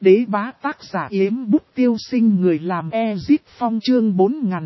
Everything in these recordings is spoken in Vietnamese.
Đế bá tác giả Yếm Bút Tiêu Sinh, người làm Ezit Phong, chương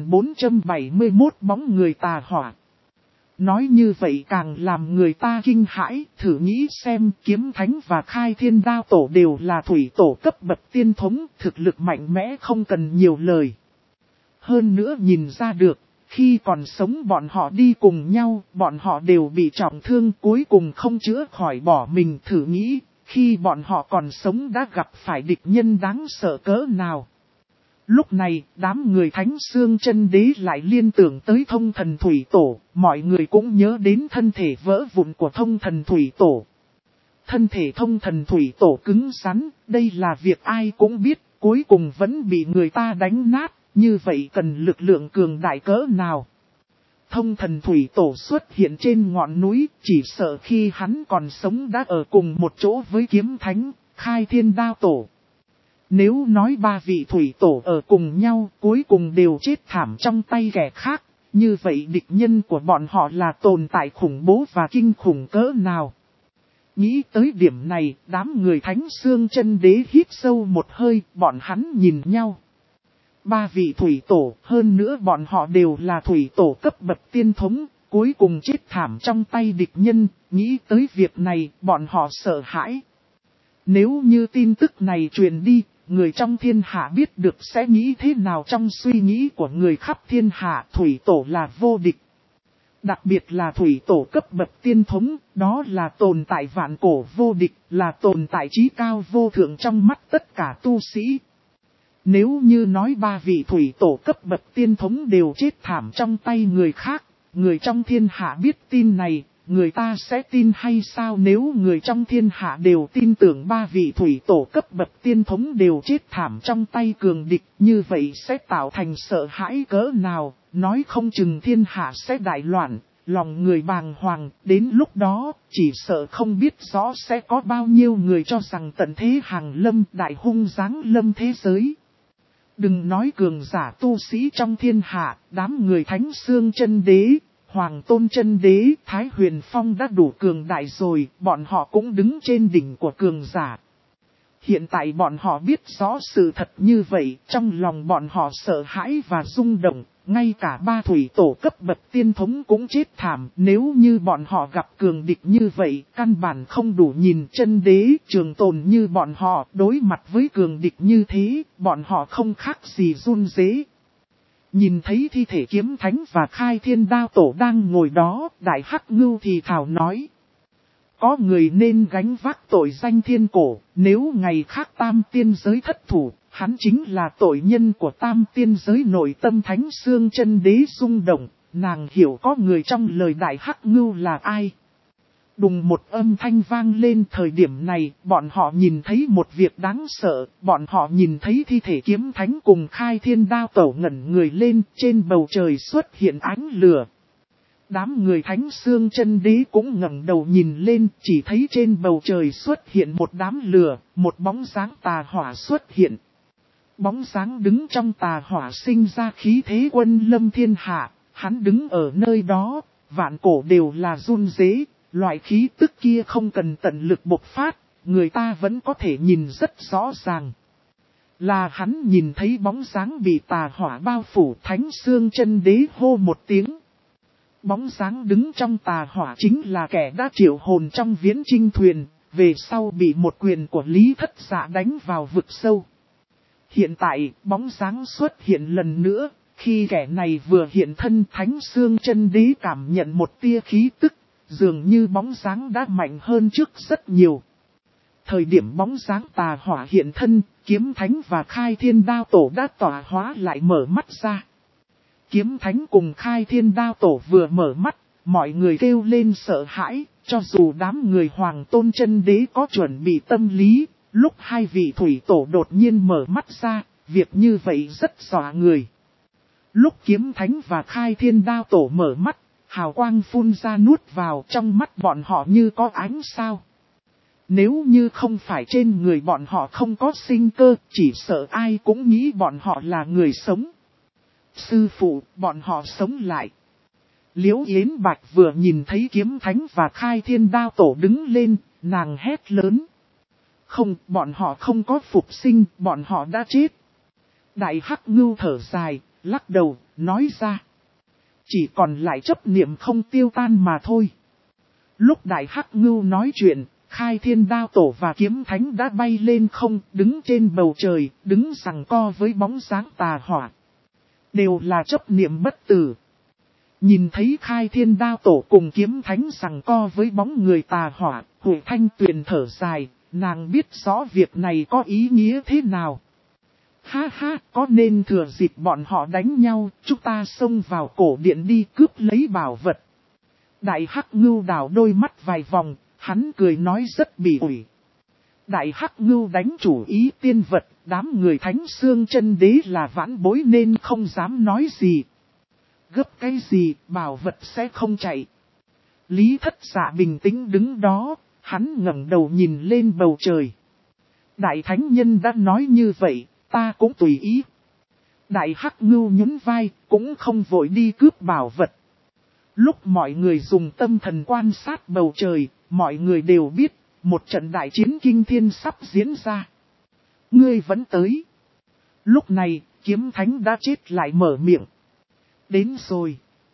4471 bóng người tà hỏa. Nói như vậy càng làm người ta kinh hãi, thử nghĩ xem Kiếm Thánh và Khai Thiên Đao Tổ đều là thủy tổ cấp bậc tiên thống, thực lực mạnh mẽ không cần nhiều lời. Hơn nữa nhìn ra được, khi còn sống bọn họ đi cùng nhau, bọn họ đều bị trọng thương, cuối cùng không chữa khỏi bỏ mình. Thử nghĩ, khi bọn họ còn sống đã gặp phải địch nhân đáng sợ cỡ nào. Lúc này, đám người Thánh Xương Chân Đế lại liên tưởng tới Thông Thần Thủy Tổ, mọi người cũng nhớ đến thân thể vỡ vụn của Thông Thần Thủy Tổ. Thân thể Thông Thần Thủy Tổ cứng rắn, đây là việc ai cũng biết, cuối cùng vẫn bị người ta đánh nát, như vậy cần lực lượng cường đại cỡ nào. Thông Thần Thủy Tổ xuất hiện trên ngọn núi, chỉ sợ khi hắn còn sống đã ở cùng một chỗ với Kiếm Thánh, Khai Thiên Đao Tổ. Nếu nói ba vị Thủy Tổ ở cùng nhau, cuối cùng đều chết thảm trong tay kẻ khác, như vậy địch nhân của bọn họ là tồn tại khủng bố và kinh khủng cỡ nào. Nghĩ tới điểm này, đám người Thánh Xương Chân Đế hít sâu một hơi, bọn hắn nhìn nhau. Ba vị Thủy Tổ, hơn nữa bọn họ đều là Thủy Tổ cấp bậc tiên thống, cuối cùng chết thảm trong tay địch nhân, nghĩ tới việc này, bọn họ sợ hãi. Nếu như tin tức này truyền đi, người trong thiên hạ biết được sẽ nghĩ thế nào? Trong suy nghĩ của người khắp thiên hạ, Thủy Tổ là vô địch. Đặc biệt là Thủy Tổ cấp bậc tiên thống, đó là tồn tại vạn cổ vô địch, là tồn tại trí cao vô thượng trong mắt tất cả tu sĩ. Nếu như nói ba vị Thủy Tổ cấp bậc tiên thống đều chết thảm trong tay người khác, người trong thiên hạ biết tin này, người ta sẽ tin hay sao? Nếu người trong thiên hạ đều tin tưởng ba vị Thủy Tổ cấp bậc tiên thống đều chết thảm trong tay cường địch, như vậy sẽ tạo thành sợ hãi cỡ nào, nói không chừng thiên hạ sẽ đại loạn, lòng người bàng hoàng, đến lúc đó, chỉ sợ không biết rõ sẽ có bao nhiêu người cho rằng tận thế hàng lâm, đại hung giáng lâm thế giới. Đừng nói cường giả tu sĩ trong thiên hạ, đám người Thánh Xương Chân Đế, Hoàng Tôn Chân Đế, Thái Huyền Phong đã đủ cường đại rồi, bọn họ cũng đứng trên đỉnh của cường giả. Hiện tại bọn họ biết rõ sự thật như vậy, trong lòng bọn họ sợ hãi và rung động, ngay cả ba Thủy Tổ cấp bậc tiên thống cũng chết thảm. Nếu như bọn họ gặp cường địch như vậy, căn bản không đủ nhìn. Chân Đế trường tồn như bọn họ, đối mặt với cường địch như thế, bọn họ không khác gì run rế. Nhìn thấy thi thể Kiếm Thánh và Khai Thiên Đao Tổ đang ngồi đó, Đại Hắc Ngưu thì thào nói: có người nên gánh vác tội danh thiên cổ, nếu ngày khác tam tiên giới thất thủ, hắn chính là tội nhân của tam tiên giới. Nội tâm Thánh Xương Chân Đế rung động, nàng hiểu có người trong lời Đại Hắc Ngưu là ai. Đùng một âm thanh vang lên. Thời điểm này, bọn họ nhìn thấy một việc đáng sợ, bọn họ nhìn thấy thi thể Kiếm Thánh cùng Khai Thiên Đao Tổ ngẩn người lên, trên bầu trời xuất hiện ánh lửa. Đám người Thánh Xương Chân Đế cũng ngẩng đầu nhìn lên, chỉ thấy trên bầu trời xuất hiện một đám lửa, một bóng dáng tà hỏa xuất hiện. Bóng dáng đứng trong tà hỏa sinh ra khí thế quân lâm thiên hạ, hắn đứng ở nơi đó, vạn cổ đều là run rế, loại khí tức kia không cần tận lực bộc phát, người ta vẫn có thể nhìn rất rõ ràng. Là hắn. Nhìn thấy bóng dáng bị tà hỏa bao phủ, Thánh Xương Chân Đế hô một tiếng. Bóng dáng đứng trong tà hỏa chính là kẻ đã triệu hồn trong Viễn Chinh thuyền, về sau bị một quyền của Lý Thất Dạ đánh vào vực sâu. Hiện tại, bóng dáng xuất hiện lần nữa, khi kẻ này vừa hiện thân, Thánh Xương Chân Đế cảm nhận một tia khí tức, dường như bóng dáng đã mạnh hơn trước rất nhiều. Thời điểm bóng dáng tà hỏa hiện thân, Kiếm Thánh và Khai Thiên Đao Tổ đã tỏa hóa lại mở mắt ra. Kiếm Thánh cùng Khai Thiên Đao Tổ vừa mở mắt, mọi người kêu lên sợ hãi, cho dù đám người Hoàng Tôn Chân Đế có chuẩn bị tâm lý, lúc hai vị Thủy Tổ đột nhiên mở mắt ra, việc như vậy rất dọa người. Lúc Kiếm Thánh và Khai Thiên Đao Tổ mở mắt, hào quang phun ra nuốt vào, trong mắt bọn họ như có ánh sao. Nếu như không phải trên người bọn họ không có sinh cơ, chỉ sợ ai cũng nghĩ bọn họ là người sống. Sư phụ, bọn họ sống lại. Liễu Yến Bạch vừa nhìn thấy Kiếm Thánh và Khai Thiên Đao Tổ đứng lên, nàng hét lớn. Không, bọn họ không có phục sinh, bọn họ đã chết. Đại Hắc Ngưu thở dài, lắc đầu, nói ra. Chỉ còn lại chấp niệm không tiêu tan mà thôi. Lúc Đại Hắc Ngưu nói chuyện, Khai Thiên Đao Tổ và Kiếm Thánh đã bay lên không, đứng trên bầu trời, đứng giằng co với bóng dáng tà hỏa. Đều là chấp niệm bất tử. Nhìn thấy Khai Thiên Đao Tổ cùng Kiếm Thánh giằng co với bóng người tà hỏa, Hủy Thanh Tuyền thở dài, nàng biết rõ việc này có ý nghĩa thế nào. Ha ha, có nên thừa dịp bọn họ đánh nhau, chúng ta xông vào cổ điện đi cướp lấy bảo vật. Đại Hắc Ngưu đảo đôi mắt vài vòng, hắn cười nói rất bị ủi. Đại Hắc Ngưu đánh chủ ý tiên vật, đám người Thánh Xương Chân Đế là vãn bối nên không dám nói gì. Gấp cái gì, bảo vật sẽ không chạy. Lý Thất Dạ bình tĩnh đứng đó, hắn ngẩng đầu nhìn lên bầu trời. Đại Thánh Nhân đã nói như vậy, ta cũng tùy ý. Đại Hắc Ngưu nhún vai, cũng không vội đi cướp bảo vật. Lúc mọi người dùng tâm thần quan sát bầu trời, mọi người đều biết, một trận đại chiến kinh thiên sắp diễn ra. Ngươi vẫn tới. Lúc này, Kiếm Thánh đã chết lại mở miệng. Đến rồi.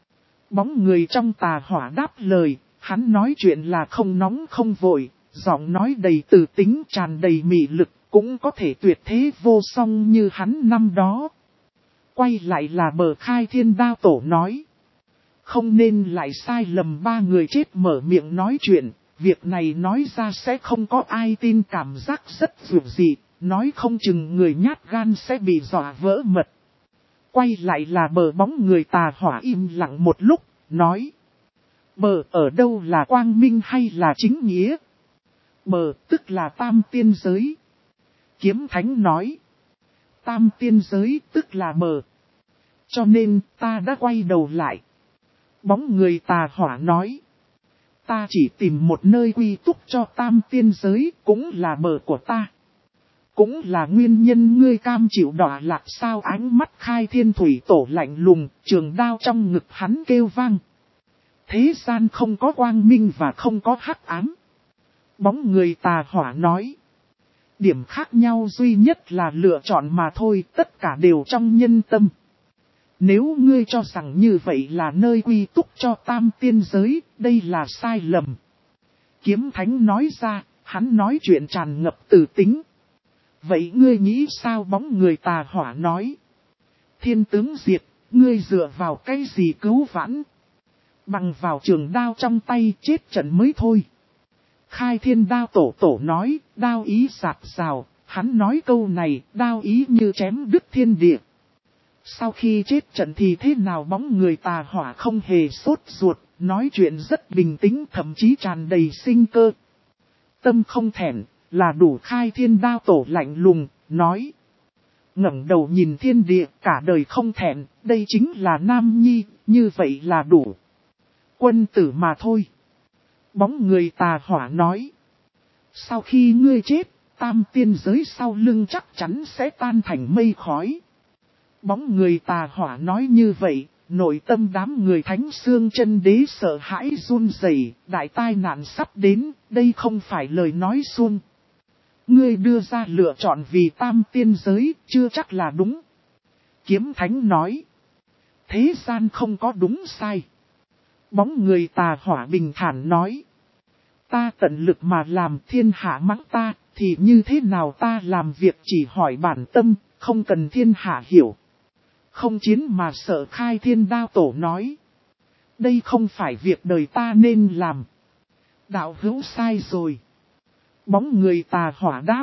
Bóng người trong tà hỏa đáp lời, hắn nói chuyện là không nóng không vội, giọng nói đầy từ tính tràn đầy mị lực, cũng có thể tuyệt thế vô song như hắn năm đó. Quay lại là bờ Khai Thiên Đao Tổ nói. Không nên lại sai lầm ba người chết mở miệng nói chuyện, việc này nói ra sẽ không có ai tin, cảm giác rất dịu dị, nói không chừng người nhát gan sẽ bị dọa vỡ mật. Quay lại là bờ bóng người tà hỏa im lặng một lúc, nói. Bờ ở đâu là quang minh hay là chính nghĩa? Bờ tức là tam tiên giới. Kiếm Thánh nói. Tam tiên giới tức là bờ. Cho nên ta đã quay đầu lại. Bóng người tà hỏa nói. Ta chỉ tìm một nơi quy túc cho tam tiên giới, cũng là bờ của ta. Cũng là nguyên nhân ngươi cam chịu đọa lạc sao. Ánh mắt Khai Thiên Thủy Tổ lạnh lùng, trường đao trong ngực hắn kêu vang. Thế gian không có quang minh và không có hắc ám. Bóng người tà hỏa nói. Điểm khác nhau duy nhất là lựa chọn mà thôi, tất cả đều trong nhân tâm. Nếu ngươi cho rằng như vậy là nơi quy túc cho tam tiên giới, đây là sai lầm. Kiếm Thánh nói ra, hắn nói chuyện tràn ngập từ tính. Vậy ngươi nghĩ sao? Bóng người tà hỏa nói. Thiên tướng diệt, ngươi dựa vào cái gì cứu vãn? Bằng vào trường đao trong tay chết trận mới thôi. Khai Thiên Đao Tổ nói, đao ý sạc sào, hắn nói câu này, đao ý như chém đứt thiên địa. Sau khi chết trận thì thế nào? Bóng người tà hỏa không hề sốt ruột, nói chuyện rất bình tĩnh, thậm chí tràn đầy sinh cơ. Tâm không thẹn, là đủ. Khai Thiên Đao Tổ lạnh lùng, nói. Ngẩng đầu nhìn thiên địa, cả đời không thẹn, đây chính là nam nhi, như vậy là đủ. Quân tử mà thôi. Bóng người tà hỏa nói. Sau khi ngươi chết, tam tiên giới sau lưng chắc chắn sẽ tan thành mây khói. Bóng người tà hỏa nói như vậy, nội tâm đám người Thánh Xương Chân Đế sợ hãi run rẩy, đại tai nạn sắp đến, đây không phải lời nói suông. Ngươi đưa ra lựa chọn vì tam tiên giới, chưa chắc là đúng. Kiếm Thánh nói. Thế gian không có đúng sai. Bóng người tà hỏa bình thản nói. Ta tận lực mà làm, thiên hạ mắng ta, thì như thế nào? Ta làm việc chỉ hỏi bản tâm, không cần thiên hạ hiểu. Không chiến mà sợ. Khai Thiên Đao Tổ nói. Đây không phải việc đời ta nên làm. Đạo hữu sai rồi. Bóng người tà hỏa đáp.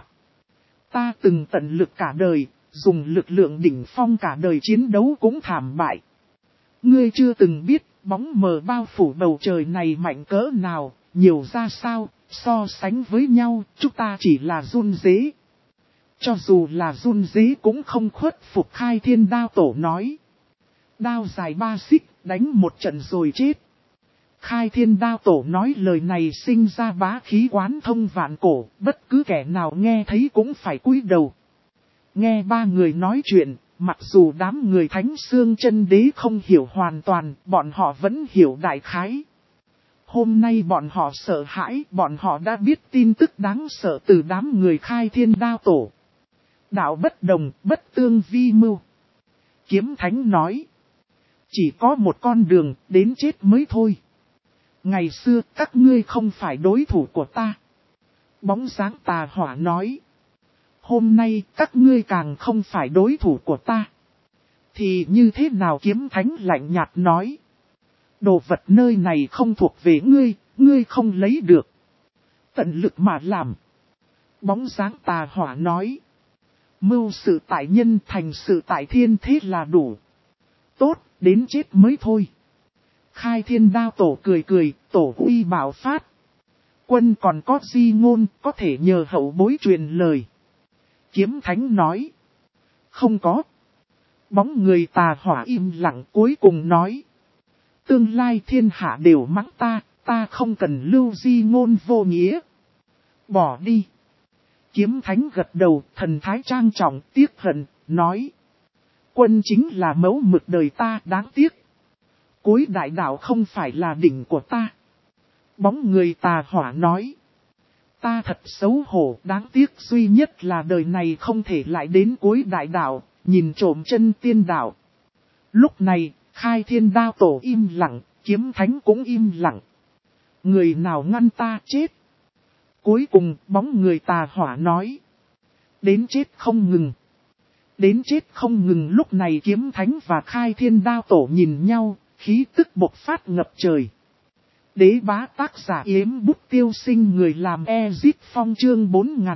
Ta từng tận lực cả đời, dùng lực lượng đỉnh phong cả đời chiến đấu cũng thảm bại. Ngươi chưa từng biết, bóng mờ bao phủ bầu trời này mạnh cỡ nào, nhiều ra sao, so sánh với nhau, chúng ta chỉ là run rế. Cho dù là run rế cũng không khuất phục. Khai Thiên Đao Tổ nói. Đao dài 3 xích, đánh một trận rồi chết. Khai Thiên Đao Tổ nói lời này sinh ra bá khí quán thông vạn cổ, bất cứ kẻ nào nghe thấy cũng phải cúi đầu. Nghe ba người nói chuyện, mặc dù đám người Thánh Xương Chân Đế không hiểu hoàn toàn, bọn họ vẫn hiểu đại khái. Hôm nay bọn họ sợ hãi, bọn họ đã biết tin tức đáng sợ từ đám người Khai Thiên Đao Tổ. Đạo bất đồng, bất tương vi mưu. Kiếm Thánh nói. Chỉ có một con đường, đến chết mới thôi. Ngày xưa các ngươi không phải đối thủ của ta. Bóng dáng tà hỏa nói. Hôm nay các ngươi càng không phải đối thủ của ta. Thì như thế nào? Kiếm Thánh lạnh nhạt nói. Đồ vật nơi này không thuộc về ngươi, ngươi không lấy được. Tận lực mà làm. Bóng dáng tà hỏa nói. Mưu sự tại nhân, thành sự tại thiên, thế là đủ. Tốt, đến chết mới thôi. Khai Thiên Đao Tổ cười cười, tổ uy bảo phát. Quân còn có di ngôn, có thể nhờ hậu bối truyền lời. Kiếm Thánh nói. Không có. Bóng người tà hỏa im lặng cuối cùng nói. Tương lai thiên hạ đều mắng ta, ta không cần lưu di ngôn vô nghĩa. Bỏ đi. Kiếm Thánh gật đầu, thần thái trang trọng, tiếc hận, nói. Quân chính là mẫu mực đời ta, đáng tiếc. Cuối đại đạo không phải là đỉnh của ta. Bóng người tà hỏa nói. Ta thật xấu hổ, đáng tiếc duy nhất là đời này không thể lại đến cuối đại đạo, nhìn trộm chân tiên đạo. Lúc này, Khai Thiên Đao Tổ im lặng, Kiếm Thánh cũng im lặng. Người nào ngăn ta chết? Cuối cùng, bóng người tà hỏa nói. Đến chết không ngừng. Đến chết không ngừng. Lúc này Kiếm Thánh và Khai Thiên Đao Tổ nhìn nhau, khí tức bộc phát ngập trời. Đế bá tác giả Yếm Bút Tiêu Sinh, người làm Ezit Phong chương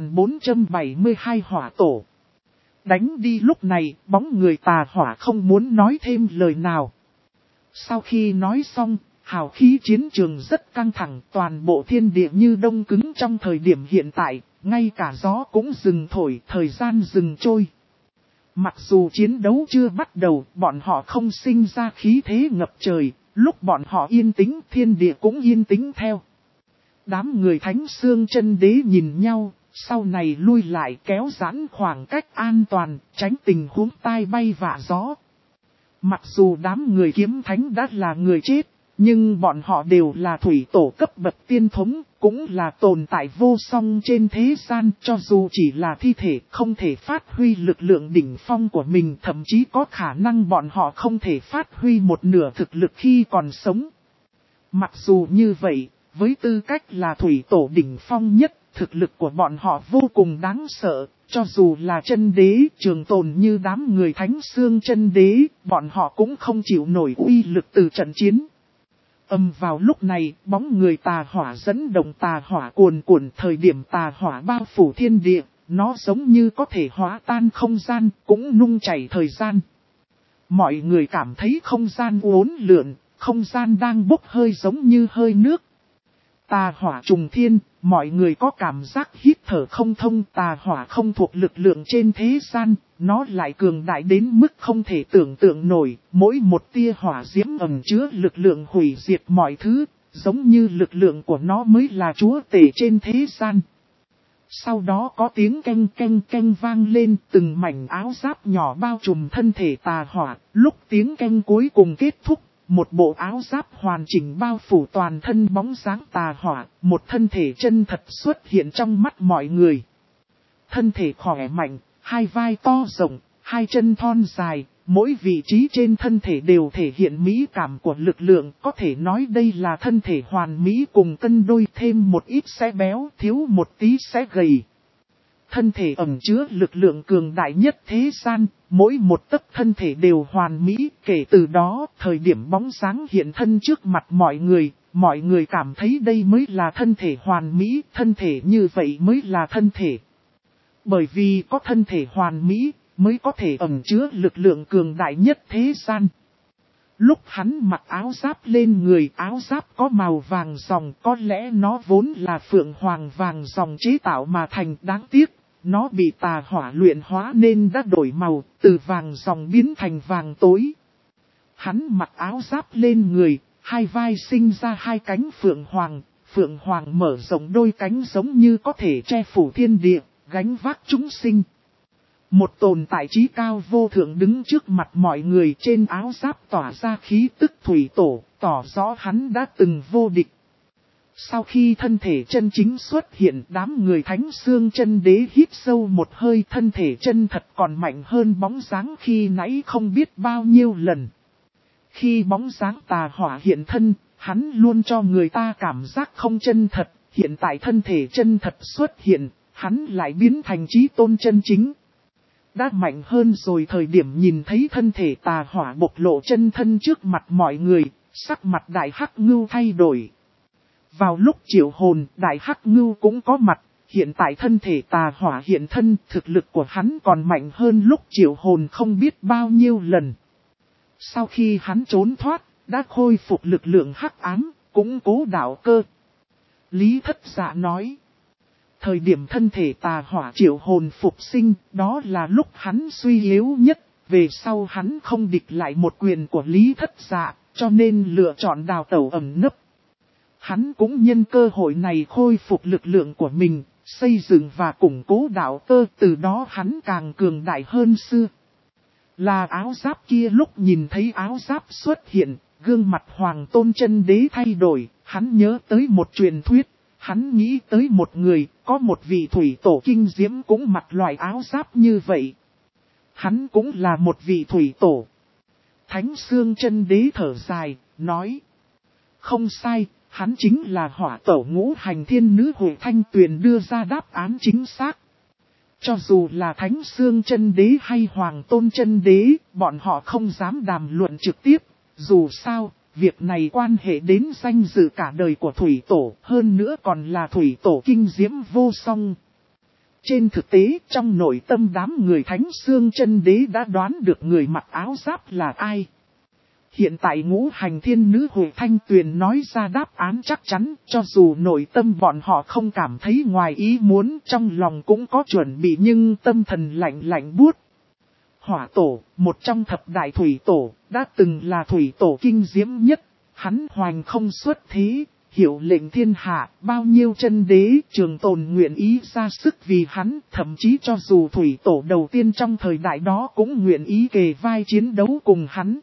4472 hỏa tổ. Đánh đi. Lúc này, bóng người tà hỏa không muốn nói thêm lời nào. Sau khi nói xong, hào khí chiến trường rất căng thẳng, toàn bộ thiên địa như đông cứng trong thời điểm hiện tại, ngay cả gió cũng dừng thổi, thời gian dừng trôi. Mặc dù chiến đấu chưa bắt đầu, bọn họ không sinh ra khí thế ngập trời, lúc bọn họ yên tĩnh, thiên địa cũng yên tĩnh theo. Đám người Thánh Xương Chân Đế nhìn nhau, sau này lui lại kéo giãn khoảng cách an toàn, tránh tình huống tai bay vạ gió. Mặc dù đám người Kiếm Thánh đã là người chết, nhưng bọn họ đều là thủy tổ cấp bậc tiên thống, cũng là tồn tại vô song trên thế gian, cho dù chỉ là thi thể không thể phát huy lực lượng đỉnh phong của mình, thậm chí có khả năng bọn họ không thể phát huy một nửa thực lực khi còn sống. Mặc dù như vậy, với tư cách là thủy tổ đỉnh phong nhất, thực lực của bọn họ vô cùng đáng sợ, cho dù là chân đế trường tồn như đám người Thánh Xương Chân Đế, bọn họ cũng không chịu nổi uy lực từ trận chiến. Vào lúc này, bóng người tà hỏa dẫn động tà hỏa cuồn cuộn, thời điểm tà hỏa bao phủ thiên địa, nó giống như có thể hóa tan không gian, cũng nung chảy thời gian. Mọi người cảm thấy không gian uốn lượn, không gian đang bốc hơi giống như hơi nước. Tà hỏa trùng thiên, mọi người có cảm giác hít thở không thông. Tà hỏa không thuộc lực lượng trên thế gian, nó lại cường đại đến mức không thể tưởng tượng nổi. Mỗi một tia hỏa diễm ẩn chứa lực lượng hủy diệt mọi thứ, giống như lực lượng của nó mới là chúa tể trên thế gian. Sau đó có tiếng canh canh canh vang lên, từng mảnh áo giáp nhỏ bao trùm thân thể tà hỏa. Lúc tiếng canh cuối cùng kết thúc, một bộ áo giáp hoàn chỉnh bao phủ toàn thân bóng dáng tà hỏa, một thân thể chân thật xuất hiện trong mắt mọi người. Thân thể khỏe mạnh, hai vai to rộng, hai chân thon dài, mỗi vị trí trên thân thể đều thể hiện mỹ cảm của lực lượng, có thể nói đây là thân thể hoàn mỹ cùng cân đôi, thêm một ít sẽ béo, thiếu một tí sẽ gầy. Thân thể ẩn chứa lực lượng cường đại nhất thế gian, mỗi một tấc thân thể đều hoàn mỹ, kể từ đó, thời điểm bóng dáng hiện thân trước mặt mọi người cảm thấy đây mới là thân thể hoàn mỹ, thân thể như vậy mới là thân thể. Bởi vì có thân thể hoàn mỹ, mới có thể ẩn chứa lực lượng cường đại nhất thế gian. Lúc hắn mặc áo giáp lên người, áo giáp có màu vàng ròng, có lẽ nó vốn là phượng hoàng vàng ròng chế tạo mà thành, đáng tiếc. Nó bị tà hỏa luyện hóa nên đã đổi màu, từ vàng ròng biến thành vàng tối. Hắn mặc áo giáp lên người, hai vai sinh ra hai cánh phượng hoàng mở rộng đôi cánh giống như có thể che phủ thiên địa, gánh vác chúng sinh. Một tồn tại trí cao vô thượng đứng trước mặt mọi người, trên áo giáp tỏa ra khí tức thủy tổ, tỏ rõ hắn đã từng vô địch. Sau khi thân thể chân chính xuất hiện, đám người Thánh Xương Chân Đế hít sâu một hơi, thân thể chân thật còn mạnh hơn bóng dáng khi nãy không biết bao nhiêu lần. Khi bóng dáng tà hỏa hiện thân, hắn luôn cho người ta cảm giác không chân thật, hiện tại thân thể chân thật xuất hiện, hắn lại biến thành chí tôn chân chính. Đã mạnh hơn rồi. Thời điểm nhìn thấy thân thể tà hỏa bộc lộ chân thân trước mặt mọi người, sắc mặt Đại Hắc Ngưu thay đổi. Vào lúc triệu hồn, Đại Hắc Ngưu cũng có mặt, hiện tại thân thể tà hỏa hiện thân, thực lực của hắn còn mạnh hơn lúc triệu hồn không biết bao nhiêu lần. Sau khi hắn trốn thoát, đã khôi phục lực lượng hắc ám, củng cố đạo cơ. Lý Thất Dạ nói. Thời điểm thân thể tà hỏa triệu hồn phục sinh, đó là lúc hắn suy yếu nhất, về sau hắn không địch lại một quyền của Lý Thất Dạ, cho nên lựa chọn đào tẩu ẩn nấp. Hắn cũng nhân cơ hội này khôi phục lực lượng của mình, xây dựng và củng cố đạo cơ, từ đó hắn càng cường đại hơn xưa. Là áo giáp kia, lúc nhìn thấy áo giáp xuất hiện, gương mặt Hoàng Tôn Chân Đế thay đổi, hắn nhớ tới một truyền thuyết, hắn nghĩ tới một người, có một vị thủy tổ kinh diễm cũng mặc loại áo giáp như vậy. Hắn cũng là một vị thủy tổ. Thánh Xương Chân Đế thở dài, nói. Không sai, hắn chính là hỏa tổ Ngũ Hành Thiên Nữ Hội Thanh Tuyền đưa ra đáp án chính xác. Cho dù là Thánh Xương Chân Đế hay Hoàng Tôn Chân Đế, bọn họ không dám đàm luận trực tiếp. Dù sao, việc này quan hệ đến danh dự cả đời của Thủy Tổ, hơn nữa còn là Thủy Tổ kinh diễm vô song. Trên thực tế, trong nội tâm đám người Thánh Xương Chân Đế đã đoán được người mặc áo giáp là ai. Hiện tại Ngũ Hành Thiên Nữ Hội Thanh Tuyền nói ra đáp án chắc chắn, cho dù nội tâm bọn họ không cảm thấy ngoài ý muốn, trong lòng cũng có chuẩn bị, nhưng tâm thần lạnh lạnh buốt. Hỏa tổ, một trong thập đại thủy tổ, đã từng là thủy tổ kinh diễm nhất, hắn hoành không xuất thế, hiệu lệnh thiên hạ, bao nhiêu chân đế trường tồn nguyện ý ra sức vì hắn, thậm chí cho dù thủy tổ đầu tiên trong thời đại đó cũng nguyện ý kề vai chiến đấu cùng hắn.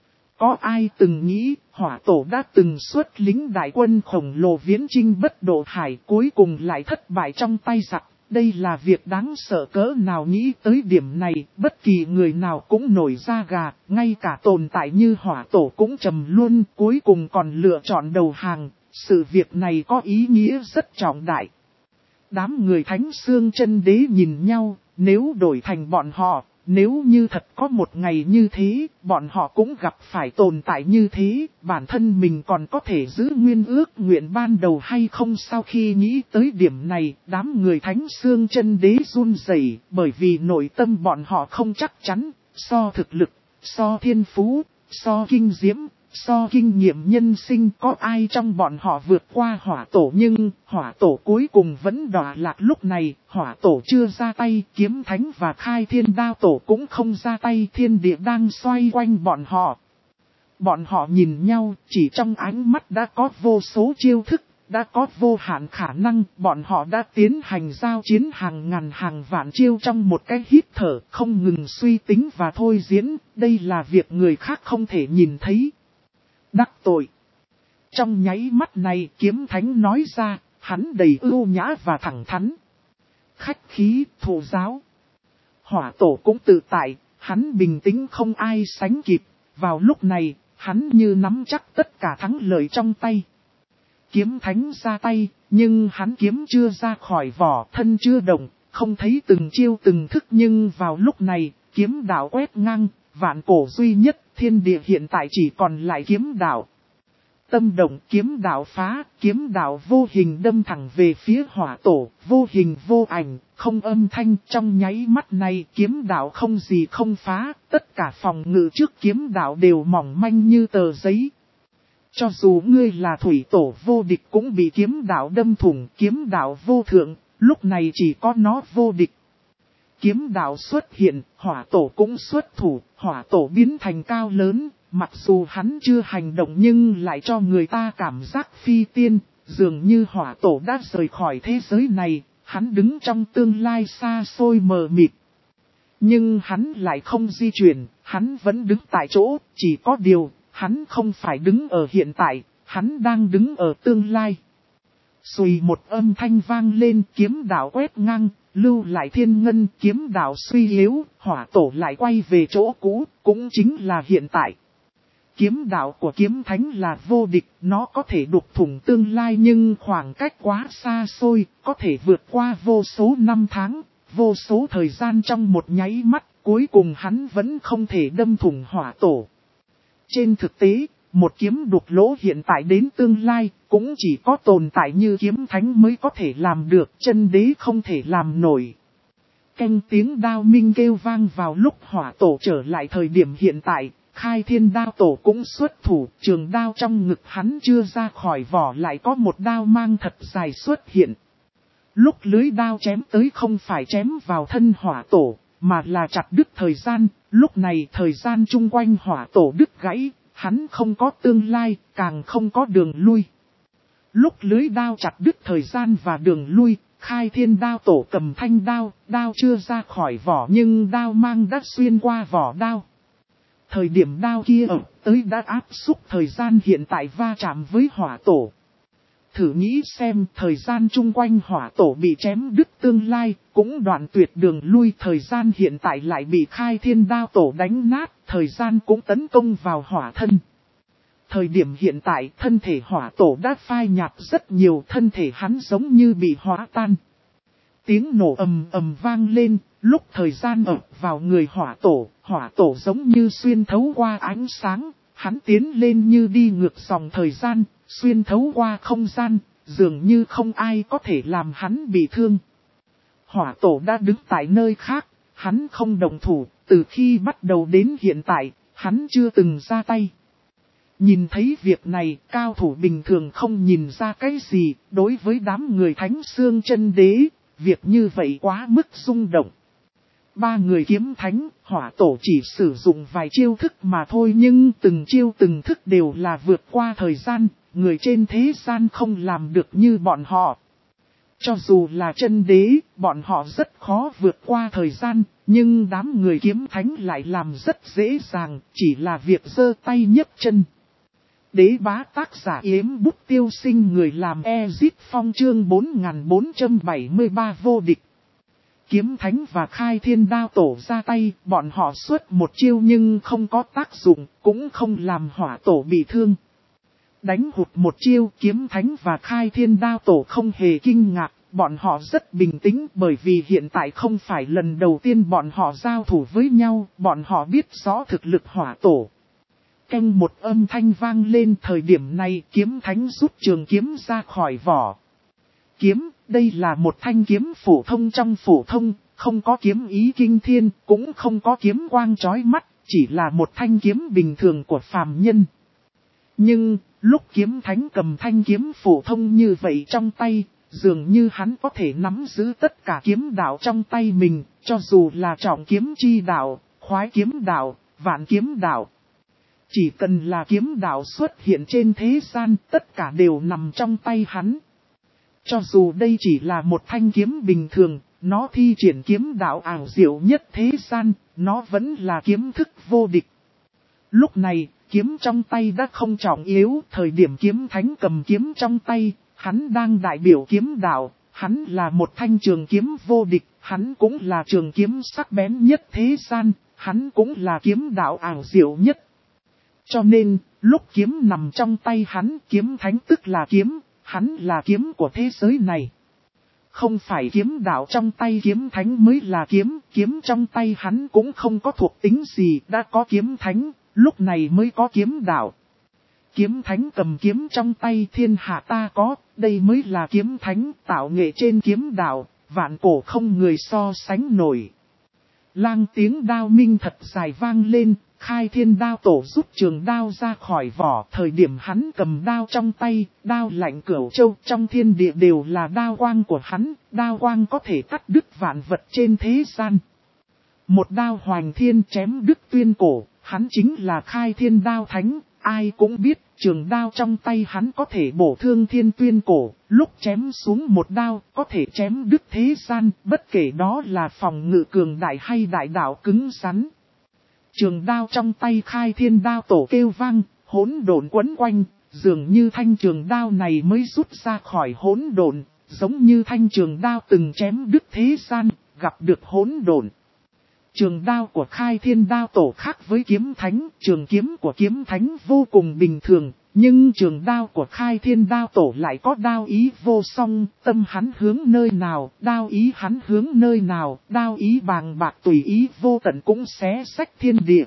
Có ai từng nghĩ, hỏa tổ đã từng xuất lính đại quân khổng lồ viễn chinh bất độ hải, cuối cùng lại thất bại trong tay giặc. Đây là việc đáng sợ cỡ nào, nghĩ tới điểm này, bất kỳ người nào cũng nổi da gà, ngay cả tồn tại như hỏa tổ cũng trầm luôn, cuối cùng còn lựa chọn đầu hàng. Sự việc này có ý nghĩa rất trọng đại. Đám người Thánh Xương Chân Đế nhìn nhau, nếu đổi thành bọn họ, nếu như thật có một ngày như thế, bọn họ cũng gặp phải tồn tại như thế, bản thân mình còn có thể giữ nguyên ước nguyện ban đầu hay không? Sau khi nghĩ tới điểm này, đám người Thánh Xương Chân Đế run rẩy, bởi vì nội tâm bọn họ không chắc chắn, so thực lực, so thiên phú, so kinh diễm, so kinh nghiệm nhân sinh, có ai trong bọn họ vượt qua hỏa tổ, nhưng hỏa tổ cuối cùng vẫn đọa lạc. Lúc này, hỏa tổ chưa ra tay, kiếm thánh và khai thiên đao tổ cũng không ra tay, thiên địa đang xoay quanh bọn họ. Bọn họ nhìn nhau, chỉ trong ánh mắt đã có vô số chiêu thức, đã có vô hạn khả năng, bọn họ đã tiến hành giao chiến hàng ngàn hàng vạn chiêu trong một cái hít thở, không ngừng suy tính và thôi diễn, đây là việc người khác không thể nhìn thấy. Đắc tội. Trong nháy mắt này, kiếm thánh nói ra, hắn đầy ưu nhã và thẳng thắn. Khách khí, thụ giáo. Hỏa tổ cũng tự tại, hắn bình tĩnh không ai sánh kịp. Vào lúc này, hắn như nắm chắc tất cả thắng lợi trong tay. Kiếm thánh ra tay, nhưng hắn kiếm chưa ra khỏi vỏ, thân chưa động, không thấy từng chiêu từng thức, nhưng vào lúc này, kiếm đạo quét ngang, vạn cổ duy nhất, thiên địa hiện tại chỉ còn lại kiếm đạo. Tâm động, kiếm đạo phá, kiếm đạo vô hình đâm thẳng về phía hỏa tổ, vô hình vô ảnh, không âm thanh. Trong nháy mắt này, kiếm đạo không gì không phá, tất cả phòng ngự trước kiếm đạo đều mỏng manh như tờ giấy. Cho dù ngươi là thủy tổ vô địch cũng bị kiếm đạo đâm thủng, kiếm đạo vô thượng, lúc này chỉ có nó vô địch. Kiếm đạo xuất hiện, hỏa tổ cũng xuất thủ, hỏa tổ biến thành cao lớn, mặc dù hắn chưa hành động nhưng lại cho người ta cảm giác phi tiên, dường như hỏa tổ đã rời khỏi thế giới này, hắn đứng trong tương lai xa xôi mờ mịt. Nhưng hắn lại không di chuyển, hắn vẫn đứng tại chỗ, chỉ có điều, hắn không phải đứng ở hiện tại, hắn đang đứng ở tương lai. Xùy một âm thanh vang lên, kiếm đạo quét ngang, lưu lại thiên ngân, kiếm đạo suy yếu, hỏa tổ lại quay về chỗ cũ, cũng chính là hiện tại. Kiếm đạo của kiếm thánh là vô địch, nó có thể đục thủng tương lai nhưng khoảng cách quá xa xôi, có thể vượt qua vô số năm tháng, vô số thời gian trong một nháy mắt, cuối cùng hắn vẫn không thể đâm thủng hỏa tổ. Trên thực tế, một kiếm đục lỗ hiện tại đến tương lai, cũng chỉ có tồn tại như kiếm thánh mới có thể làm được, chân đế không thể làm nổi. Canh tiếng đao minh kêu vang vào lúc hỏa tổ trở lại thời điểm hiện tại, Khai Thiên đao tổ cũng xuất thủ, trường đao trong ngực hắn chưa ra khỏi vỏ lại có một đao mang thật dài xuất hiện. Lúc lưới đao chém tới không phải chém vào thân hỏa tổ, mà là chặt đứt thời gian, lúc này thời gian chung quanh hỏa tổ đứt gãy, hắn không có tương lai, càng không có đường lui. Lúc lưới đao chặt đứt thời gian và đường lui, Khai Thiên đao tổ cầm thanh đao, đao chưa ra khỏi vỏ nhưng đao mang đã xuyên qua vỏ đao. Thời điểm đao kia tới đã áp xúc thời gian hiện tại va chạm với hỏa tổ. Thử nghĩ xem thời gian chung quanh hỏa tổ bị chém đứt tương lai, cũng đoạn tuyệt đường lui, thời gian hiện tại lại bị Khai Thiên đao tổ đánh nát, thời gian cũng tấn công vào hỏa thân. Thời điểm hiện tại thân thể hỏa tổ đã phai nhạt rất nhiều, thân thể hắn giống như bị hóa tan. Tiếng nổ ầm ầm vang lên, lúc thời gian ập vào người hỏa tổ giống như xuyên thấu qua ánh sáng, hắn tiến lên như đi ngược dòng thời gian, xuyên thấu qua không gian, dường như không ai có thể làm hắn bị thương. Hỏa tổ đã đứng tại nơi khác, hắn không động thủ, từ khi bắt đầu đến hiện tại, hắn chưa từng ra tay. Nhìn thấy việc này, cao thủ bình thường không nhìn ra cái gì, đối với đám người Thánh Xương Chân Đế, việc như vậy quá mức rung động. Ba người kiếm thánh, hỏa tổ chỉ sử dụng vài chiêu thức mà thôi nhưng từng chiêu từng thức đều là vượt qua thời gian, người trên thế gian không làm được như bọn họ. Cho dù là chân đế, bọn họ rất khó vượt qua thời gian, nhưng đám người kiếm thánh lại làm rất dễ dàng, chỉ là việc giơ tay nhấc chân. Đế bá tác giả Yếm Bút Tiêu Sinh, người làm Ezit Phong, chương 4473 vô địch. Kiếm thánh và Khai Thiên đao tổ ra tay, bọn họ xuất một chiêu nhưng không có tác dụng, cũng không làm hỏa tổ bị thương. Đánh hụt một chiêu, kiếm thánh và Khai Thiên đao tổ không hề kinh ngạc, bọn họ rất bình tĩnh bởi vì hiện tại không phải lần đầu tiên bọn họ giao thủ với nhau, bọn họ biết rõ thực lực hỏa tổ. Canh một âm thanh vang lên, thời điểm này kiếm thánh rút trường kiếm ra khỏi vỏ. Kiếm, đây là một thanh kiếm phổ thông trong phổ thông, không có kiếm ý kinh thiên, cũng không có kiếm quang chói mắt, chỉ là một thanh kiếm bình thường của phàm nhân. Nhưng, lúc kiếm thánh cầm thanh kiếm phổ thông như vậy trong tay, dường như hắn có thể nắm giữ tất cả kiếm đạo trong tay mình, cho dù là trọng kiếm chi đạo, khoái kiếm đạo, vạn kiếm đạo. Chỉ cần là kiếm đạo xuất hiện trên thế gian, tất cả đều nằm trong tay hắn. Cho dù đây chỉ là một thanh kiếm bình thường, nó thi triển kiếm đạo ảo diệu nhất thế gian, nó vẫn là kiếm thức vô địch. Lúc này, kiếm trong tay đã không trọng yếu, thời điểm kiếm thánh cầm kiếm trong tay, hắn đang đại biểu kiếm đạo, hắn là một thanh trường kiếm vô địch, hắn cũng là trường kiếm sắc bén nhất thế gian, hắn cũng là kiếm đạo ảo diệu nhất. Cho nên, lúc kiếm nằm trong tay hắn, kiếm thánh tức là kiếm, hắn là kiếm của thế giới này. Không phải kiếm đạo trong tay kiếm thánh mới là kiếm, kiếm trong tay hắn cũng không có thuộc tính gì, đã có kiếm thánh, lúc này mới có kiếm đạo. Kiếm thánh cầm kiếm trong tay, thiên hạ ta có, đây mới là kiếm thánh, tạo nghệ trên kiếm đạo, vạn cổ không người so sánh nổi. Lang tiếng đao minh thật dài vang lên, Khai Thiên đao tổ rút trường đao ra khỏi vỏ, thời điểm hắn cầm đao trong tay, đao lạnh cửu châu, trong thiên địa đều là đao quang của hắn, đao quang có thể cắt đứt vạn vật trên thế gian. Một đao hoành thiên chém đứt tuyên cổ, hắn chính là Khai Thiên đao thánh, ai cũng biết trường đao trong tay hắn có thể bổ thương thiên tuyên cổ, lúc chém xuống một đao có thể chém đứt thế gian, bất kể đó là phòng ngự cường đại hay đại đạo cứng rắn. Trường đao trong tay Khai Thiên đao tổ kêu vang, hỗn độn quấn quanh, Dường như thanh trường đao này mới rút ra khỏi hỗn độn, giống như thanh trường đao từng chém đứt thế gian, gặp được hỗn độn. Trường đao của Khai Thiên Đao Tổ khác với kiếm thánh, trường kiếm của kiếm thánh vô cùng bình thường, nhưng trường đao của Khai Thiên Đao Tổ lại có đao ý vô song, tâm hắn hướng nơi nào, đao ý hắn hướng nơi nào, đao ý bàng bạc tùy ý vô tận cũng xé xách thiên địa.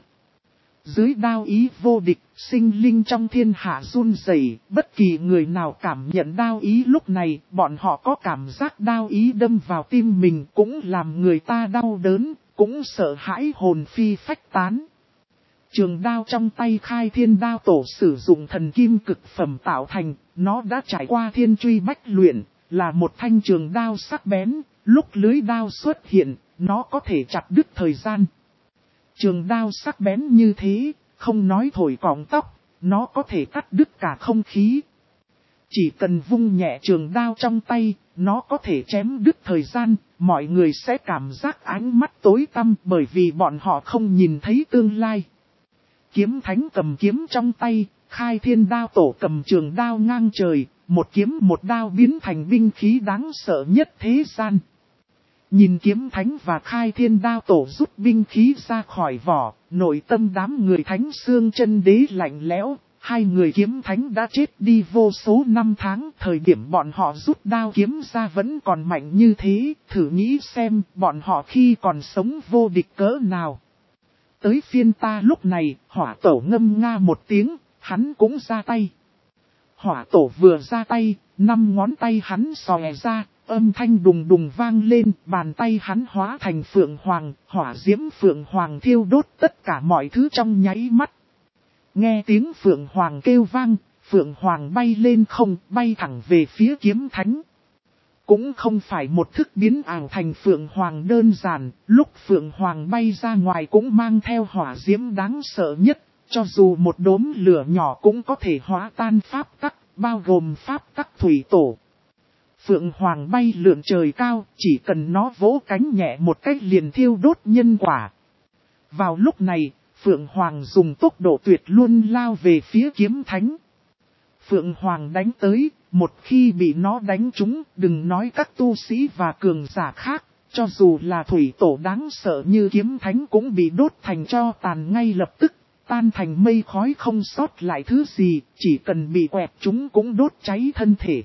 Dưới đao ý vô địch, sinh linh trong thiên hạ run rẩy, bất kỳ người nào cảm nhận đao ý lúc này, bọn họ có cảm giác đao ý đâm vào tim mình cũng làm người ta đau đớn, cũng sợ hãi hồn phi phách tán. Trường đao trong tay Khai Thiên Đao Tổ sử dụng thần kim cực phẩm tạo thành, nó đã trải qua thiên truy bách luyện, là một thanh trường đao sắc bén, lúc lưới đao xuất hiện, nó có thể chặt đứt thời gian. Trường đao sắc bén như thế, không nói thổi cọng tóc, nó có thể cắt đứt cả không khí. Chỉ cần vung nhẹ trường đao trong tay, nó có thể chém đứt thời gian, mọi người sẽ cảm giác ánh mắt tối tăm bởi vì bọn họ không nhìn thấy tương lai. Kiếm thánh cầm kiếm trong tay, Khai Thiên Đao Tổ cầm trường đao ngang trời, một kiếm một đao biến thành binh khí đáng sợ nhất thế gian. Nhìn kiếm thánh và Khai Thiên Đao Tổ rút binh khí ra khỏi vỏ, nội tâm đám người thánh xương chân đế lạnh lẽo, hai người kiếm thánh đã chết đi vô số năm tháng, thời điểm bọn họ rút đao kiếm ra vẫn còn mạnh như thế, thử nghĩ xem bọn họ khi còn sống vô địch cỡ nào. Tới phiên ta lúc này, hỏa tổ ngâm nga một tiếng, hắn cũng ra tay. Hỏa tổ vừa ra tay, 5 ngón tay hắn xòe ra, âm thanh đùng đùng vang lên, bàn tay hắn hóa thành phượng hoàng, hỏa diễm phượng hoàng thiêu đốt tất cả mọi thứ trong nháy mắt. Nghe tiếng phượng hoàng kêu vang, phượng hoàng bay lên không, bay thẳng về phía kiếm thánh. Cũng không phải một thức biến ảo thành phượng hoàng đơn giản, lúc phượng hoàng bay ra ngoài cũng mang theo hỏa diễm đáng sợ nhất, cho dù một đốm lửa nhỏ cũng có thể hóa tan pháp tắc, bao gồm pháp tắc thủy tổ. Phượng hoàng bay lượn trời cao, chỉ cần nó vỗ cánh nhẹ một cách liền thiêu đốt nhân quả. Vào lúc này, Phượng hoàng dùng tốc độ tuyệt luôn lao về phía kiếm thánh. Phượng hoàng đánh tới, một khi bị nó đánh trúng, đừng nói các tu sĩ và cường giả khác, cho dù là thủy tổ đáng sợ như kiếm thánh cũng bị đốt thành tro tàn ngay lập tức, tan thành mây khói không sót lại thứ gì, chỉ cần bị quẹt chúng cũng đốt cháy thân thể.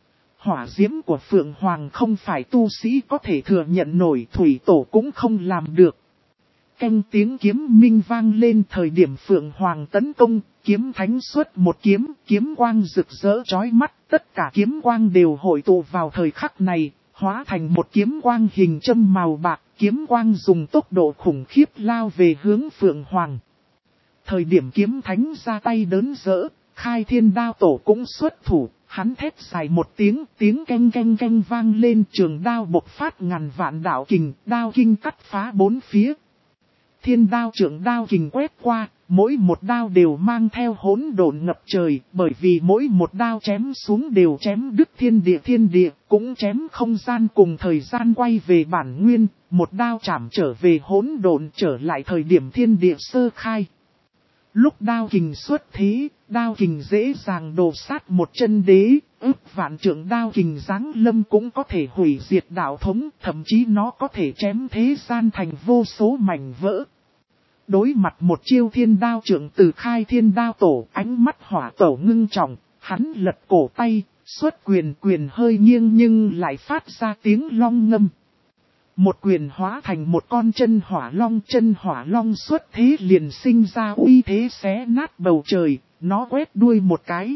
Hỏa diễm của Phượng Hoàng không phải tu sĩ có thể thừa nhận nổi, thủy tổ cũng không làm được. Canh tiếng kiếm minh vang lên thời điểm Phượng Hoàng tấn công, kiếm thánh xuất một kiếm, kiếm quang rực rỡ chói mắt, tất cả kiếm quang đều hội tụ vào thời khắc này, hóa thành một kiếm quang hình châm màu bạc, kiếm quang dùng tốc độ khủng khiếp lao về hướng Phượng Hoàng. Thời điểm kiếm thánh ra tay đớn rỡ, Khai Thiên Đao Tổ cũng xuất thủ, hắn thét dài một tiếng, tiếng canh canh canh vang lên, trường đao bộc phát ngàn vạn đạo kình, đao kinh cắt phá bốn phía. Thiên đao trưởng đao kình quét qua, mỗi một đao đều mang theo hỗn độn ngập trời, bởi vì mỗi một đao chém xuống đều chém đứt thiên địa, cũng chém không gian cùng thời gian quay về bản nguyên, một đao chạm trở về hỗn độn trở lại thời điểm thiên địa sơ khai. Lúc đao kình xuất thế, đao kình dễ dàng đổ sát một chân đế, ước vạn trượng đao kình giáng lâm cũng có thể hủy diệt đạo thống, thậm chí nó có thể chém thế gian thành vô số mảnh vỡ. Đối mặt một chiêu thiên đao trượng từ Khai Thiên Đao Tổ, ánh mắt hỏa tổ ngưng trọng, hắn lật cổ tay, xuất quyền hơi nghiêng nhưng lại phát ra tiếng long ngâm. Một quyền hóa thành một con chân hỏa long xuất thế liền sinh ra uy thế xé nát bầu trời, nó quét đuôi một cái.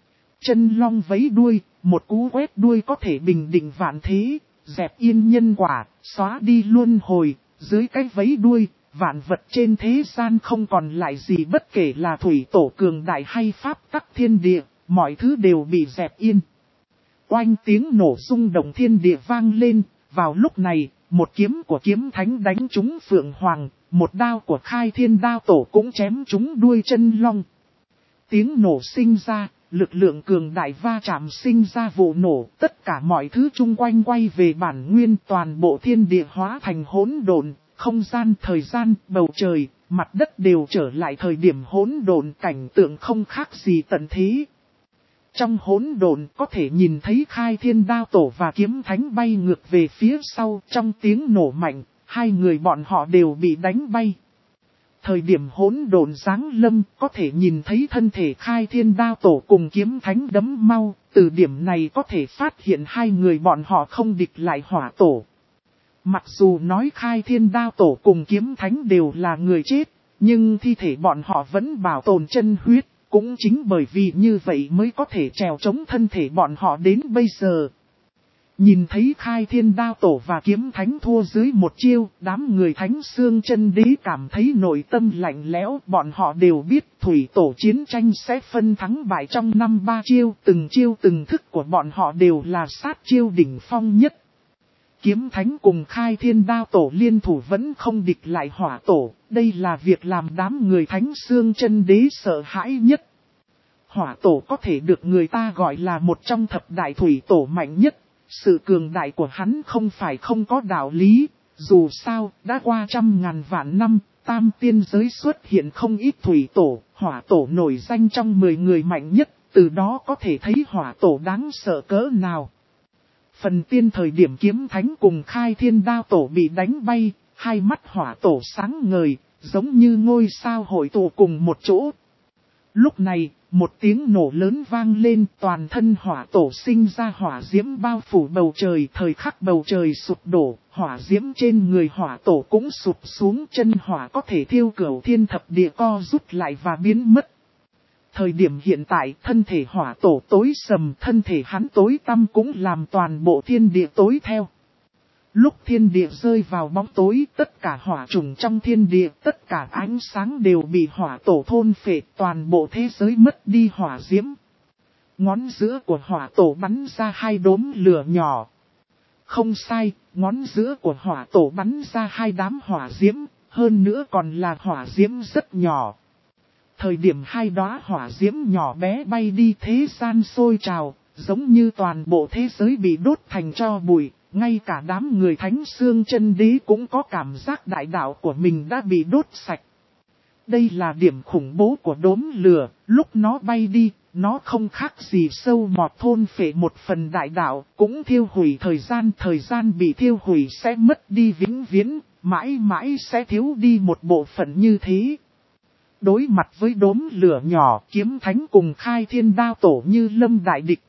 Chân long vấy đuôi, một cú quét đuôi có thể bình định vạn thế, dẹp yên nhân quả, xóa đi luân hồi, dưới cái vấy đuôi, vạn vật trên thế gian không còn lại gì bất kể là thủy tổ cường đại hay pháp tắc thiên địa, mọi thứ đều bị dẹp yên. Oanh tiếng nổ rung động thiên địa vang lên, vào lúc này, một kiếm của kiếm thánh đánh trúng Phượng Hoàng, một đao của Khai Thiên Đao Tổ cũng chém trúng đuôi chân long. Tiếng nổ sinh ra, lực lượng cường đại va chạm sinh ra vụ nổ, tất cả mọi thứ chung quanh quay về bản nguyên, toàn bộ thiên địa hóa thành hỗn độn, không gian, thời gian, bầu trời, mặt đất đều trở lại thời điểm hỗn độn, cảnh tượng không khác gì tận thế, Trong hỗn độn có thể nhìn thấy Khai Thiên Đao Tổ và Kiếm Thánh bay ngược về phía sau, trong tiếng nổ mạnh, hai người bọn họ đều bị đánh bay. Thời điểm hỗn độn giáng lâm có thể nhìn thấy thân thể Khai Thiên Đao Tổ cùng Kiếm Thánh đấm mau, từ điểm này có thể phát hiện hai người bọn họ không địch lại Hỏa Tổ. Mặc dù nói Khai Thiên Đao Tổ cùng Kiếm Thánh đều là người chết, nhưng thi thể bọn họ vẫn bảo tồn chân huyết, cũng chính bởi vì như vậy mới có thể trèo chống thân thể bọn họ đến bây giờ. Nhìn thấy Khai Thiên Đao Tổ và Kiếm Thánh thua dưới một chiêu, đám người Thánh Xương Chân Đế cảm thấy nội tâm lạnh lẽo, bọn họ đều biết thủy tổ chiến tranh sẽ phân thắng bại trong 5-3 chiêu từng thức của bọn họ đều là sát chiêu đỉnh phong nhất. Kiếm Thánh cùng Khai Thiên Đao Tổ liên thủ vẫn không địch lại Hỏa Tổ, đây là việc làm đám người Thánh Xương Chân Đế sợ hãi nhất. Hỏa Tổ có thể được người ta gọi là một trong thập đại thủy tổ mạnh nhất. Sự cường đại của hắn không phải không có đạo lý, dù sao, đã qua 100.000 vạn năm, tam tiên giới xuất hiện không ít thủy tổ, Hỏa Tổ nổi danh trong 10 người mạnh nhất, từ đó có thể thấy Hỏa Tổ đáng sợ cỡ nào. Phần tiên thời điểm Kiếm Thánh cùng Khai Thiên Đao Tổ bị đánh bay, hai mắt Hỏa Tổ sáng ngời, giống như ngôi sao hội tụ cùng một chỗ. Lúc này, một tiếng nổ lớn vang lên, toàn thân Hỏa Tổ sinh ra hỏa diễm bao phủ bầu trời, thời khắc bầu trời sụp đổ, hỏa diễm trên người Hỏa Tổ cũng sụp xuống, chân hỏa có thể thiêu cửu thiên thập địa co rút lại và biến mất. Thời điểm hiện tại, thân thể Hỏa Tổ tối sầm, thân thể hắn tối tăm cũng làm toàn bộ thiên địa tối theo. Lúc thiên địa rơi vào bóng tối, tất cả hỏa trùng trong thiên địa, tất cả ánh sáng đều bị Hỏa Tổ thôn phệ, toàn bộ thế giới mất đi hỏa diễm. Ngón giữa của Hỏa Tổ bắn ra hai đốm lửa nhỏ. Không sai, ngón giữa của Hỏa Tổ bắn ra hai đám hỏa diễm, hơn nữa còn là hỏa diễm rất nhỏ. Thời điểm hai đóa hỏa diễm nhỏ bé bay đi, thế gian sôi trào, giống như toàn bộ thế giới bị đốt thành tro bụi. Ngay cả đám người Thánh Xương Chân Đế cũng có cảm giác đại đạo của mình đã bị đốt sạch. Đây là điểm khủng bố của đốm lửa, lúc nó bay đi, nó không khác gì sâu mọt thôn phệ một phần đại đạo, cũng thiêu hủy thời gian bị thiêu hủy sẽ mất đi vĩnh viễn, mãi mãi sẽ thiếu đi một bộ phận như thế. Đối mặt với đốm lửa nhỏ, Kiếm Thánh cùng Khai Thiên Đao Tổ như lâm đại địch.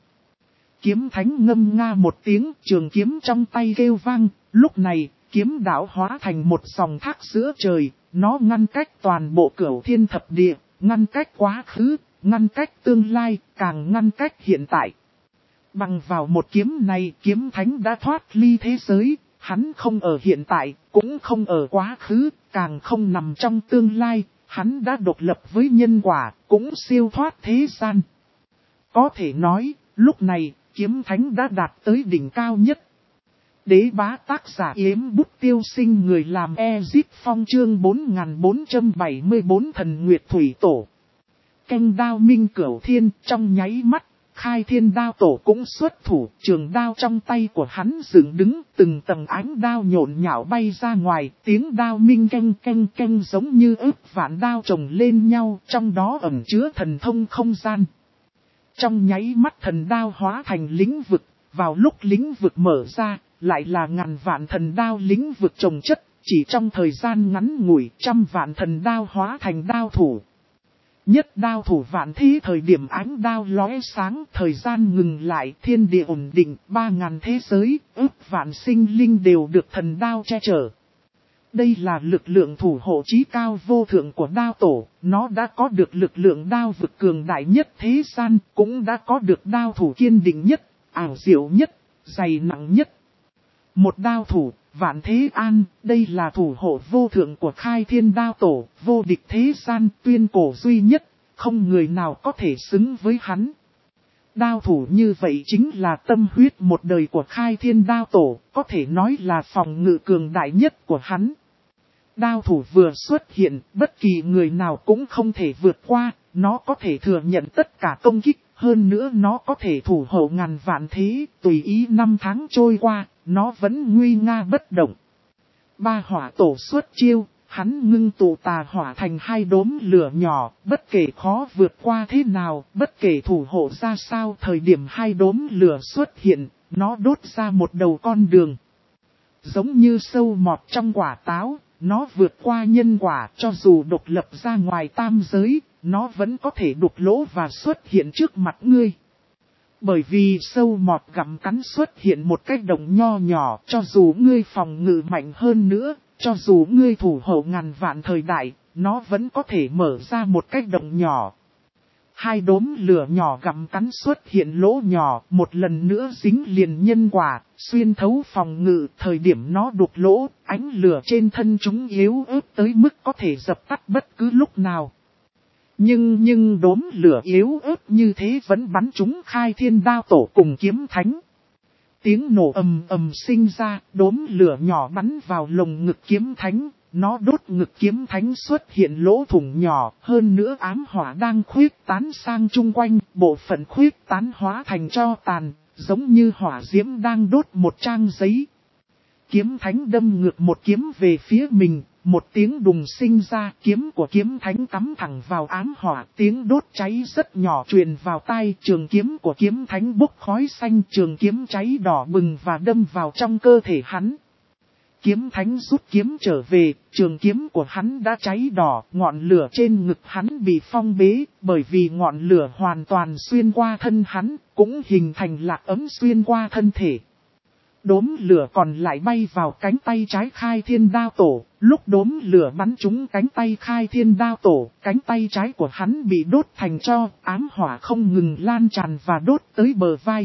Kiếm Thánh ngâm nga một tiếng, trường kiếm trong tay kêu vang, lúc này, kiếm đạo hóa thành một dòng thác giữa trời, nó ngăn cách toàn bộ cửu thiên thập địa, ngăn cách quá khứ, ngăn cách tương lai, càng ngăn cách hiện tại. Bằng vào một kiếm này, Kiếm Thánh đã thoát ly thế giới, hắn không ở hiện tại, cũng không ở quá khứ, càng không nằm trong tương lai, hắn đã độc lập với nhân quả, cũng siêu thoát thế gian. Có thể nói, lúc này, Kiếm Thánh đã đạt tới đỉnh cao nhất. Đế bá tác giả Yếm Bút Tiêu Sinh, người làm Ezip Phong, chương 4474 Thần Nguyệt Thủy Tổ. Canh đao minh cửu thiên, trong nháy mắt, Khai Thiên Đao Tổ cũng xuất thủ, trường đao trong tay của hắn dựng đứng, từng tầng ánh đao nhộn nhạo bay ra ngoài, tiếng đao minh canh canh canh giống như ức vạn đao chồng lên nhau, trong đó ẩn chứa thần thông không gian. Trong nháy mắt thần đao hóa thành lĩnh vực, vào lúc lĩnh vực mở ra, lại là ngàn vạn thần đao lĩnh vực chồng chất, chỉ trong thời gian ngắn ngủi, 100 vạn thần đao hóa thành đao thủ. Nhất đao thủ vạn thế, thời điểm ánh đao lóe sáng, thời gian ngừng lại, thiên địa ổn định, 3000 thế giới, ức vạn sinh linh đều được thần đao che chở. Đây là lực lượng thủ hộ chí cao vô thượng của đao tổ, nó đã có được lực lượng đao vực cường đại nhất thế gian, cũng đã có được đao thủ kiên định nhất, ảo diệu nhất, dày nặng nhất. Một đao thủ, vạn thế an, đây là thủ hộ vô thượng của Khai Thiên Đao Tổ, vô địch thế gian, tuyên cổ duy nhất, không người nào có thể xứng với hắn. Đao thủ như vậy chính là tâm huyết một đời của Khai Thiên Đao Tổ, có thể nói là phòng ngự cường đại nhất của hắn. Đao thủ vừa xuất hiện, bất kỳ người nào cũng không thể vượt qua, nó có thể thừa nhận tất cả công kích, hơn nữa nó có thể thủ hộ ngàn vạn thế, tùy ý 5 tháng trôi qua, nó vẫn nguy nga bất động. Ba hỏa tổ xuất chiêu, hắn ngưng tụ tà hỏa thành hai đốm lửa nhỏ, bất kể khó vượt qua thế nào, bất kể thủ hộ ra sao, thời điểm hai đốm lửa xuất hiện, nó đốt ra một đầu con đường. Giống như sâu mọt trong quả táo, nó vượt qua nhân quả, cho dù độc lập ra ngoài tam giới, nó vẫn có thể đục lỗ và xuất hiện trước mặt ngươi. Bởi vì sâu mọt gặm cắn xuất hiện một cái động nho nhỏ, cho dù ngươi phòng ngự mạnh hơn nữa, cho dù ngươi thủ hộ ngàn vạn thời đại, nó vẫn có thể mở ra một cái động nhỏ. Hai đốm lửa nhỏ gặm cắn xuất hiện lỗ nhỏ, một lần nữa dính liền nhân quả, xuyên thấu phòng ngự, thời điểm nó đục lỗ, ánh lửa trên thân chúng yếu ớt tới mức có thể dập tắt bất cứ lúc nào. Nhưng đốm lửa yếu ớt như thế vẫn bắn chúng Khai Thiên Đao Tổ cùng Kiếm Thánh. Tiếng nổ ầm ầm sinh ra, đốm lửa nhỏ bắn vào lồng ngực Kiếm Thánh, nó đốt ngực Kiếm Thánh xuất hiện lỗ thủng nhỏ, hơn nữa ám hỏa đang khuyết tán sang chung quanh, bộ phận khuyết tán hóa thành tro tàn, giống như hỏa diễm đang đốt một trang giấy. Kiếm Thánh đâm ngược một kiếm về phía mình, một tiếng đùng sinh ra, kiếm của Kiếm Thánh cắm thẳng vào ám hỏa, tiếng đốt cháy rất nhỏ truyền vào tai, trường kiếm của Kiếm Thánh bốc khói xanh, trường kiếm cháy đỏ bừng và đâm vào trong cơ thể hắn. Kiếm Thánh rút kiếm trở về, trường kiếm của hắn đã cháy đỏ, ngọn lửa trên ngực hắn bị phong bế, bởi vì ngọn lửa hoàn toàn xuyên qua thân hắn, cũng hình thành lạc ấm xuyên qua thân thể. Đốm lửa còn lại bay vào cánh tay trái Khai Thiên Đao Tổ, lúc đốm lửa bắn trúng cánh tay Khai Thiên Đao Tổ, cánh tay trái của hắn bị đốt thành tro, ám hỏa không ngừng lan tràn và đốt tới bờ vai.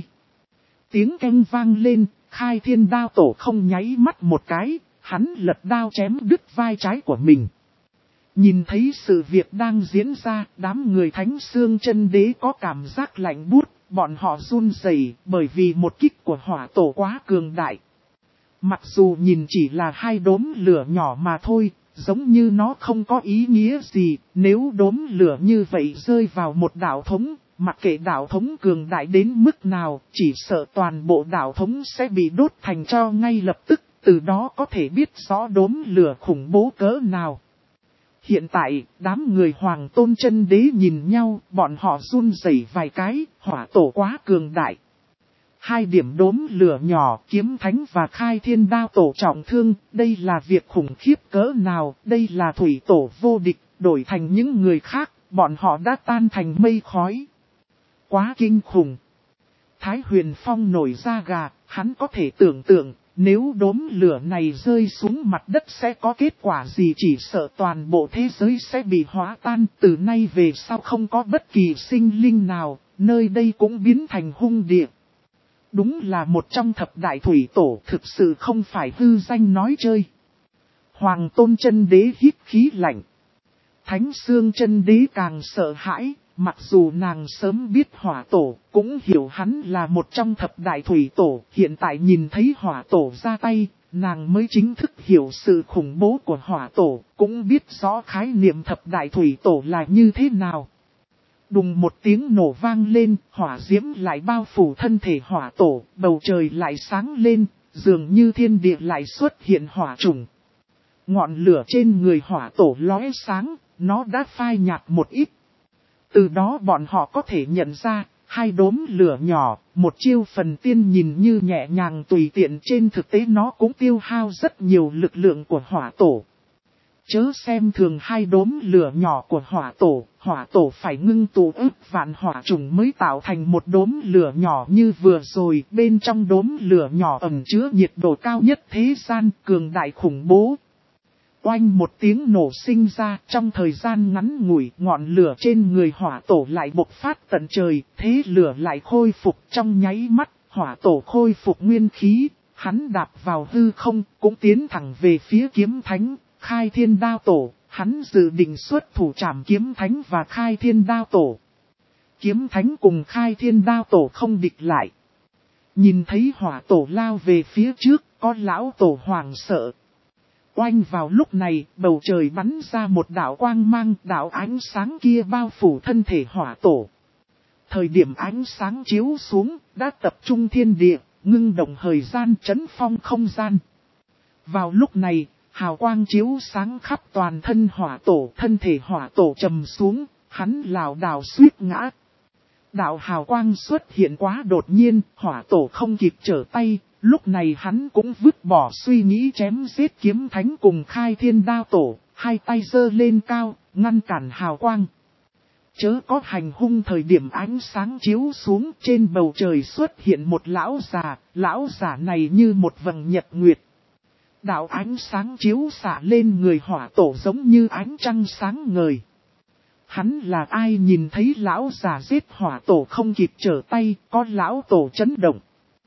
Tiếng keng vang lên, Khai Thiên Đao Tổ không nháy mắt một cái, hắn lật đao chém đứt vai trái của mình. Nhìn thấy sự việc đang diễn ra, đám người Thánh Xương Chân Đế có cảm giác lạnh buốt. Bọn họ run rẩy bởi vì một kích của hỏa tổ quá cường đại. Mặc dù nhìn chỉ là hai đốm lửa nhỏ mà thôi, giống như nó không có ý nghĩa gì, nếu đốm lửa như vậy rơi vào một đạo thống, mặc kệ đạo thống cường đại đến mức nào, chỉ sợ toàn bộ đạo thống sẽ bị đốt thành tro ngay lập tức, từ đó có thể biết rõ đốm lửa khủng bố cỡ nào. Hiện tại, đám người Hoàng Tôn Chân Đế nhìn nhau, bọn họ run rẩy vài cái, hỏa tổ quá cường đại. Hai điểm đốm lửa nhỏ, Kiếm Thánh và Khai Thiên Đao Tổ trọng thương, đây là việc khủng khiếp cỡ nào, đây là thủy tổ vô địch, đổi thành những người khác, bọn họ đã tan thành mây khói. Quá kinh khủng. Thái Huyền Phong nổi da gà, hắn có thể tưởng tượng. Nếu đốm lửa này rơi xuống mặt đất sẽ có kết quả gì, chỉ sợ toàn bộ thế giới sẽ bị hóa tan. Từ nay về sau không có bất kỳ sinh linh nào, nơi đây cũng biến thành hung địa. Đúng là một trong thập đại thủy tổ, thực sự không phải hư danh nói chơi. Hoàng Tôn Chân Đế hít khí lạnh. Thánh Xương Chân Đế càng sợ hãi. Mặc dù nàng sớm biết hỏa tổ, cũng hiểu hắn là một trong thập đại thủy tổ, hiện tại nhìn thấy hỏa tổ ra tay, nàng mới chính thức hiểu sự khủng bố của hỏa tổ, cũng biết rõ khái niệm thập đại thủy tổ là như thế nào. Đùng một tiếng nổ vang lên, hỏa diễm lại bao phủ thân thể hỏa tổ, bầu trời lại sáng lên, dường như thiên địa lại xuất hiện hỏa trùng. Ngọn lửa trên người hỏa tổ lóe sáng, nó đã phai nhạt một ít. Từ đó bọn họ có thể nhận ra, hai đốm lửa nhỏ, một chiêu phần tiên nhìn như nhẹ nhàng tùy tiện, trên thực tế nó cũng tiêu hao rất nhiều lực lượng của hỏa tổ. Chớ xem thường hai đốm lửa nhỏ của hỏa tổ phải ngưng tụ ức vạn hỏa trùng mới tạo thành một đốm lửa nhỏ như vừa rồi, bên trong đốm lửa nhỏ ẩn chứa nhiệt độ cao nhất thế gian, cường đại khủng bố. Oanh một tiếng nổ sinh ra, trong thời gian ngắn ngủi, ngọn lửa trên người hỏa tổ lại bộc phát tận trời, thế lửa lại khôi phục trong nháy mắt, hỏa tổ khôi phục nguyên khí, hắn đạp vào hư không, cũng tiến thẳng về phía Kiếm Thánh, Khai Thiên Đao Tổ, hắn dự định xuất thủ trảm Kiếm Thánh và Khai Thiên Đao Tổ. Kiếm Thánh cùng Khai Thiên Đao Tổ không địch lại. Nhìn thấy hỏa tổ lao về phía trước, có lão tổ hoảng sợ. Oanh vào lúc này, bầu trời bắn ra một đạo quang mang, đạo ánh sáng kia bao phủ thân thể hỏa tổ. Thời điểm ánh sáng chiếu xuống, đã tập trung thiên địa, ngưng động thời gian, chấn phong không gian. Vào lúc này, hào quang chiếu sáng khắp toàn thân hỏa tổ, thân thể hỏa tổ trầm xuống, hắn lảo đảo suýt ngã. Đạo hào quang xuất hiện quá đột nhiên, hỏa tổ không kịp trở tay, lúc này hắn cũng vứt bỏ suy nghĩ chém giết kiếm thánh cùng khai thiên đao tổ, hai tay giơ lên cao, ngăn cản hào quang. Chớ có hành hung. Thời điểm ánh sáng chiếu xuống, trên bầu trời xuất hiện một lão già này như một vầng nhật nguyệt. Đạo ánh sáng chiếu xạ lên người hỏa tổ giống như ánh trăng sáng ngời. Hắn là ai? Nhìn thấy lão già giết hỏa tổ không kịp trở tay, có lão tổ chấn động.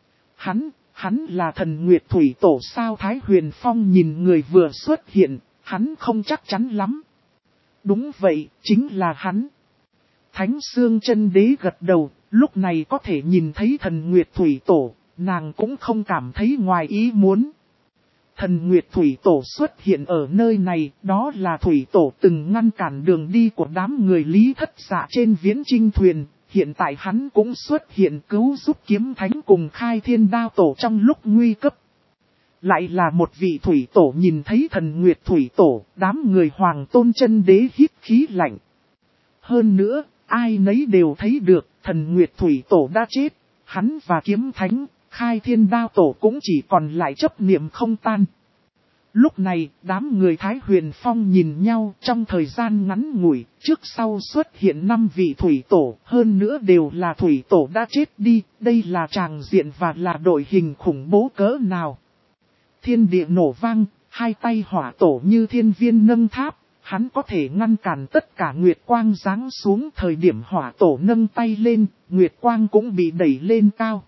Hắn là Thần Nguyệt Thủy Tổ sao? Thái Huyền Phong nhìn người vừa xuất hiện, hắn không chắc chắn lắm. Đúng vậy, chính là hắn. Thánh Xương Chân Đế gật đầu, lúc này có thể nhìn thấy Thần Nguyệt Thủy Tổ, nàng cũng không cảm thấy ngoài ý muốn. Thần Nguyệt Thủy Tổ xuất hiện ở nơi này, đó là Thủy Tổ từng ngăn cản đường đi của đám người Lý Thất Dạ trên viễn chinh thuyền, hiện tại hắn cũng xuất hiện cứu giúp kiếm thánh cùng khai thiên đao tổ trong lúc nguy cấp. Lại là một vị Thủy Tổ. Nhìn thấy Thần Nguyệt Thủy Tổ, đám người Hoàng Tôn Chân Đế hít khí lạnh. Hơn nữa, ai nấy đều thấy được, Thần Nguyệt Thủy Tổ đã chết, hắn và kiếm thánh, khai thiên đao tổ cũng chỉ còn lại chấp niệm không tan. Lúc này, đám người Thái Huyền Phong nhìn nhau, trong thời gian ngắn ngủi, trước sau xuất hiện 5 vị Thủy Tổ, hơn nữa đều là Thủy Tổ đã chết đi, đây là tràng diện và là đội hình khủng bố cỡ nào. Thiên địa nổ vang, hai tay hỏa tổ như thiên viên nâng tháp, hắn có thể ngăn cản tất cả nguyệt quang giáng xuống. Thời điểm hỏa tổ nâng tay lên, nguyệt quang cũng bị đẩy lên cao.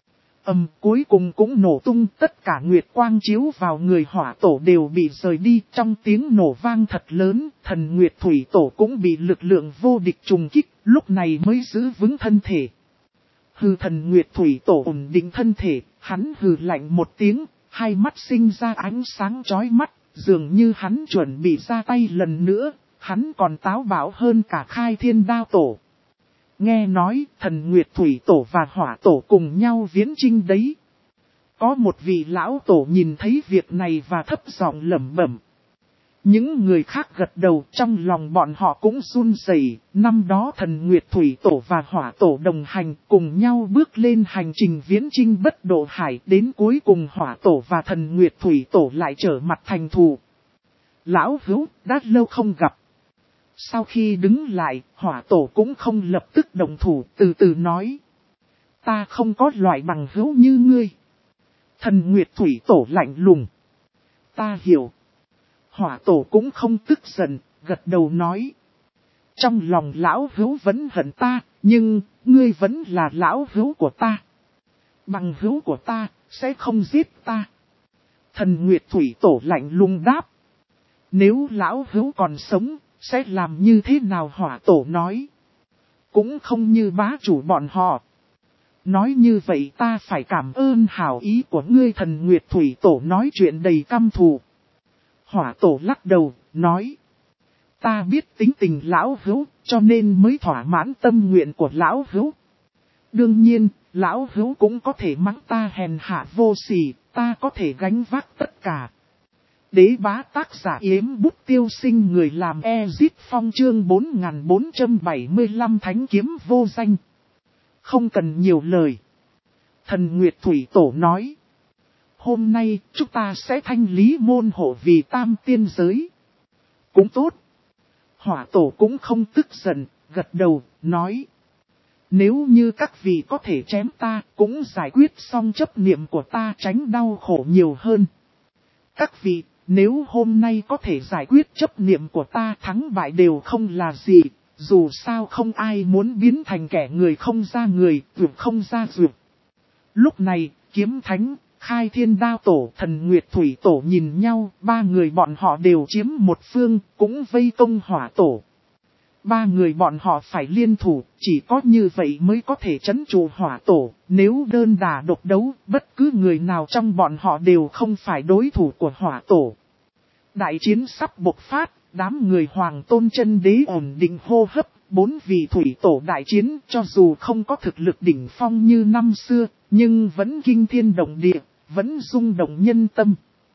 Cuối cùng cũng nổ tung, tất cả nguyệt quang chiếu vào người hỏa tổ đều bị rời đi. Trong tiếng nổ vang thật lớn, Thần Nguyệt Thủy Tổ cũng bị lực lượng vô địch trùng kích, lúc này mới giữ vững thân thể. Thần Nguyệt Thủy Tổ ổn định thân thể, hắn hừ lạnh một tiếng, hai mắt sinh ra ánh sáng chói mắt, dường như hắn chuẩn bị ra tay lần nữa, hắn còn táo bạo hơn cả khai thiên đao tổ. Nghe nói, Thần Nguyệt Thủy Tổ và Hỏa Tổ cùng nhau viễn chinh đấy. Có một vị lão tổ nhìn thấy việc này và thấp giọng lẩm bẩm. Những người khác gật đầu, trong lòng bọn họ cũng run rẩy. Năm đó Thần Nguyệt Thủy Tổ và Hỏa Tổ đồng hành, cùng nhau bước lên hành trình viễn chinh bất độ hải, đến cuối cùng Hỏa Tổ và Thần Nguyệt Thủy Tổ lại trở mặt thành thù. Lão hữu, đã lâu không gặp. Sau khi đứng lại, Hỏa Tổ cũng không lập tức động thủ, từ từ nói. Ta không có loại bằng hữu như ngươi. Thần Nguyệt Thủy Tổ lạnh lùng. Ta hiểu. Hỏa Tổ cũng không tức giận, gật đầu nói. Trong lòng lão hữu vẫn hận ta, nhưng ngươi vẫn là lão hữu của ta. Bằng hữu của ta, sẽ không giết ta. Thần Nguyệt Thủy Tổ lạnh lùng đáp. Nếu lão hữu còn sống, sẽ làm như thế nào? Hỏa Tổ nói. Cũng không như bá chủ bọn họ. Nói như vậy ta phải cảm ơn hảo ý của ngươi. Thần Nguyệt Thủy Tổ nói chuyện đầy căm thù. Hỏa Tổ lắc đầu, nói. Ta biết tính tình lão hữu, cho nên mới thỏa mãn tâm nguyện của lão hữu. Đương nhiên, lão hữu cũng có thể mắng ta hèn hạ vô sỉ, ta có thể gánh vác tất cả. Đế bá tác giả Yếm Bút Tiêu Sinh, người làm Ezit Phong chương 4475 Thánh Kiếm Vô Danh. Không cần nhiều lời. Thần Nguyệt Thủy Tổ nói. Hôm nay chúng ta sẽ thanh lý môn hộ vì tam tiên giới. Cũng tốt. Hỏa Tổ cũng không tức giận, gật đầu, nói. Nếu như các vị có thể chém ta, cũng giải quyết xong chấp niệm của ta, tránh đau khổ nhiều hơn. Các vị, nếu hôm nay có thể giải quyết chấp niệm của ta, thắng bại đều không là gì. Dù sao không ai muốn biến thành kẻ người không ra người, vượt không ra vượt. Lúc này, kiếm thánh, khai thiên đao tổ, Thần Nguyệt Thủy Tổ nhìn nhau, ba người bọn họ đều chiếm một phương, cũng vây công Hỏa Tổ. Ba người bọn họ phải liên thủ, chỉ có như vậy mới có thể trấn trụ Hỏa Tổ. Nếu đơn đả độc đấu, bất cứ người nào trong bọn họ đều không phải đối thủ của Hỏa Tổ. Đại chiến sắp bộc phát, đám người Hoàng Tôn Chân Đế ổn định hô hấp. 4 vị Thủy Tổ đại chiến, cho dù không có thực lực đỉnh phong như năm xưa, nhưng vẫn kinh thiên động địa, vẫn rung động nhân tâm.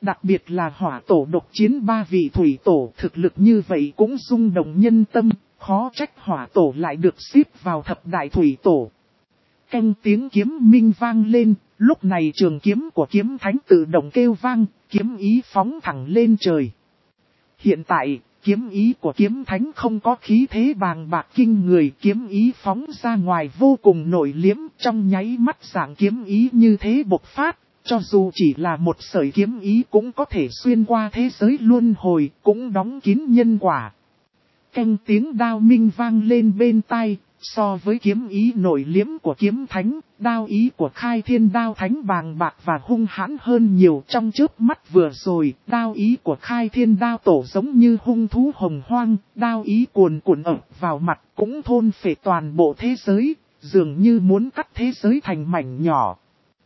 Đặc biệt là hỏa tổ độc chiến 3 vị thủy tổ thực lực như vậy cũng rung động nhân tâm, khó trách hỏa tổ lại được xếp vào thập đại thủy tổ. Canh tiếng kiếm minh vang lên, lúc này trường kiếm của kiếm thánh tự động kêu vang, kiếm ý phóng thẳng lên trời. Hiện tại, kiếm ý của kiếm thánh không có khí thế bàng bạc kinh người, kiếm ý phóng ra ngoài vô cùng nổi liếm, trong nháy mắt dạng kiếm ý như thế bộc phát, cho dù chỉ là một sợi kiếm ý cũng có thể xuyên qua thế giới luân hồi, cũng đóng kín nhân quả. Canh tiếng đao minh vang lên bên tai, so với kiếm ý nổi liếm của kiếm thánh, đao ý của khai thiên đao thánh bàng bạc và hung hãn hơn nhiều. Trong chớp mắt vừa rồi, đao ý của khai thiên đao tổ giống như hung thú hồng hoang, đao ý cuồn cuộn ập vào mặt cũng thôn phệ toàn bộ thế giới, dường như muốn cắt thế giới thành mảnh nhỏ.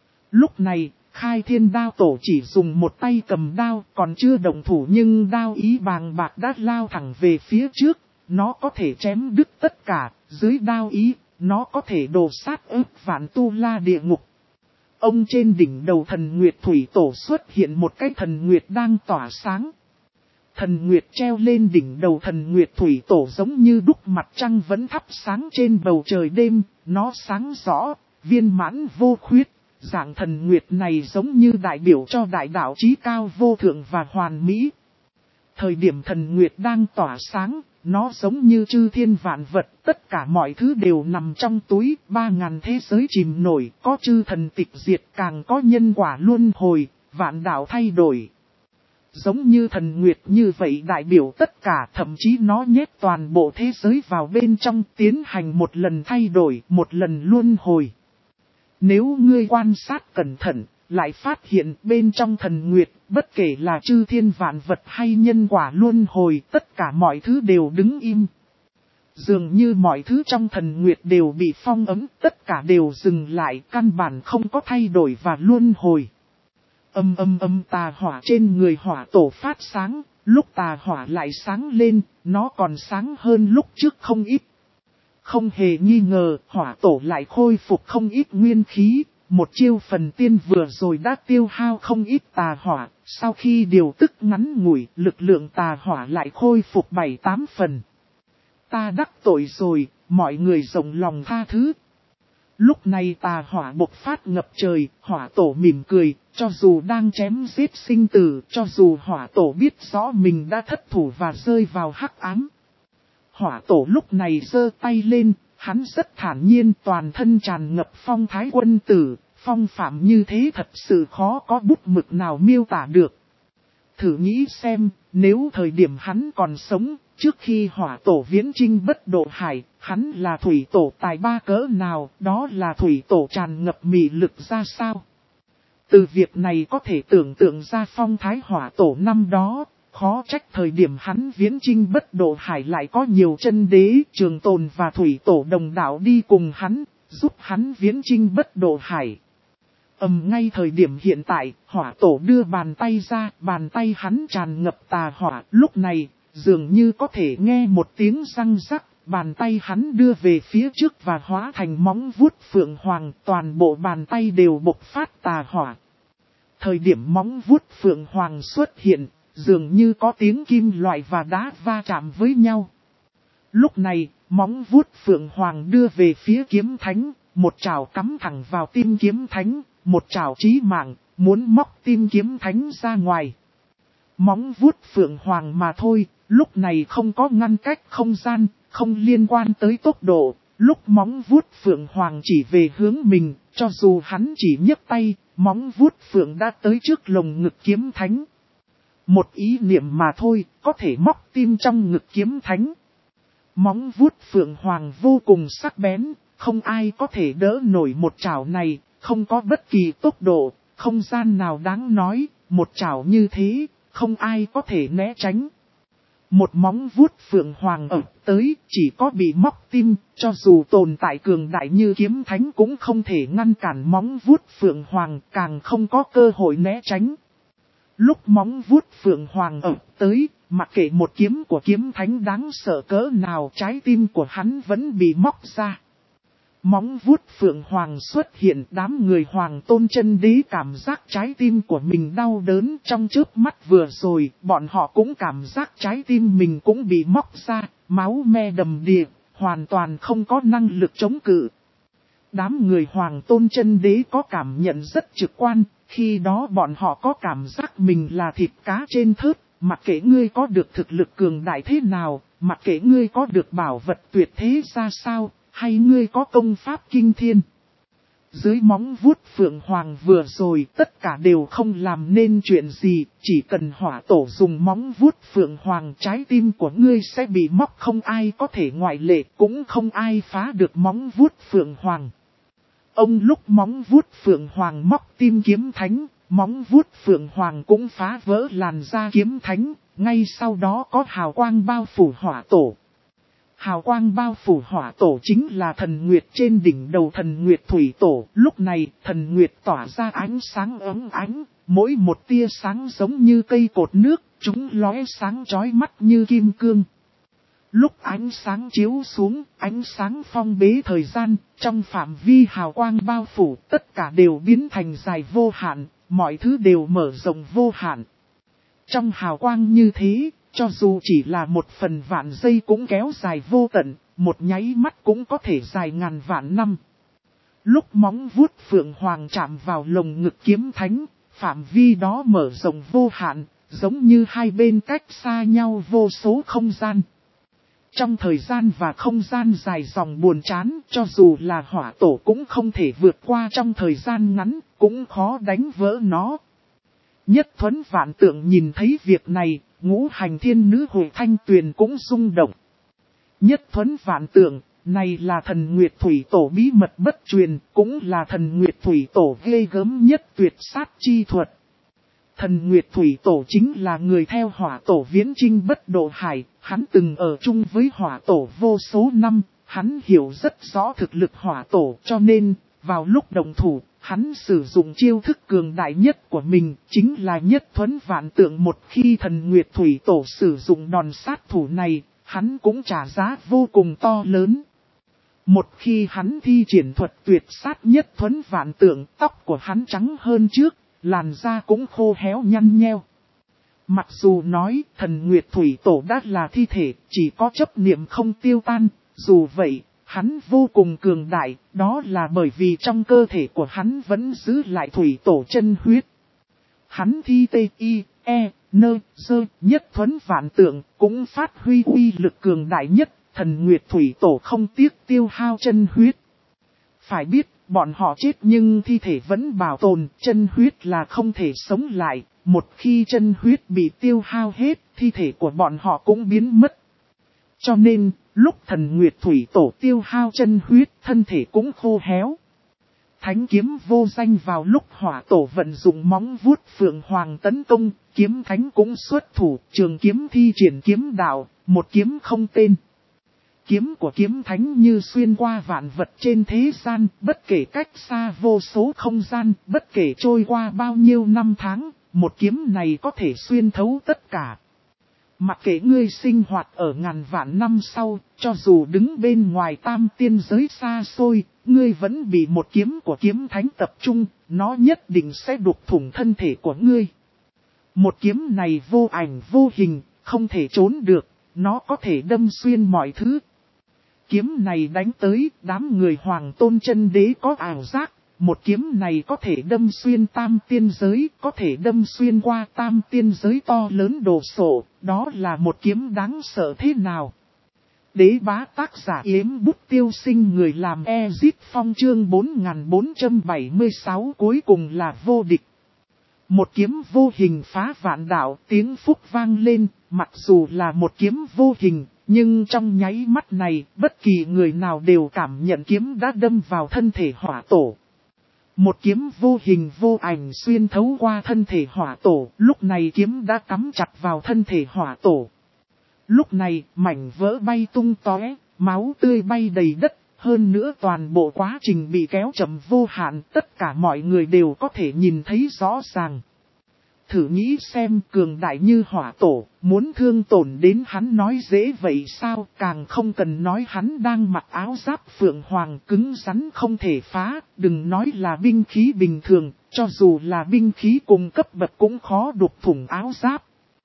Lúc này, khai thiên đao tổ chỉ dùng một tay cầm đao, còn chưa động thủ nhưng đao ý bàng bạc đã lao thẳng về phía trước. Nó có thể chém đứt tất cả, dưới đao ý, nó có thể đổ sát ức vạn tu la địa ngục. Ông trên đỉnh đầu thần Nguyệt Thủy Tổ xuất hiện một cái thần Nguyệt đang tỏa sáng. Thần Nguyệt treo lên đỉnh đầu thần Nguyệt Thủy Tổ giống như đúc mặt trăng vẫn thắp sáng trên bầu trời đêm, nó sáng rõ, viên mãn vô khuyết. Dạng thần Nguyệt này giống như đại biểu cho đại đạo chí cao vô thượng và hoàn mỹ. Thời điểm thần Nguyệt đang tỏa sáng, nó giống như chư thiên vạn vật, tất cả mọi thứ đều nằm trong túi, 3000 thế giới chìm nổi, có chư thần tịch diệt càng có nhân quả luân hồi, vạn đạo thay đổi. Giống như thần Nguyệt như vậy đại biểu tất cả, thậm chí nó nhét toàn bộ thế giới vào bên trong tiến hành một lần thay đổi, một lần luân hồi. Nếu ngươi quan sát cẩn thận, lại phát hiện bên trong thần Nguyệt, bất kể là chư thiên vạn vật hay nhân quả luân hồi, tất cả mọi thứ đều đứng im. Dường như mọi thứ trong thần Nguyệt đều bị phong ấn, tất cả đều dừng lại, căn bản không có thay đổi và luân hồi. Tà hỏa trên người hỏa tổ phát sáng, lúc tà hỏa lại sáng lên, nó còn sáng hơn lúc trước không ít. Không hề nghi ngờ, hỏa tổ lại khôi phục không ít nguyên khí. Một chiêu phần tiên vừa rồi đã tiêu hao không ít tà hỏa, sau khi điều tức ngắn ngủi, lực lượng tà hỏa lại khôi phục 7-8 phần. Ta đắc tội rồi, mọi người rộng lòng tha thứ. Lúc này tà hỏa bộc phát ngập trời, hỏa tổ mỉm cười, cho dù đang chém giết sinh tử, cho dù hỏa tổ biết rõ mình đã thất thủ và rơi vào hắc ám. Hỏa tổ lúc này giơ tay lên. Hắn rất thản nhiên, toàn thân tràn ngập phong thái quân tử, phong phạm như thế thật sự khó có bút mực nào miêu tả được. Thử nghĩ xem, nếu thời điểm hắn còn sống, trước khi hỏa tổ viễn chinh bất độ hải, hắn là thủy tổ tài ba cỡ nào, đó là thủy tổ tràn ngập mị lực ra sao. Từ việc này có thể tưởng tượng ra phong thái hỏa tổ năm đó. Khó trách thời điểm hắn viễn chinh bất độ hải lại có nhiều chân đế, trường tồn và thủy tổ đồng đạo đi cùng hắn, giúp hắn viễn chinh bất độ hải. Ngay thời điểm hiện tại, hỏa tổ đưa bàn tay ra, bàn tay hắn tràn ngập tà hỏa, lúc này, dường như có thể nghe một tiếng răng rắc, bàn tay hắn đưa về phía trước và hóa thành móng vuốt phượng hoàng, toàn bộ bàn tay đều bộc phát tà hỏa. Thời điểm móng vuốt phượng hoàng xuất hiện, dường như có tiếng kim loại và đá va chạm với nhau. Lúc này, móng vuốt phượng hoàng đưa về phía kiếm thánh, một chảo cắm thẳng vào tim kiếm thánh, một chảo chí mạng, muốn móc tim kiếm thánh ra ngoài. Móng vuốt phượng hoàng mà thôi, lúc này không có ngăn cách không gian, không liên quan tới tốc độ, lúc móng vuốt phượng hoàng chỉ về hướng mình, cho dù hắn chỉ nhấc tay, móng vuốt phượng đã tới trước lồng ngực kiếm thánh. Một ý niệm mà thôi, có thể móc tim trong ngực kiếm thánh. Móng vuốt phượng hoàng vô cùng sắc bén, không ai có thể đỡ nổi một chảo này, không có bất kỳ tốc độ, không gian nào đáng nói, một chảo như thế, không ai có thể né tránh. Một móng vuốt phượng hoàng ập tới, chỉ có bị móc tim, cho dù tồn tại cường đại như kiếm thánh cũng không thể ngăn cản móng vuốt phượng hoàng, càng không có cơ hội né tránh. Lúc móng vuốt phượng hoàng ập tới, mặc kệ một kiếm của kiếm thánh đáng sợ cỡ nào, trái tim của hắn vẫn bị móc ra. Móng vuốt phượng hoàng xuất hiện, đám người Hoàng Tôn Chân Đế cảm giác trái tim của mình đau đớn trong chớp mắt vừa rồi, bọn họ cũng cảm giác trái tim mình cũng bị móc ra, máu me đầm đìa, hoàn toàn không có năng lực chống cự. Đám người Hoàng Tôn Chân Đế có cảm nhận rất trực quan, khi đó bọn họ có cảm giác mình là thịt cá trên thớt, mặc kệ ngươi có được thực lực cường đại thế nào, mặc kệ ngươi có được bảo vật tuyệt thế ra sao, hay ngươi có công pháp kinh thiên. Dưới móng vuốt phượng hoàng vừa rồi tất cả đều không làm nên chuyện gì, chỉ cần hỏa tổ dùng móng vuốt phượng hoàng trái tim của ngươi sẽ bị móc, không ai có thể ngoại lệ, cũng không ai phá được móng vuốt phượng hoàng. Ông lúc móng vuốt phượng hoàng móc tim kiếm thánh, móng vuốt phượng hoàng cũng phá vỡ làn da kiếm thánh, ngay sau đó có hào quang bao phủ hỏa tổ. Hào quang bao phủ hỏa tổ chính là thần nguyệt trên đỉnh đầu thần nguyệt thủy tổ. Lúc này thần nguyệt tỏa ra ánh sáng ấm ánh, mỗi một tia sáng giống như cây cột nước, chúng lóe sáng chói mắt như kim cương. Lúc ánh sáng chiếu xuống, ánh sáng phong bế thời gian, trong phạm vi hào quang bao phủ tất cả đều biến thành dài vô hạn, mọi thứ đều mở rộng vô hạn. Trong hào quang như thế, cho dù chỉ là một phần vạn giây cũng kéo dài vô tận, một nháy mắt cũng có thể dài ngàn vạn năm. Lúc móng vuốt phượng hoàng chạm vào lồng ngực kiếm thánh, phạm vi đó mở rộng vô hạn, giống như hai bên cách xa nhau vô số không gian. Trong thời gian và không gian dài dòng buồn chán, cho dù là hỏa tổ cũng không thể vượt qua trong thời gian ngắn, cũng khó đánh vỡ nó. Nhất Thuấn Vạn Tượng nhìn thấy việc này, ngũ hành thiên nữ Hội Thanh Tuyền cũng rung động. Nhất Thuấn Vạn Tượng, này là thần Nguyệt Thủy Tổ bí mật bất truyền, cũng là thần Nguyệt Thủy Tổ ghê gớm nhất tuyệt sát chi thuật. Thần Nguyệt Thủy Tổ chính là người theo hỏa tổ viễn chinh bất độ hải, hắn từng ở chung với hỏa tổ vô số năm, hắn hiểu rất rõ thực lực hỏa tổ, cho nên, vào lúc đồng thủ, hắn sử dụng chiêu thức cường đại nhất của mình, chính là Nhất Thuấn Vạn Tượng. Một khi thần Nguyệt Thủy Tổ sử dụng đòn sát thủ này, hắn cũng trả giá vô cùng to lớn. Một khi hắn thi triển thuật tuyệt sát Nhất Thuấn Vạn Tượng, tóc của hắn trắng hơn trước, làn da cũng khô héo nhăn nheo. Mặc dù nói thần Nguyệt Thủy Tổ đã là thi thể, chỉ có chấp niệm không tiêu tan, dù vậy, hắn vô cùng cường đại, đó là bởi vì trong cơ thể của hắn vẫn giữ lại Thủy Tổ chân huyết. Hắn thi Nhất Thuấn Vạn Tượng cũng phát huy uy lực cường đại nhất, thần Nguyệt Thủy Tổ không tiếc tiêu hao chân huyết. Phải biết, bọn họ chết nhưng thi thể vẫn bảo tồn, chân huyết là không thể sống lại, một khi chân huyết bị tiêu hao hết, thi thể của bọn họ cũng biến mất. Cho nên, lúc thần Nguyệt Thủy Tổ tiêu hao chân huyết, thân thể cũng khô héo. Thánh kiếm vô danh vào lúc hỏa tổ vận dụng móng vuốt phượng hoàng tấn công, kiếm thánh cũng xuất thủ, trường kiếm thi triển kiếm đạo, một kiếm không tên. Kiếm của kiếm thánh như xuyên qua vạn vật trên thế gian, bất kể cách xa vô số không gian, bất kể trôi qua bao nhiêu năm tháng, một kiếm này có thể xuyên thấu tất cả. Mặc kệ ngươi sinh hoạt ở ngàn vạn năm sau, cho dù đứng bên ngoài tam tiên giới xa xôi, ngươi vẫn bị một kiếm của kiếm thánh tập trung, nó nhất định sẽ đục thủng thân thể của ngươi. Một kiếm này vô ảnh vô hình, không thể trốn được, nó có thể đâm xuyên mọi thứ. Kiếm này đánh tới, đám người Hoàng Tôn Chân Đế có ảo giác, một kiếm này có thể đâm xuyên tam tiên giới, có thể đâm xuyên qua tam tiên giới to lớn đồ sộ, đó là một kiếm đáng sợ thế nào. Đế bá tác giả Yếm Bút Tiêu Sinh, người làm Ezit Phong, chương 4476 cuối cùng là vô địch. Một kiếm vô hình phá vạn đạo, tiếng phúc vang lên, mặc dù là một kiếm vô hình, nhưng trong nháy mắt này, bất kỳ người nào đều cảm nhận kiếm đã đâm vào thân thể hỏa tổ. Một kiếm vô hình vô ảnh xuyên thấu qua thân thể hỏa tổ, lúc này kiếm đã cắm chặt vào thân thể hỏa tổ. Lúc này, mảnh vỡ bay tung tóe, máu tươi bay đầy đất, hơn nữa toàn bộ quá trình bị kéo chậm vô hạn, tất cả mọi người đều có thể nhìn thấy rõ ràng. Thử nghĩ xem, cường đại như hỏa tổ, muốn thương tổn đến hắn nói dễ vậy sao, càng không cần nói hắn đang mặc áo giáp phượng hoàng cứng rắn không thể phá, đừng nói là binh khí bình thường, cho dù là binh khí cùng cấp bậc cũng khó đục thủng áo giáp.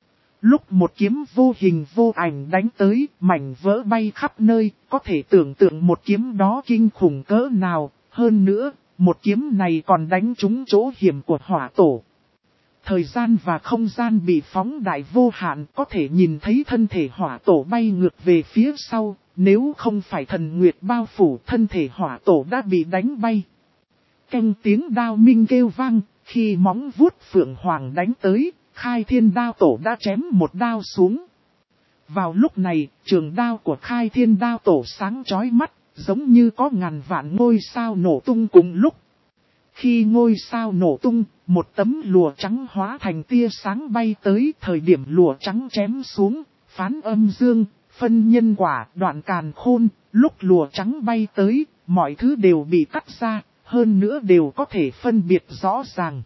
Lúc một kiếm vô hình vô ảnh đánh tới, mảnh vỡ bay khắp nơi, có thể tưởng tượng một kiếm đó kinh khủng cỡ nào, hơn nữa, một kiếm này còn đánh trúng chỗ hiểm của hỏa tổ. Thời gian và không gian bị phóng đại vô hạn, có thể nhìn thấy thân thể hỏa tổ bay ngược về phía sau, nếu không phải thần nguyệt bao phủ thân thể hỏa tổ đã bị đánh bay. Canh tiếng đao minh kêu vang, khi móng vuốt phượng hoàng đánh tới, Khai Thiên Đao Tổ đã chém một đao xuống. Vào lúc này, trường đao của Khai Thiên Đao Tổ sáng chói mắt, giống như có ngàn vạn ngôi sao nổ tung cùng lúc. Khi ngôi sao nổ tung, một tấm lụa trắng hóa thành tia sáng bay tới, thời điểm lụa trắng chém xuống, phán âm dương, phân nhân quả, đoạn càn khôn, lúc lụa trắng bay tới, mọi thứ đều bị cắt ra, hơn nữa đều có thể phân biệt rõ ràng.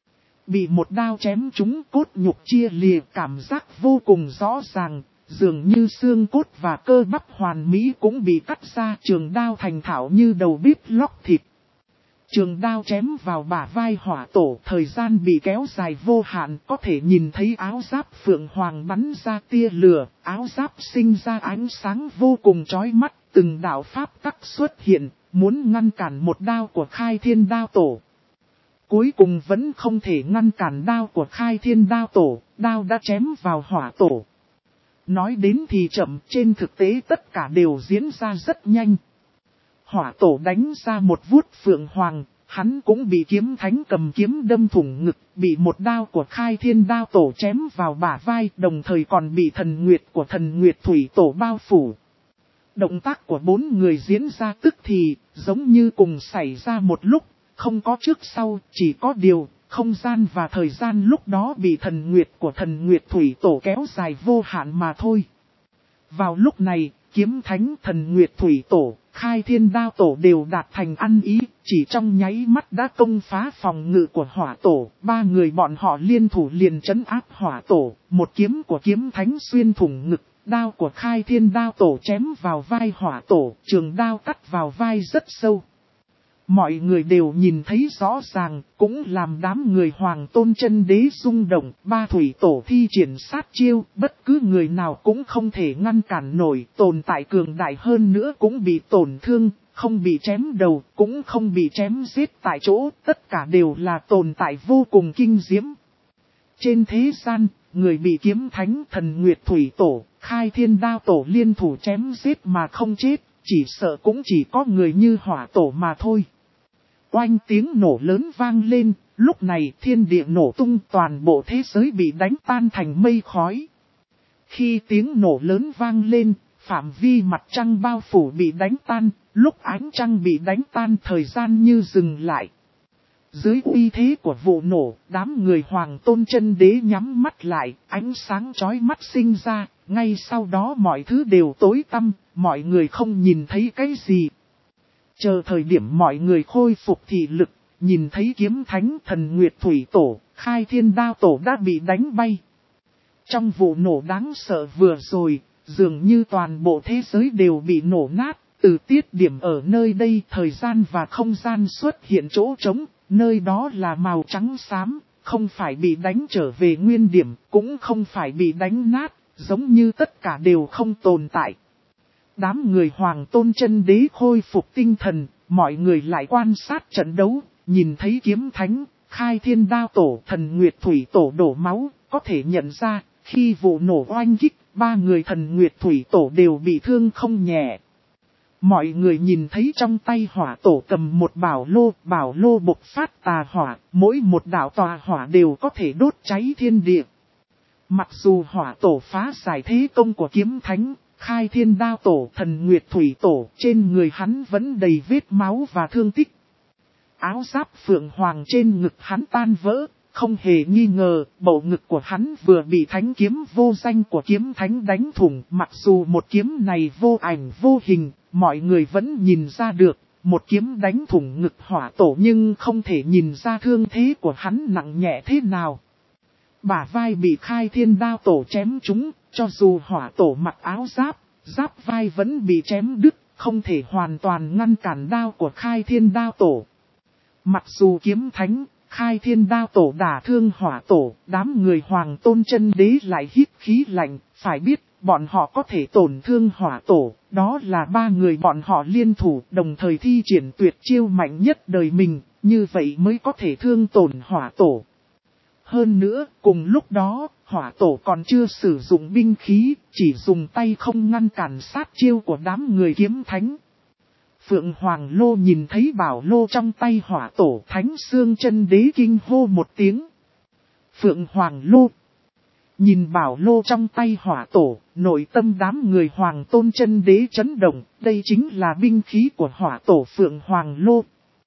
Bị một đao chém trúng cốt nhục chia lìa, cảm giác vô cùng rõ ràng, dường như xương cốt và cơ bắp hoàn mỹ cũng bị cắt ra, trường đao thành thạo như đầu bếp lóc thịt. Trường đao chém vào bả vai hỏa tổ, thời gian bị kéo dài vô hạn, có thể nhìn thấy áo giáp phượng hoàng bắn ra tia lửa, áo giáp sinh ra ánh sáng vô cùng chói mắt, từng đạo pháp tắc xuất hiện, muốn ngăn cản một đao của Khai Thiên Đao Tổ. Cuối cùng vẫn không thể ngăn cản đao của Khai Thiên Đao Tổ, đao đã chém vào hỏa tổ. Nói đến thì chậm, trên thực tế tất cả đều diễn ra rất nhanh. Hỏa tổ đánh ra một vuốt phượng hoàng, hắn cũng bị kiếm thánh cầm kiếm đâm thủng ngực, bị một đao của Khai Thiên Đao Tổ chém vào bả vai, đồng thời còn bị thần nguyệt của thần nguyệt thủy tổ bao phủ. Động tác của bốn người diễn ra tức thì, giống như cùng xảy ra một lúc, không có trước sau, chỉ có điều, không gian và thời gian lúc đó bị thần nguyệt của thần nguyệt thủy tổ kéo dài vô hạn mà thôi. Vào lúc này, kiếm thánh thần nguyệt thủy tổ, Khai Thiên Đao Tổ đều đạt thành ăn ý, chỉ trong nháy mắt đã công phá phòng ngự của hỏa tổ, ba người bọn họ liên thủ liền trấn áp hỏa tổ, một kiếm của kiếm thánh xuyên thủng ngực, đao của Khai Thiên Đao Tổ chém vào vai hỏa tổ, trường đao cắt vào vai rất sâu. Mọi người đều nhìn thấy rõ ràng, cũng làm đám người Hoàng Tôn Chân Đế rung động, ba thủy tổ thi triển sát chiêu, bất cứ người nào cũng không thể ngăn cản nổi, tồn tại cường đại hơn nữa cũng bị tổn thương, không bị chém đầu, cũng không bị chém giết tại chỗ, tất cả đều là tồn tại vô cùng kinh diễm. Trên thế gian, người bị kiếm thánh thần Nguyệt Thủy Tổ, Khai Thiên Đao Tổ liên thủ chém giết mà không chết, chỉ sợ cũng chỉ có người như hỏa tổ mà thôi. Oanh tiếng nổ lớn vang lên, lúc này thiên địa nổ tung, toàn bộ thế giới bị đánh tan thành mây khói. Khi tiếng nổ lớn vang lên, phạm vi mặt trăng bao phủ bị đánh tan, lúc ánh trăng bị đánh tan thời gian như dừng lại. Dưới uy thế của vụ nổ, đám người Hoàng Tôn Chân Đế nhắm mắt lại, ánh sáng chói mắt sinh ra, ngay sau đó mọi thứ đều tối tăm, mọi người không nhìn thấy cái gì. Chờ thời điểm mọi người khôi phục thị lực, nhìn thấy kiếm thánh thần Nguyệt Thủy Tổ, Khai Thiên Đao Tổ đã bị đánh bay. Trong vụ nổ đáng sợ vừa rồi, dường như toàn bộ thế giới đều bị nổ nát, từ tiết điểm ở nơi đây thời gian và không gian xuất hiện chỗ trống, nơi đó là màu trắng xám, không phải bị đánh trở về nguyên điểm, cũng không phải bị đánh nát, giống như tất cả đều không tồn tại. Đám người Hoàng Tôn Chân Đế khôi phục tinh thần, mọi người lại quan sát trận đấu, nhìn thấy kiếm thánh, Khai Thiên Đao Tổ, thần Nguyệt Thủy Tổ đổ máu, có thể nhận ra, khi vụ nổ oanh kích, ba người thần Nguyệt Thủy Tổ đều bị thương không nhẹ. Mọi người nhìn thấy trong tay hỏa tổ cầm một bảo lô bộc phát tà hỏa, mỗi một đạo tà hỏa đều có thể đốt cháy thiên địa. Mặc dù hỏa tổ phá giải thế công của kiếm thánh, Khai Thiên Đao Tổ, thần Nguyệt Thủy Tổ, trên người hắn vẫn đầy vết máu và thương tích. Áo giáp phượng hoàng trên ngực hắn tan vỡ, không hề nghi ngờ, bầu ngực của hắn vừa bị thánh kiếm vô danh của kiếm thánh đánh thủng. Mặc dù một kiếm này vô ảnh vô hình, mọi người vẫn nhìn ra được, một kiếm đánh thủng ngực hỏa tổ nhưng không thể nhìn ra thương thế của hắn nặng nhẹ thế nào. Bả vai bị Khai Thiên Đao Tổ chém trúng, cho dù hỏa tổ mặc áo giáp, giáp vai vẫn bị chém đứt, không thể hoàn toàn ngăn cản đao của Khai Thiên Đao Tổ. Mặc dù kiếm thánh, Khai Thiên Đao Tổ đả thương hỏa tổ, đám người Hoàng Tôn Chân Đế lại hít khí lạnh, phải biết, bọn họ có thể tổn thương hỏa tổ, đó là ba người bọn họ liên thủ, đồng thời thi triển tuyệt chiêu mạnh nhất đời mình, như vậy mới có thể thương tổn hỏa tổ. Hơn nữa, cùng lúc đó, hỏa tổ còn chưa sử dụng binh khí, chỉ dùng tay không ngăn cản sát chiêu của đám người kiếm thánh. Phượng Hoàng Lô nhìn thấy bảo lô trong tay hỏa tổ, Thánh Xương Chân Đế kinh hô một tiếng. Phượng Hoàng Lô. Nhìn bảo lô trong tay hỏa tổ, nội tâm đám người Hoàng Tôn Chân Đế chấn động, đây chính là binh khí của hỏa tổ Phượng Hoàng Lô.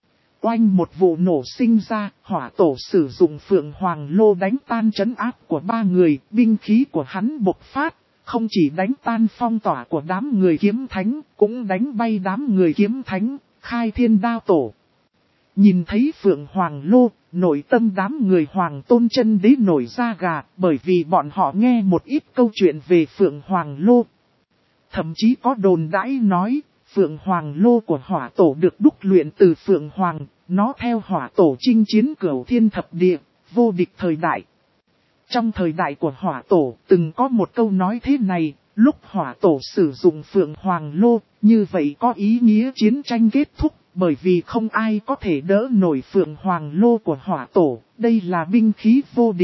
Oanh một vụ nổ sinh ra, hỏa tổ sử dụng Phượng Hoàng Lô đánh tan trấn áp của ba người, binh khí của hắn bộc phát, không chỉ đánh tan phong tỏa của đám người kiếm thánh, cũng đánh bay đám người kiếm thánh, Khai Thiên Đao Tổ. Nhìn thấy Phượng Hoàng Lô, nội tâm đám người Hoàng Tôn Chân Đế nổi da gà, bởi vì bọn họ nghe một ít câu chuyện về Phượng Hoàng Lô. Thậm chí có đồn đãi nói, Phượng Hoàng Lô của hỏa tổ được đúc luyện từ Phượng Hoàng, nó theo hỏa tổ chinh chiến cửu thiên thập địa, vô địch thời đại. Trong thời đại của hỏa tổ, từng có một câu nói thế này, lúc hỏa tổ sử dụng Phượng Hoàng Lô, như vậy có ý nghĩa chiến tranh kết thúc, bởi vì không ai có thể đỡ nổi Phượng Hoàng Lô của hỏa tổ, đây là binh khí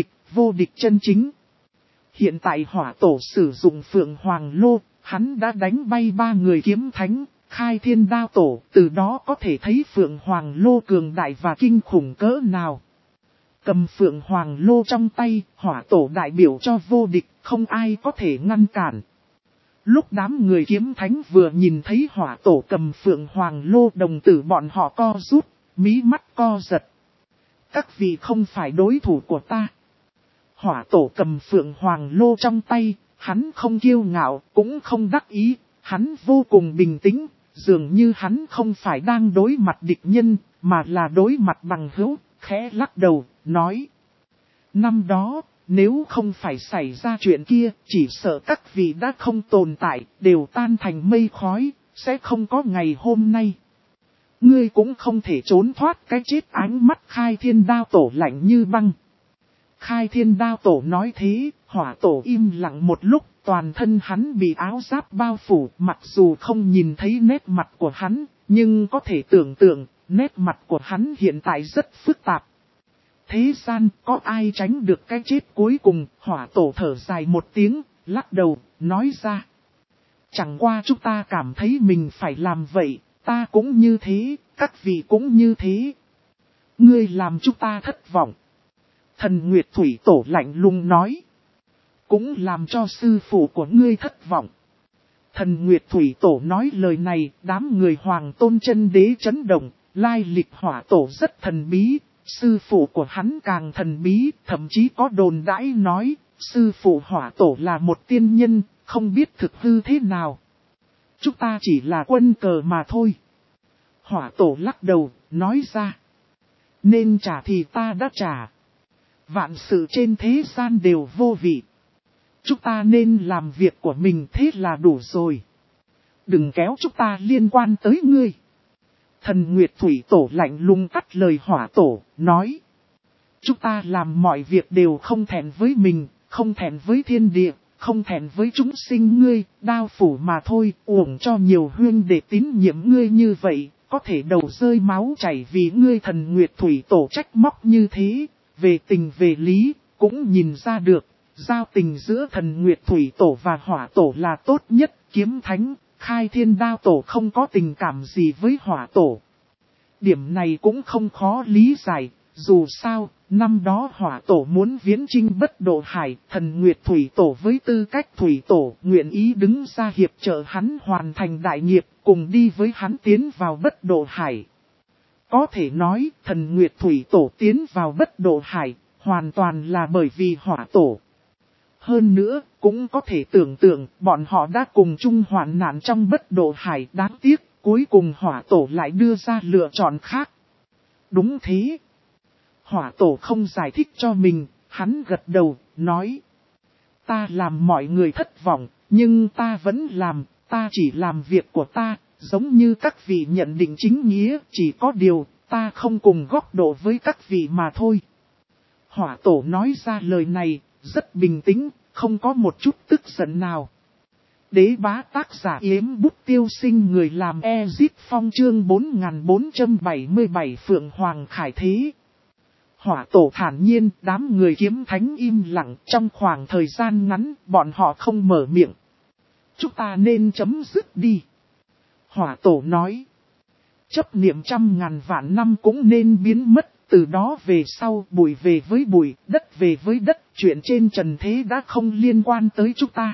vô địch chân chính. Hiện tại hỏa tổ sử dụng Phượng Hoàng Lô, hắn đã đánh bay ba người kiếm thánh, Khai Thiên Đao Tổ, từ đó có thể thấy Phượng Hoàng Lô cường đại và kinh khủng cỡ nào. Cầm Phượng Hoàng Lô trong tay, hỏa tổ đại biểu cho vô địch, không ai có thể ngăn cản. Lúc đám người kiếm thánh vừa nhìn thấy hỏa tổ cầm Phượng Hoàng Lô, đồng tử bọn họ co rút, mí mắt co giật. Các vị không phải đối thủ của ta. Hỏa tổ cầm Phượng Hoàng Lô trong tay, hắn không kiêu ngạo, cũng không đắc ý, hắn vô cùng bình tĩnh, dường như hắn không phải đang đối mặt địch nhân, mà là đối mặt bằng hữu, khẽ lắc đầu, nói. Năm đó, nếu không phải xảy ra chuyện kia, chỉ sợ các vị đã không tồn tại, đều tan thành mây khói, sẽ không có ngày hôm nay. Ngươi cũng không thể trốn thoát cái chết. Ánh mắt Khai Thiên Đao Tổ lạnh như băng. Khai Thiên Đao Tổ nói thế, hỏa tổ im lặng một lúc, toàn thân hắn bị áo giáp bao phủ, mặc dù không nhìn thấy nét mặt của hắn, nhưng có thể tưởng tượng, nét mặt của hắn hiện tại rất phức tạp. Thế gian có ai tránh được cái chết cuối cùng, hỏa tổ thở dài một tiếng, lắc đầu, nói ra. Chẳng qua chúng ta cảm thấy mình phải làm vậy, ta cũng như thế, các vị cũng như thế. Ngươi làm chúng ta thất vọng. Thần Nguyệt Thủy Tổ lạnh lùng nói. Cũng làm cho sư phụ của ngươi thất vọng. Thần Nguyệt Thủy Tổ nói lời này, đám người Hoàng Tôn Chân Đế chấn động, lai lịch hỏa tổ rất thần bí, sư phụ của hắn càng thần bí, thậm chí có đồn đãi nói, sư phụ hỏa tổ là một tiên nhân, không biết thực hư thế nào. Chúng ta chỉ là quân cờ mà thôi. Hỏa tổ lắc đầu, nói ra. Nên trả thì ta đã trả. Vạn sự trên thế gian đều vô vị. Chúng ta nên làm việc của mình, thế là đủ rồi. Đừng kéo chúng ta liên quan tới ngươi. Thần Nguyệt Thủy Tổ lạnh lùng cắt lời hỏa tổ, nói. Chúng ta làm mọi việc đều không thẹn với mình, không thẹn với thiên địa, không thẹn với chúng sinh ngươi, đao phủ mà thôi, uổng cho nhiều huynh để tín nhiệm ngươi như vậy, có thể đầu rơi máu chảy vì ngươi. Thần Nguyệt Thủy Tổ trách móc như thế, về tình về lý, cũng nhìn ra được, giao tình giữa Thần Nguyệt Thủy Tổ và hỏa tổ là tốt nhất. Kiếm thánh, Khai Thiên Đao Tổ không có tình cảm gì với hỏa tổ. Điểm này cũng không khó lý giải, dù sao, năm đó hỏa tổ muốn viễn chinh Bất Độ Hải, Thần Nguyệt Thủy Tổ với tư cách Thủy Tổ nguyện ý đứng ra hiệp trợ hắn hoàn thành đại nghiệp, cùng đi với hắn tiến vào Bất Độ Hải. Có thể nói, Thần Nguyệt Thủy Tổ tiến vào Bất Độ Hải, hoàn toàn là bởi vì hỏa tổ. Hơn nữa, cũng có thể tưởng tượng, bọn họ đã cùng chung hoạn nạn trong Bất Độ Hải, đáng tiếc, cuối cùng hỏa tổ lại đưa ra lựa chọn khác. Đúng thế. Hỏa tổ không giải thích cho mình, Hắn gật đầu, nói. Ta làm mọi người thất vọng, nhưng ta vẫn làm, ta chỉ làm việc của ta, giống như các vị nhận định chính nghĩa, chỉ có điều, ta không cùng góc độ với các vị mà thôi. Hỏa tổ nói ra lời này, rất bình tĩnh, không có một chút tức giận nào. Đế bá tác giả Yếm Bút Tiêu Sinh, người làm Ezip Phong, chương 4477 Phượng Hoàng Khải Thế. Hỏa tổ thản nhiên, đám người kiếm thánh im lặng, trong khoảng thời gian ngắn, bọn họ không mở miệng. Chúng ta nên chấm dứt đi. Hỏa tổ nói. Chấp niệm 100.000 vạn năm cũng nên biến mất, từ đó về sau bụi về với bụi, đất về với đất, chuyện trên trần thế đã không liên quan tới chúng ta.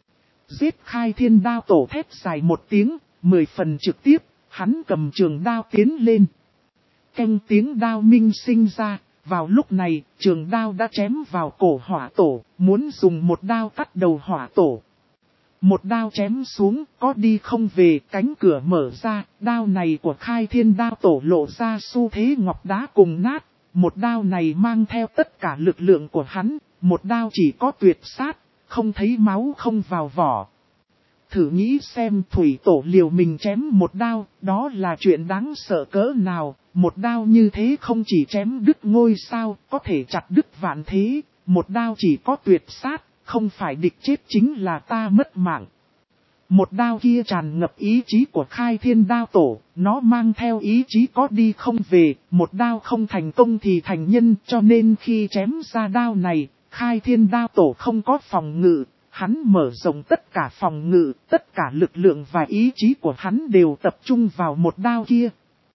Giết Khai Thiên đao tổ thét dài một tiếng, 10 phần trực tiếp, hắn cầm trường đao tiến lên. Canh tiếng đao minh sinh ra, vào lúc này, trường đao đã chém vào cổ hỏa tổ, muốn dùng một đao cắt đầu hỏa tổ. Một đao chém xuống, có đi không về, cánh cửa mở ra, đao này của Khai Thiên đao tổ lộ ra xu thế ngọc đá cùng nát. Một đao này mang theo tất cả lực lượng của hắn, một đao chỉ có tuyệt sát, không thấy máu không vào vỏ. Thử nghĩ xem thủy tổ liều mình chém một đao, đó là chuyện đáng sợ cỡ nào, một đao như thế không chỉ chém đứt ngôi sao, có thể chặt đứt vạn thế, một đao chỉ có tuyệt sát, không phải địch chết chính là ta mất mạng. Một đao kia tràn ngập ý chí của Khai Thiên đao tổ, nó mang theo ý chí có đi không về, một đao không thành công thì thành nhân, cho nên khi chém ra đao này, Khai Thiên đao tổ không có phòng ngự, hắn mở rộng tất cả phòng ngự, tất cả lực lượng và ý chí của hắn đều tập trung vào một đao kia.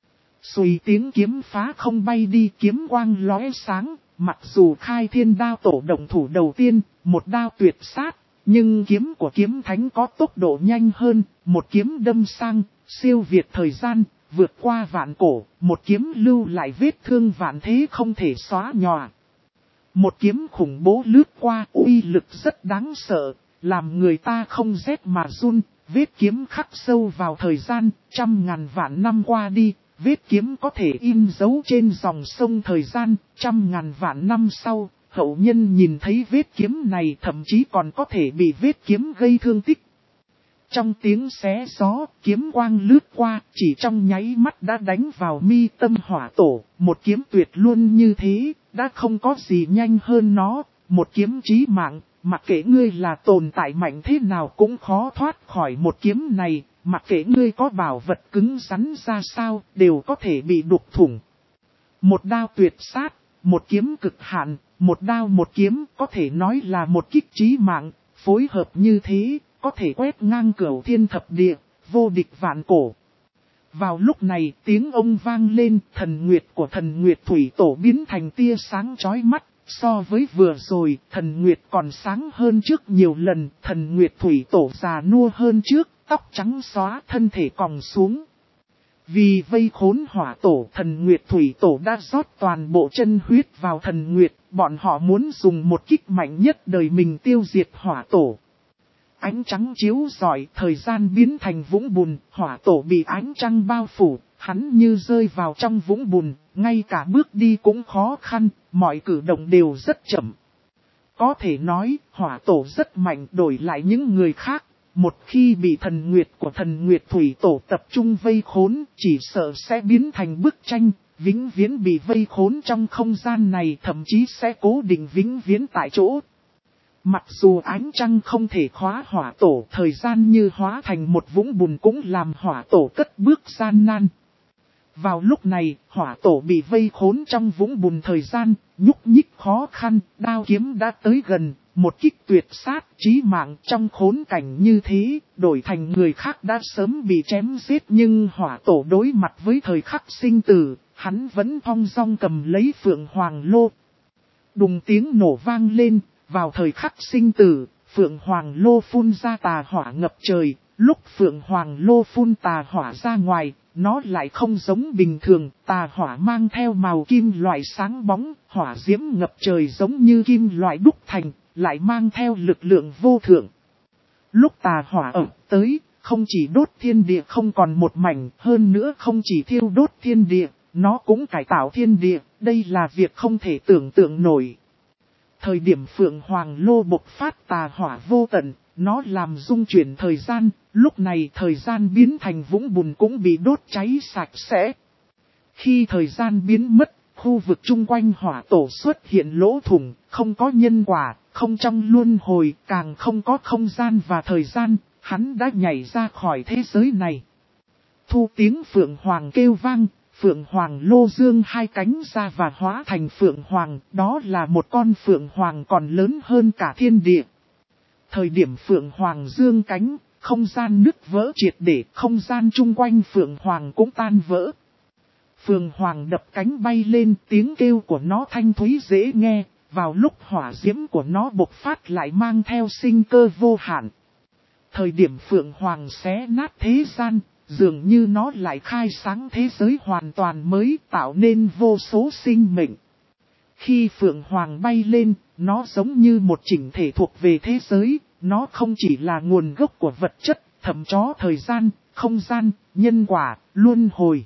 Xùy tiếng kiếm phá không bay đi, kiếm quang lóe sáng, mặc dù Khai Thiên đao tổ động thủ đầu tiên, một đao tuyệt sát. Nhưng kiếm của kiếm thánh có tốc độ nhanh hơn, một kiếm đâm sang, siêu việt thời gian, vượt qua vạn cổ, một kiếm lưu lại vết thương vạn thế không thể xóa nhòa. Một kiếm khủng bố lướt qua, uy lực rất đáng sợ, làm người ta không rét mà run, vết kiếm khắc sâu vào thời gian, 100.000 vạn năm qua đi, vết kiếm có thể in dấu trên dòng sông thời gian, 100.000 vạn năm sau. Hậu nhân nhìn thấy vết kiếm này thậm chí còn có thể bị vết kiếm gây thương tích. Trong tiếng xé gió, kiếm quang lướt qua, chỉ trong nháy mắt đã đánh vào mi tâm hỏa tổ. Một kiếm tuyệt luôn như thế, đã không có gì nhanh hơn nó. Một kiếm chí mạng, mặc kệ ngươi là tồn tại mạnh thế nào cũng khó thoát khỏi một kiếm này. Mặc kệ ngươi có bảo vật cứng rắn ra sao, đều có thể bị đục thủng. Một đao tuyệt sát, một kiếm cực hạn. Một đao một kiếm có thể nói là một kích chí mạng, phối hợp như thế, có thể quét ngang cửu thiên thập địa, vô địch vạn cổ. Vào lúc này tiếng ông vang lên, thần nguyệt của thần nguyệt thủy tổ biến thành tia sáng chói mắt, so với vừa rồi thần nguyệt còn sáng hơn trước nhiều lần, thần nguyệt thủy tổ già nua hơn trước, tóc trắng xóa thân thể còng xuống. Vì vây khốn hỏa tổ, thần nguyệt thủy tổ đã rót toàn bộ chân huyết vào thần nguyệt, bọn họ muốn dùng một kích mạnh nhất đời mình tiêu diệt hỏa tổ. Ánh trắng chiếu rọi, thời gian biến thành vũng bùn, hỏa tổ bị ánh trăng bao phủ, hắn như rơi vào trong vũng bùn, ngay cả bước đi cũng khó khăn, mọi cử động đều rất chậm. Có thể nói, hỏa tổ rất mạnh đổi lại những người khác. Một khi bị thần nguyệt của thần nguyệt thủy tổ tập trung vây khốn, chỉ sợ sẽ biến thành bức tranh, vĩnh viễn bị vây khốn trong không gian này, thậm chí sẽ cố định vĩnh viễn tại chỗ. Mặc dù ánh trăng không thể khóa hỏa tổ, thời gian như hóa thành một vũng bùn cũng làm hỏa tổ cất bước gian nan. Vào lúc này, hỏa tổ bị vây khốn trong vũng bùn thời gian, nhúc nhích khó khăn, đao kiếm đã tới gần. Một kích tuyệt sát, chí mạng trong khốn cảnh như thế, đổi thành người khác đã sớm bị chém giết, nhưng hỏa tổ đối mặt với thời khắc sinh tử, hắn vẫn thong dong cầm lấy Phượng Hoàng Lô. Đùng tiếng nổ vang lên, vào thời khắc sinh tử, Phượng Hoàng Lô phun ra tà hỏa ngập trời, lúc Phượng Hoàng Lô phun tà hỏa ra ngoài, nó lại không giống bình thường, tà hỏa mang theo màu kim loại sáng bóng, hỏa diễm ngập trời giống như kim loại đúc thành. Lại mang theo lực lượng vô thượng. Lúc tà hỏa ập tới, không chỉ đốt thiên địa không còn một mảnh, hơn nữa không chỉ thiêu đốt thiên địa, nó cũng cải tạo thiên địa, đây là việc không thể tưởng tượng nổi. Thời điểm Phượng Hoàng Lô bộc phát tà hỏa vô tận, nó làm rung chuyển thời gian, lúc này thời gian biến thành vũng bùn cũng bị đốt cháy sạch sẽ. Khi thời gian biến mất, khu vực chung quanh hỏa tổ xuất hiện lỗ thủng, không có nhân quả, không trong luân hồi, càng không có không gian và thời gian, hắn đã nhảy ra khỏi thế giới này. Thu tiếng Phượng Hoàng kêu vang, Phượng Hoàng Lô dương hai cánh ra và hóa thành Phượng Hoàng, đó là một con Phượng Hoàng còn lớn hơn cả thiên địa. Thời điểm Phượng Hoàng dương cánh, không gian nứt vỡ triệt để, không gian chung quanh Phượng Hoàng cũng tan vỡ. Phượng Hoàng đập cánh bay lên, tiếng kêu của nó thanh thúy dễ nghe, vào lúc hỏa diễm của nó bộc phát lại mang theo sinh cơ vô hạn. Thời điểm Phượng Hoàng xé nát thế gian, dường như nó lại khai sáng thế giới hoàn toàn mới, tạo nên vô số sinh mệnh. Khi Phượng Hoàng bay lên, nó giống như một chỉnh thể thuộc về thế giới, nó không chỉ là nguồn gốc của vật chất, thậm chí thời gian, không gian, nhân quả, luân hồi.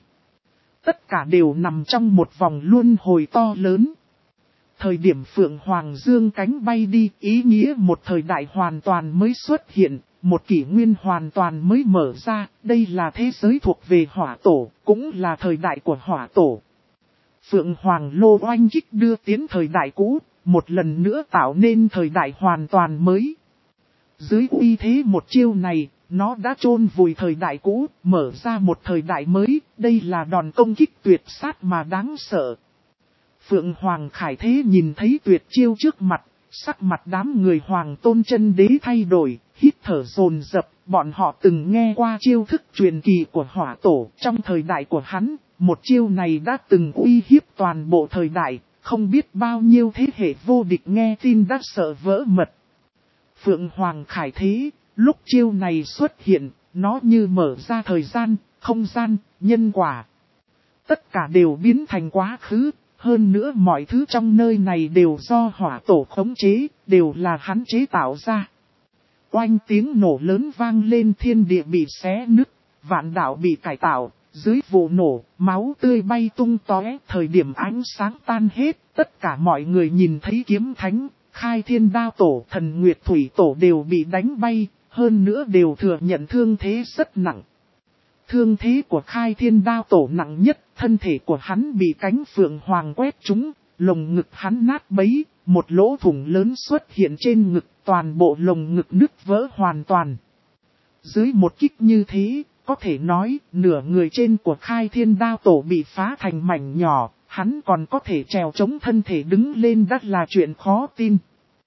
Tất cả đều nằm trong một vòng luân hồi to lớn. Thời điểm Phượng Hoàng dương cánh bay đi, ý nghĩa một thời đại hoàn toàn mới xuất hiện, một kỷ nguyên hoàn toàn mới mở ra, đây là thế giới thuộc về hỏa tổ, cũng là thời đại của hỏa tổ. Phượng Hoàng Lô oanh kích đưa tiến thời đại cũ, một lần nữa tạo nên thời đại hoàn toàn mới. Dưới uy thế một chiêu này, nó đã chôn vùi thời đại cũ, mở ra một thời đại mới, đây là đòn công kích tuyệt sát mà đáng sợ. Phượng Hoàng Khải Thế nhìn thấy tuyệt chiêu trước mặt, sắc mặt đám người Hoàng Tôn Chân Đế thay đổi, hít thở dồn dập, bọn họ từng nghe qua chiêu thức truyền kỳ của hỏa tổ trong thời đại của hắn, một chiêu này đã từng uy hiếp toàn bộ thời đại, không biết bao nhiêu thế hệ vô địch nghe tin đã sợ vỡ mật. Phượng Hoàng Khải Thế, lúc chiêu này xuất hiện, nó như mở ra thời gian, không gian, nhân quả. Tất cả đều biến thành quá khứ, hơn nữa mọi thứ trong nơi này đều do hỏa tổ khống chế, đều là hắn chế tạo ra. Oanh tiếng nổ lớn vang lên, thiên địa bị xé nứt, vạn đạo bị cải tạo, dưới vụ nổ, máu tươi bay tung tóe, thời điểm ánh sáng tan hết, tất cả mọi người nhìn thấy kiếm thánh, Khai Thiên Đao Tổ, Thần Nguyệt Thủy Tổ đều bị đánh bay, hơn nữa đều thừa nhận thương thế rất nặng. Thương thế của Khai Thiên Đao Tổ nặng nhất, thân thể của hắn bị cánh Phượng Hoàng quét trúng, lồng ngực hắn nát bấy, một lỗ thủng lớn xuất hiện trên ngực, toàn bộ lồng ngực nứt vỡ hoàn toàn. Dưới một kích như thế, có thể nói, nửa người trên của Khai Thiên Đao Tổ bị phá thành mảnh nhỏ, hắn còn có thể trèo chống thân thể đứng lên đã là chuyện khó tin.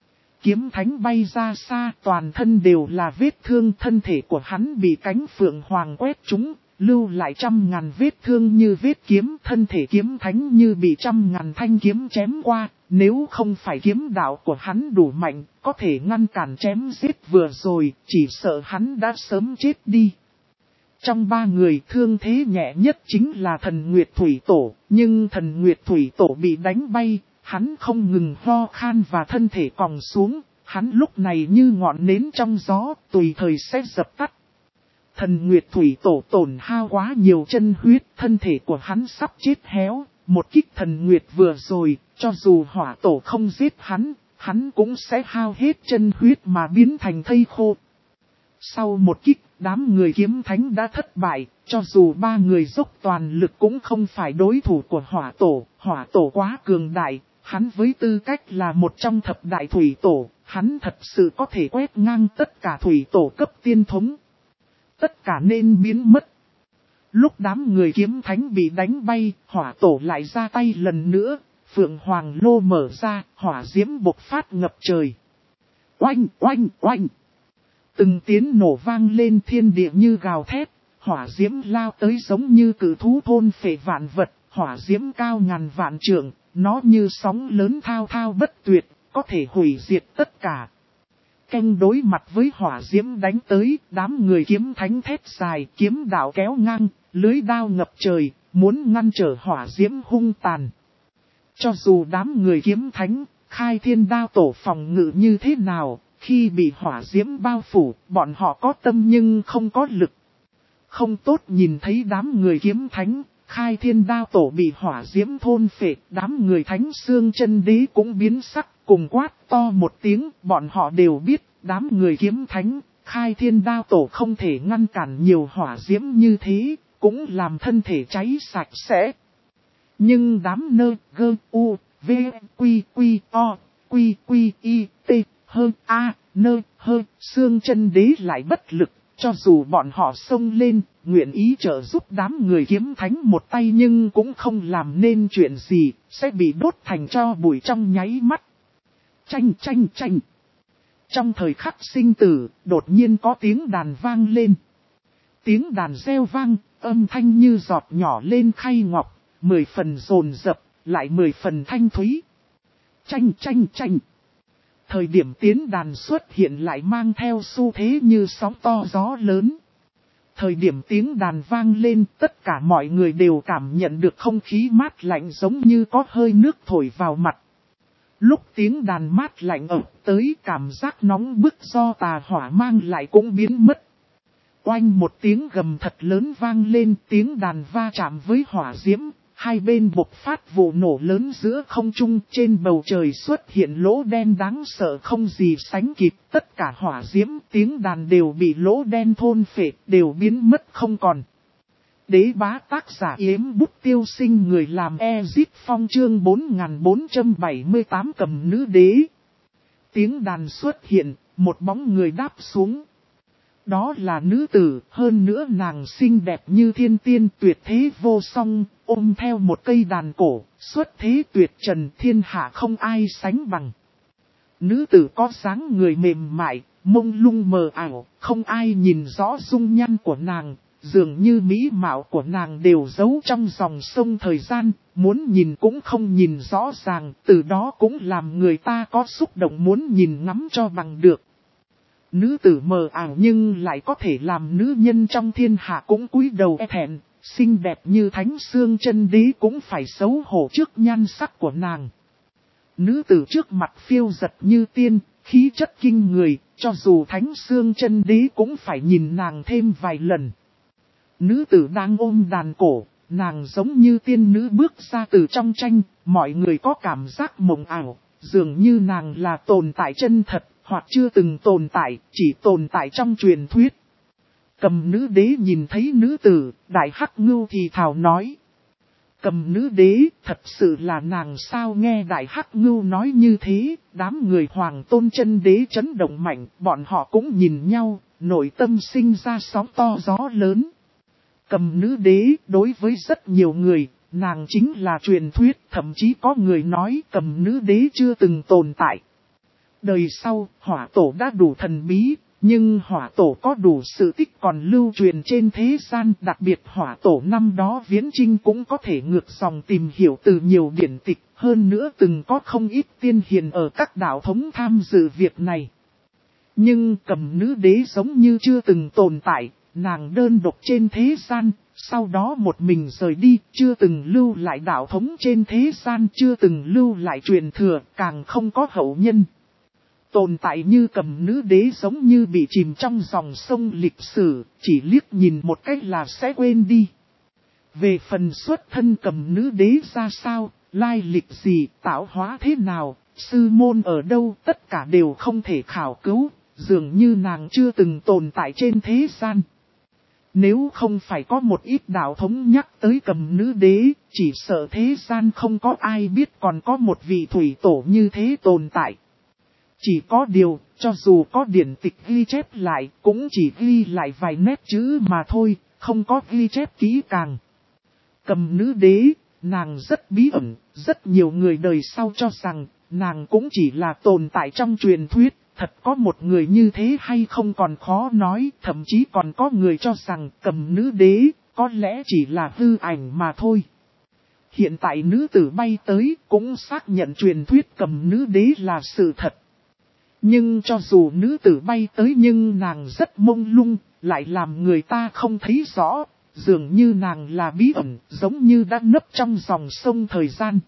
Kiếm thánh bay ra xa, toàn thân đều là vết thương, thân thể của hắn bị cánh Phượng Hoàng quét trúng, lưu lại trăm ngàn vết thương như vết kiếm, thân thể kiếm thánh như bị trăm ngàn thanh kiếm chém qua, nếu không phải kiếm đạo của hắn đủ mạnh, có thể ngăn cản chém giết vừa rồi, chỉ sợ hắn đã sớm chết đi. Trong ba người thương thế nhẹ nhất chính là Thần Nguyệt Thủy Tổ, nhưng Thần Nguyệt Thủy Tổ bị đánh bay, hắn không ngừng ho khan và thân thể còng xuống, hắn lúc này như ngọn nến trong gió, tùy thời sẽ dập tắt. Thần Nguyệt Thủy Tổ tổn hao quá nhiều chân huyết, thân thể của hắn sắp chết héo, một kích Thần Nguyệt vừa rồi, cho dù hỏa tổ không giết hắn cũng sẽ hao hết chân huyết mà biến thành thây khô. Sau một kích, đám người kiếm thánh đã thất bại, cho dù ba người dốc toàn lực cũng không phải đối thủ của hỏa tổ quá cường đại, hắn với tư cách là một trong thập đại thủy tổ, hắn thật sự có thể quét ngang tất cả thủy tổ cấp tiên thống. Tất cả nên biến mất. Lúc đám người kiếm thánh bị đánh bay, hỏa tổ lại ra tay lần nữa, Phượng Hoàng Lô mở ra, hỏa diễm bộc phát ngập trời. Oanh, oanh, oanh. Từng tiếng nổ vang lên, thiên địa như gào thét, hỏa diễm lao tới giống như cự thú thôn phệ vạn vật, hỏa diễm cao ngàn vạn trượng, nó như sóng lớn thao thao bất tuyệt, có thể hủy diệt tất cả. Canh đối mặt với hỏa diễm đánh tới, đám người kiếm thánh thét dài, kiếm đạo kéo ngang, lưới đao ngập trời, muốn ngăn trở hỏa diễm hung tàn. Cho dù đám người kiếm thánh, Khai Thiên Đao Tổ phòng ngự như thế nào, khi bị hỏa diễm bao phủ, bọn họ có tâm nhưng không có lực. Không tốt nhìn thấy đám người kiếm thánh, Khai Thiên Đao Tổ bị hỏa diễm thôn phệ, đám người thánh xương chân đế cũng biến sắc, cùng quát to một tiếng, bọn họ đều biết, đám người kiếm thánh, khai thiên đao tổ không thể ngăn cản nhiều hỏa diễm như thế, cũng làm thân thể cháy sạch sẽ. Nhưng đám nơ, gơ, u, v, quy, quy, o, quy, quy, y, t, hơ, a, nơ, hơ, xương chân đế lại bất lực, cho dù bọn họ xông lên, nguyện ý trợ giúp đám người kiếm thánh một tay nhưng cũng không làm nên chuyện gì, sẽ bị đốt thành tro bụi trong nháy mắt. Chanh chanh chanh. Trong thời khắc sinh tử, đột nhiên có tiếng đàn vang lên. Tiếng đàn reo vang, âm thanh như giọt nhỏ lên khay ngọc, 10 phần dồn dập, lại 10 phần thanh thúy. Chanh chanh chanh. Thời điểm tiếng đàn xuất hiện lại mang theo xu thế như sóng to gió lớn. Thời điểm tiếng đàn vang lên, tất cả mọi người đều cảm nhận được không khí mát lạnh giống như có hơi nước thổi vào mặt. Lúc tiếng đàn mát lạnh ập tới, cảm giác nóng bức do tà hỏa mang lại cũng biến mất. Oanh một tiếng gầm thật lớn vang lên, tiếng đàn va chạm với hỏa diễm, hai bên bộc phát vụ nổ lớn giữa không trung, trên bầu trời xuất hiện lỗ đen đáng sợ không gì sánh kịp, tất cả hỏa diễm, tiếng đàn đều bị lỗ đen thôn phệ, đều biến mất không còn. Đế bá tác giả Yếm Bút Tiêu Sinh, người làm Ezip Phong, chương 4478 cầm nữ đế. Tiếng đàn xuất hiện, một bóng người đáp xuống. Đó là nữ tử, hơn nữa nàng xinh đẹp như thiên tiên, tuyệt thế vô song, ôm theo một cây đàn cổ, xuất thế tuyệt trần, thiên hạ không ai sánh bằng. Nữ tử có dáng người mềm mại, mông lung mờ ảo, không ai nhìn rõ dung nhan của nàng, dường như mỹ mạo của nàng đều giấu trong dòng sông thời gian, muốn nhìn cũng không nhìn rõ ràng, từ đó cũng làm người ta có xúc động muốn nhìn ngắm cho bằng được. Nữ tử mờ ảo nhưng lại có thể làm nữ nhân trong thiên hạ cũng cúi đầu e thẹn, xinh đẹp như thánh xương chân đế cũng phải xấu hổ trước nhan sắc của nàng. Nữ tử trước mặt phiêu giật như tiên, khí chất kinh người, cho dù thánh xương chân đế cũng phải nhìn nàng thêm vài lần. Nữ tử đang ôm đàn cổ, nàng giống như tiên nữ bước ra từ trong tranh, mọi người có cảm giác mộng ảo, dường như nàng là tồn tại chân thật, hoặc chưa từng tồn tại, chỉ tồn tại trong truyền thuyết. Cầm nữ đế nhìn thấy nữ tử, Đại Hắc Ngưu thì thào nói. Cầm nữ đế, thật sự là nàng sao? Nghe Đại Hắc Ngưu nói như thế, đám người Hoàng Tôn Chân Đế chấn động mạnh, bọn họ cũng nhìn nhau, nội tâm sinh ra sóng to gió lớn. Cầm nữ đế, đối với rất nhiều người, nàng chính là truyền thuyết, thậm chí có người nói cầm nữ đế chưa từng tồn tại. Đời sau, hỏa tổ đã đủ thần bí, nhưng hỏa tổ có đủ sự tích còn lưu truyền trên thế gian, đặc biệt hỏa tổ năm đó viễn chinh cũng có thể ngược dòng tìm hiểu từ nhiều điển tịch, hơn nữa từng có không ít tiên hiền ở các đạo thống tham dự việc này. Nhưng cầm nữ đế giống như chưa từng tồn tại, nàng đơn độc trên thế gian, sau đó một mình rời đi, chưa từng lưu lại đạo thống trên thế gian, chưa từng lưu lại truyền thừa, càng không có hậu nhân. Tồn tại như cầm nữ đế giống như bị chìm trong dòng sông lịch sử, chỉ liếc nhìn một cách là sẽ quên đi. Về phần xuất thân cầm nữ đế ra sao, lai lịch gì, tạo hóa thế nào, sư môn ở đâu, tất cả đều không thể khảo cứu, dường như nàng chưa từng tồn tại trên thế gian. Nếu không phải có một ít đạo thống nhắc tới cầm nữ đế, chỉ sợ thế gian không có ai biết còn có một vị thủy tổ như thế tồn tại. Chỉ có điều, cho dù có điển tịch ghi chép lại, cũng chỉ ghi lại vài nét chữ mà thôi, không có ghi chép kỹ càng. Cầm nữ đế, nàng rất bí ẩn, rất nhiều người đời sau cho rằng, nàng cũng chỉ là tồn tại trong truyền thuyết, thật có một người như thế hay không còn khó nói, thậm chí còn có người cho rằng cầm nữ đế, có lẽ chỉ là hư ảnh mà thôi. Hiện tại nữ tử bay tới, cũng xác nhận truyền thuyết cầm nữ đế là sự thật. Nhưng cho dù nữ tử bay tới nhưng nàng rất mông lung, lại làm người ta không thấy rõ, dường như nàng là bí ẩn, giống như đã nấp trong dòng sông thời gian.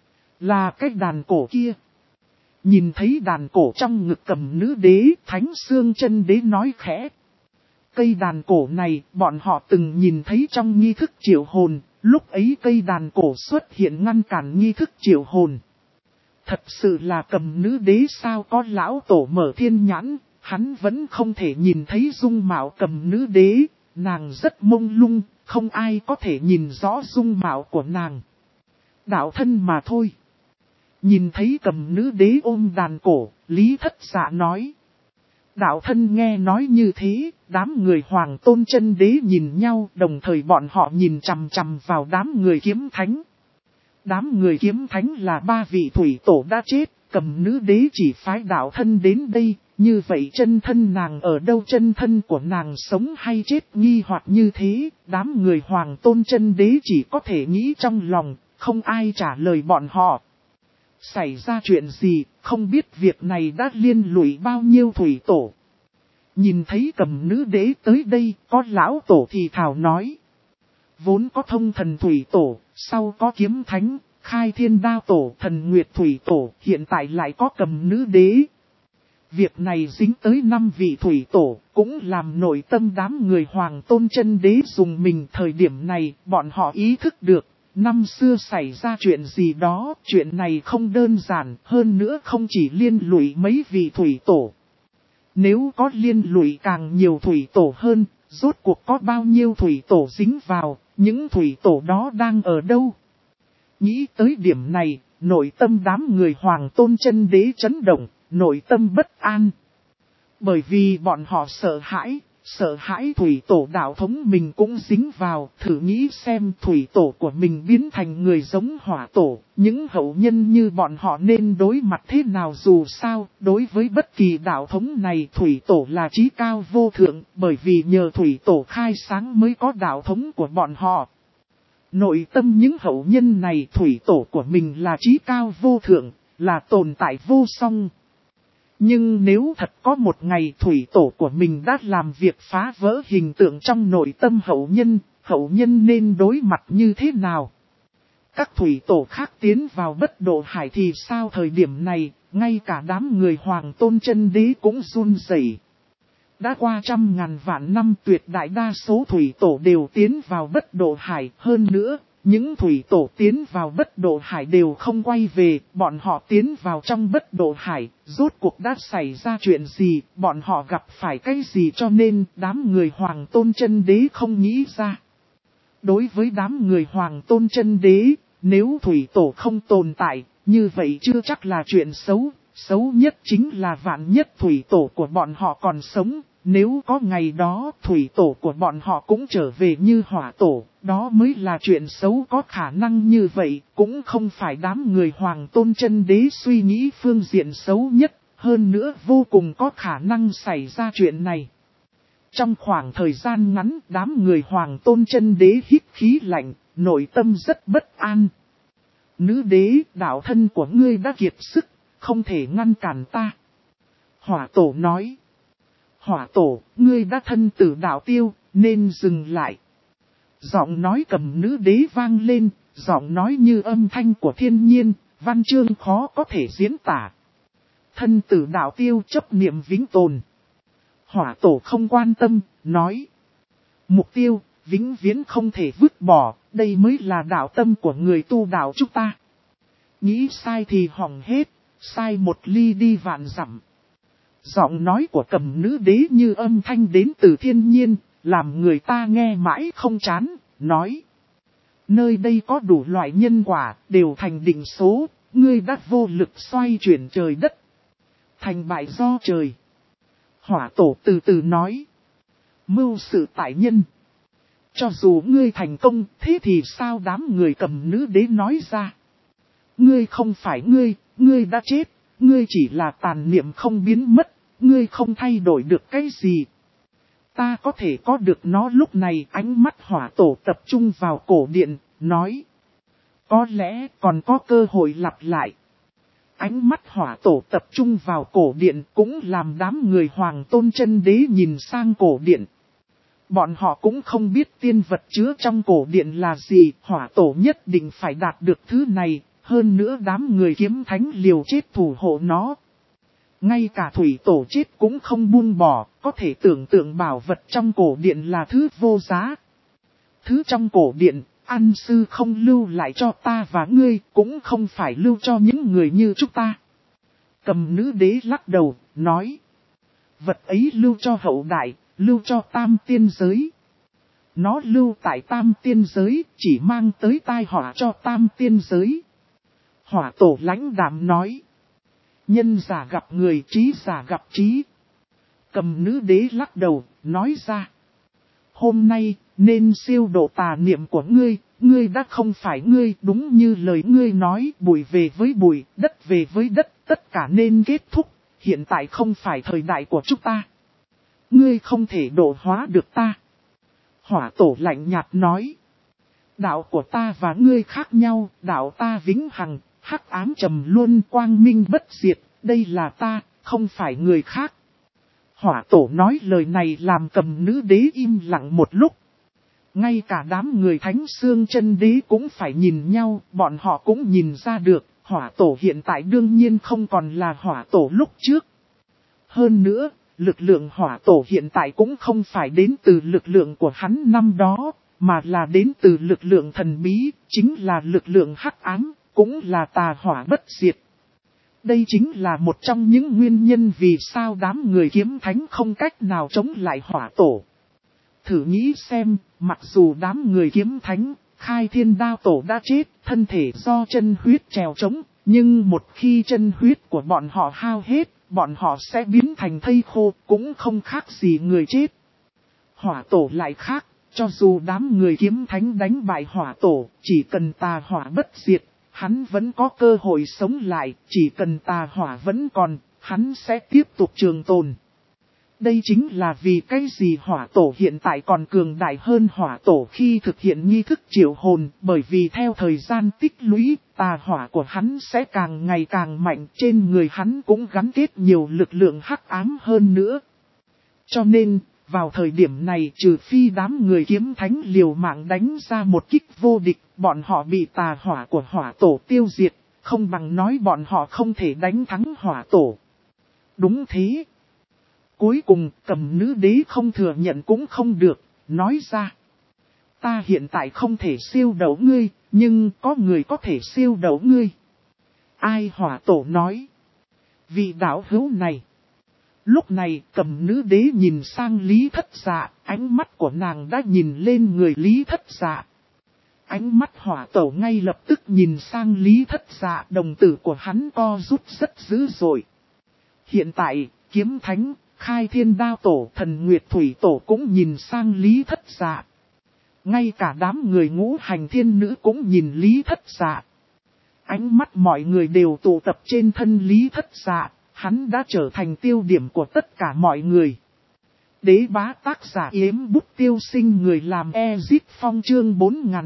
Là cái đàn cổ kia. Nhìn thấy đàn cổ trong ngực cầm nữ đế, Thánh Xương Chân Đế nói khẽ. Cây đàn cổ này, bọn họ từng nhìn thấy trong nghi thức triệu hồn, lúc ấy cây đàn cổ xuất hiện ngăn cản nghi thức triệu hồn. Thật sự là Cầm Nữ Đế sao? Có lão tổ mở thiên nhãn, hắn vẫn không thể nhìn thấy dung mạo Cầm Nữ Đế, nàng rất mông lung, không ai có thể nhìn rõ dung mạo của nàng. Đạo thân mà thôi. Nhìn thấy Cầm Nữ Đế ôm đàn cổ, Lý Thất Dạ nói. Đạo thân nghe nói như thế, đám người Hoàng Tôn Chân Đế nhìn nhau, đồng thời bọn họ nhìn chằm chằm vào đám người Kiếm Thánh. Đám người Kiếm Thánh là 3 vị thủy tổ đã chết, Cầm Nữ Đế chỉ phái đạo thân đến đây, như vậy chân thân nàng ở đâu? Chân thân của nàng sống hay chết? Nghi hoặc như thế, đám người Hoàng Tôn Chân Đế chỉ có thể nghĩ trong lòng, không ai trả lời bọn họ. Xảy ra chuyện gì, không biết việc này đã liên lụy bao nhiêu thủy tổ. Nhìn thấy Cầm Nữ Đế tới đây, có lão tổ thì thào nói. Vốn có Thông Thần Thủy Tổ, sau có Kiếm Thánh, Khai Thiên Đao Tổ, Thần Nguyệt Thủy Tổ, hiện tại lại có Cầm Nữ Đế. Việc này dính tới 5 vị thủy tổ, cũng làm nội tâm đám người Hoàng Tôn Chân Đế dùng mình. Thời điểm này, bọn họ ý thức được, năm xưa xảy ra chuyện gì đó, chuyện này không đơn giản, hơn nữa không chỉ liên lụy mấy vị thủy tổ. Nếu có liên lụy càng nhiều thủy tổ hơn, rốt cuộc có bao nhiêu thủy tổ dính vào, những thủy tổ đó đang ở đâu? Nghĩ tới điểm này, nội tâm đám người Hoàng Tôn Chân Đế chấn động, nội tâm bất an. Bởi vì bọn họ sợ hãi thủy tổ đạo thống mình cũng dính vào, thử nghĩ xem thủy tổ của mình biến thành người giống hỏa tổ, những hậu nhân như bọn họ nên đối mặt thế nào? Dù sao, đối với bất kỳ đạo thống này thủy tổ là chí cao vô thượng, bởi vì nhờ thủy tổ khai sáng mới có đạo thống của bọn họ. Nội tâm những hậu nhân này thủy tổ của mình là chí cao vô thượng, là tồn tại vô song. Nhưng nếu thật có một ngày thủy tổ của mình đã làm việc phá vỡ hình tượng trong nội tâm hậu nhân nên đối mặt như thế nào? Các thủy tổ khác tiến vào Bất Độ Hải thì sao? Thời điểm này, ngay cả đám người Hoàng Tôn Chân Đế cũng run rẩy. Đã qua 100.000 vạn năm, tuyệt đại đa số thủy tổ đều tiến vào Bất Độ Hải. Hơn nữa, những thủy tổ tiến vào Bất Độ Hải đều không quay về, bọn họ tiến vào trong Bất Độ Hải, rốt cuộc đã xảy ra chuyện gì, bọn họ gặp phải cái gì, cho nên đám người Hoàng Tôn Chân Đế không nghĩ ra. Đối với đám người Hoàng Tôn Chân Đế, nếu thủy tổ không tồn tại, như vậy chưa chắc là chuyện xấu, xấu nhất chính là vạn nhất thủy tổ của bọn họ còn sống. Nếu có ngày đó thủy tổ của bọn họ cũng trở về như hỏa tổ, đó mới là chuyện xấu. Có khả năng như vậy, cũng không phải đám người Hoàng Tôn Chân Đế suy nghĩ phương diện xấu nhất, hơn nữa vô cùng có khả năng xảy ra chuyện này. Trong khoảng thời gian ngắn, đám người Hoàng Tôn Chân Đế hít khí lạnh, nội tâm rất bất an. Nữ đế, đạo thân của ngươi đã kiệt sức, không thể ngăn cản ta. Hỏa tổ nói. Hỏa tổ, ngươi đã thân tử đạo tiêu, nên dừng lại. Giọng nói Cầm Nữ Đế vang lên, giọng nói như âm thanh của thiên nhiên, văn chương khó có thể diễn tả. Thân tử đạo tiêu, chấp niệm vĩnh tồn. Hỏa tổ không quan tâm, nói. Mục tiêu, vĩnh viễn không thể vứt bỏ, đây mới là đạo tâm của người tu đạo chúng ta. Nghĩ sai thì hỏng hết, sai một ly đi vạn dặm. Giọng nói của Cầm Nữ Đế như âm thanh đến từ thiên nhiên, làm người ta nghe mãi không chán, nói. Nơi đây có đủ loại nhân quả, đều thành định số, ngươi đã vô lực xoay chuyển trời đất. Thành bại do trời. Hỏa tổ từ từ nói. Mưu sự tại nhân. Cho dù ngươi thành công, thế thì sao? Đám người Cầm Nữ Đế nói ra. Ngươi không phải ngươi đã chết, ngươi chỉ là tàn niệm không biến mất, ngươi không thay đổi được cái gì. Ta có thể có được nó. Lúc này ánh mắt hỏa tổ tập trung vào cổ điện, nói. Có lẽ còn có cơ hội lặp lại. Ánh mắt hỏa tổ tập trung vào cổ điện cũng làm đám người Hoàng Tôn Chân Đế nhìn sang cổ điện. Bọn họ cũng không biết tiên vật chứa trong cổ điện là gì, hỏa tổ nhất định phải đạt được thứ này, hơn nữa đám người Kiếm Thánh liều chết thủ hộ nó. Ngay cả thủy tổ chết cũng không buông bỏ, có thể tưởng tượng bảo vật trong cổ điện là thứ vô giá. Thứ trong cổ điện, An sư không lưu lại cho ta và ngươi, cũng không phải lưu cho những người như chúng ta. Cầm nữ đế lắc đầu, nói. Vật ấy lưu cho hậu đại, lưu cho tam tiên giới. Nó lưu tại tam tiên giới, chỉ mang tới tai họa cho tam tiên giới. Hỏa tổ lãnh đạm nói. Nhân giả gặp người, trí giả gặp trí. Cầm nữ đế lắc đầu, nói ra. Hôm nay, nên siêu độ tà niệm của ngươi, ngươi đã không phải ngươi, đúng như lời ngươi nói, bụi về với bụi, đất về với đất, tất cả nên kết thúc, hiện tại không phải thời đại của chúng ta. Ngươi không thể độ hóa được ta. Hỏa tổ lạnh nhạt nói. Đạo của ta và ngươi khác nhau, đạo ta vĩnh hằng, hắc ám trầm luân, quang minh bất diệt, đây là ta, không phải người khác. Hỏa tổ nói lời này làm cầm nữ đế im lặng một lúc. Ngay cả đám người thánh xương chân đế cũng phải nhìn nhau, bọn họ cũng nhìn ra được, hỏa tổ hiện tại đương nhiên không còn là hỏa tổ lúc trước. Hơn nữa, lực lượng hỏa tổ hiện tại cũng không phải đến từ lực lượng của hắn năm đó, mà là đến từ lực lượng thần bí, chính là lực lượng hắc ám, cũng là tà hỏa bất diệt. Đây chính là một trong những nguyên nhân vì sao đám người kiếm thánh không cách nào chống lại hỏa tổ. Thử nghĩ xem, mặc dù đám người kiếm thánh, khai thiên đao tổ đã chết, thân thể do chân huyết trèo trống, nhưng một khi chân huyết của bọn họ hao hết, bọn họ sẽ biến thành thây khô, cũng không khác gì người chết. Hỏa tổ lại khác, cho dù đám người kiếm thánh đánh bại hỏa tổ, chỉ cần tà hỏa bất diệt, hắn vẫn có cơ hội sống lại, chỉ cần tà hỏa vẫn còn, hắn sẽ tiếp tục trường tồn. Đây chính là vì cái gì hỏa tổ hiện tại còn cường đại hơn hỏa tổ khi thực hiện nghi thức triệu hồn, bởi vì theo thời gian tích lũy, tà hỏa của hắn sẽ càng ngày càng mạnh, trên người hắn cũng gắn kết nhiều lực lượng hắc ám hơn nữa. Cho nên, vào thời điểm này trừ phi đám người kiếm thánh liều mạng đánh ra một kích vô địch, bọn họ bị tà hỏa của hỏa tổ tiêu diệt, không bằng nói bọn họ không thể đánh thắng hỏa tổ. Đúng thế. Cuối cùng cầm nữ đế không thừa nhận cũng không được, nói ra. Ta hiện tại không thể siêu đấu ngươi, nhưng có người có thể siêu đấu ngươi. Ai hỏa tổ nói. Vị đạo hữu này. Lúc này cầm nữ đế nhìn sang Lý Thất Dạ, ánh mắt của nàng đã nhìn lên người Lý Thất Dạ. Ánh mắt hỏa tổ ngay lập tức nhìn sang Lý Thất Dạ, đồng tử của hắn co rút rất dữ dội. Hiện tại, kiếm thánh, khai thiên đao tổ, thần nguyệt thủy tổ cũng nhìn sang Lý Thất Dạ. Ngay cả đám người ngũ hành thiên nữ cũng nhìn Lý Thất Dạ. Ánh mắt mọi người đều tụ tập trên thân Lý Thất Dạ, hắn đã trở thành tiêu điểm của tất cả mọi người. Đế bá tác giả Yếm Bút Tiêu Sinh, người làm Ezit Phong, chương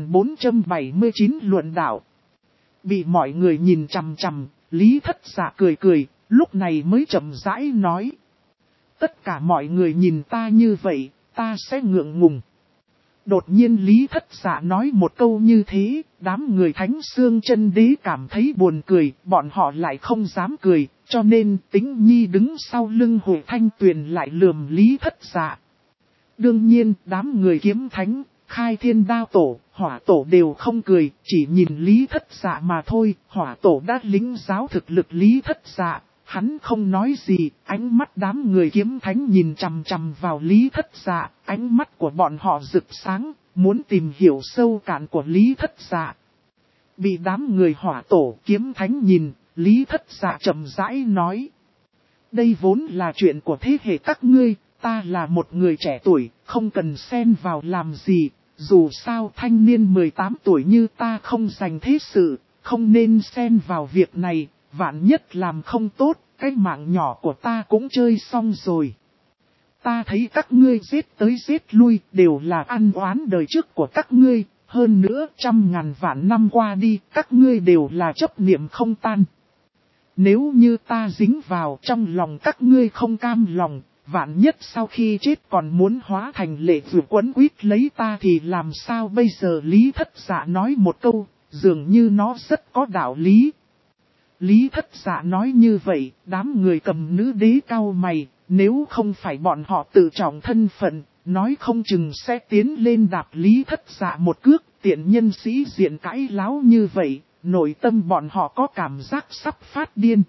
4479 luận đạo. Bị mọi người nhìn chằm chằm, Lý Thất Dạ cười cười, lúc này mới chậm rãi nói. Tất cả mọi người nhìn ta như vậy, ta sẽ ngượng ngùng. Đột nhiên Lý Thất Dạ nói một câu như thế, đám người thánh xương chân đế cảm thấy buồn cười, bọn họ lại không dám cười, cho nên Tĩnh Nhi đứng sau lưng Hội Thanh Tuyền lại lườm Lý Thất Dạ. Đương nhiên, đám người kiếm thánh, khai thiên đao tổ, hỏa tổ đều không cười, chỉ nhìn Lý Thất Dạ mà thôi, hỏa tổ đã lĩnh giáo thực lực Lý Thất Dạ. Hắn không nói gì, ánh mắt đám người kiếm thánh nhìn chằm chằm vào Lý Thất Dạ, ánh mắt của bọn họ rực sáng, muốn tìm hiểu sâu cạn của Lý Thất Dạ. Bị đám người hỏa tổ kiếm thánh nhìn, Lý Thất Dạ chậm rãi nói. Đây vốn là chuyện của thế hệ các ngươi, ta là một người trẻ tuổi, không cần xen vào làm gì, dù sao thanh niên 18 tuổi như ta không dành thế sự, không nên xen vào việc này. Vạn nhất làm không tốt, cái mạng nhỏ của ta cũng chơi xong rồi. Ta thấy các ngươi giết tới giết lui đều là ăn oán đời trước của các ngươi, hơn nữa 100.000 vạn năm qua đi, các ngươi đều là chấp niệm không tan. Nếu như ta dính vào trong lòng các ngươi không cam lòng, vạn nhất sau khi chết còn muốn hóa thành lệ vượt quấn quýt lấy ta thì làm sao bây giờ? Lý Thất Dạ nói một câu, dường như nó rất có đạo lý. Lý Thất Dạ nói như vậy, đám người cầm nữ đế cau mày, nếu không phải bọn họ tự trọng thân phận, nói không chừng sẽ tiến lên đạp Lý Thất Dạ một cước, tiện nhân sĩ diện cãi láo như vậy, nội tâm bọn họ có cảm giác sắp phát điên.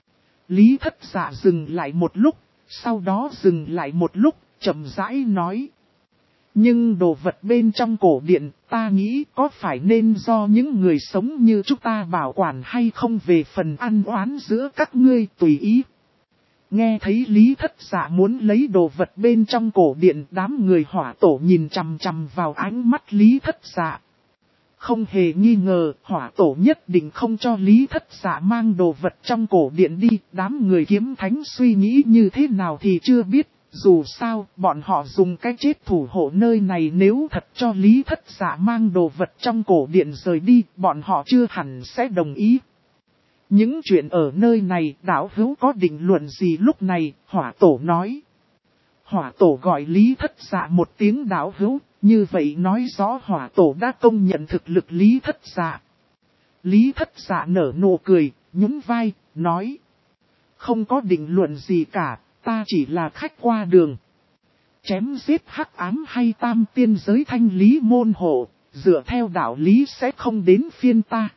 Lý Thất Dạ dừng lại một lúc, sau đó dừng lại một lúc, chậm rãi nói. Nhưng đồ vật bên trong cổ điện, ta nghĩ có phải nên do những người sống như chúng ta bảo quản hay không, về phần ăn oán giữa các ngươi tùy ý. Nghe thấy Lý Thất Dạ muốn lấy đồ vật bên trong cổ điện, đám người Hỏa Tổ nhìn chằm chằm vào ánh mắt Lý Thất Dạ. Không hề nghi ngờ, Hỏa Tổ nhất định không cho Lý Thất Dạ mang đồ vật trong cổ điện đi. Đám người Kiếm Thánh suy nghĩ như thế nào thì chưa biết. Dù sao, bọn họ dùng cái chết thủ hộ nơi này, nếu thật cho Lý Thất Dạ mang đồ vật trong cổ điện rời đi, bọn họ chưa hẳn sẽ đồng ý. Những chuyện ở nơi này, đạo hữu có định luận gì? Lúc này, Hỏa Tổ nói. Hỏa Tổ gọi Lý Thất Dạ một tiếng đạo hữu, như vậy nói rõ Hỏa Tổ đã công nhận thực lực Lý Thất Dạ. Lý Thất Dạ nở nụ cười, nhún vai, nói. Không có định luận gì cả, ta chỉ là khách qua đường. Chém giết hắc ám hay tam tiên giới thanh lý môn hộ, dựa theo đạo lý sẽ không đến phiên ta.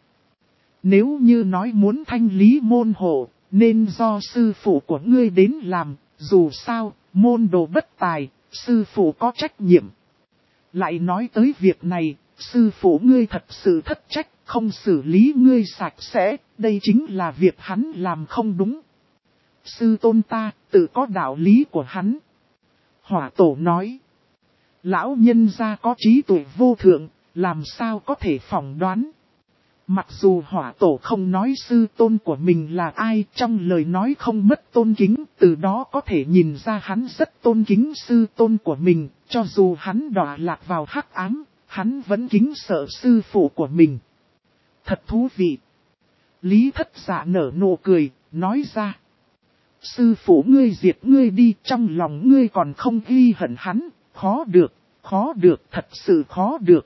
Nếu như nói muốn thanh lý môn hộ, nên do sư phụ của ngươi đến làm, dù sao, môn đồ bất tài, sư phụ có trách nhiệm. Lại nói tới việc này, sư phụ ngươi thật sự thất trách, không xử lý ngươi sạch sẽ, đây chính là việc hắn làm không đúng. Sư tôn ta, tự có đạo lý của hắn. Hỏa Tổ nói, lão nhân gia có trí tuệ vô thượng, làm sao có thể phỏng đoán. Mặc dù Hỏa Tổ không nói sư tôn của mình là ai, trong lời nói không mất tôn kính, từ đó có thể nhìn ra hắn rất tôn kính sư tôn của mình, cho dù hắn đọa lạc vào hắc ám, hắn vẫn kính sợ sư phụ của mình. Thật thú vị. Lý Thất Dạ nở nụ cười, nói ra. Sư phụ ngươi diệt ngươi đi, trong lòng ngươi còn không ghi hận hắn, khó được, thật sự khó được.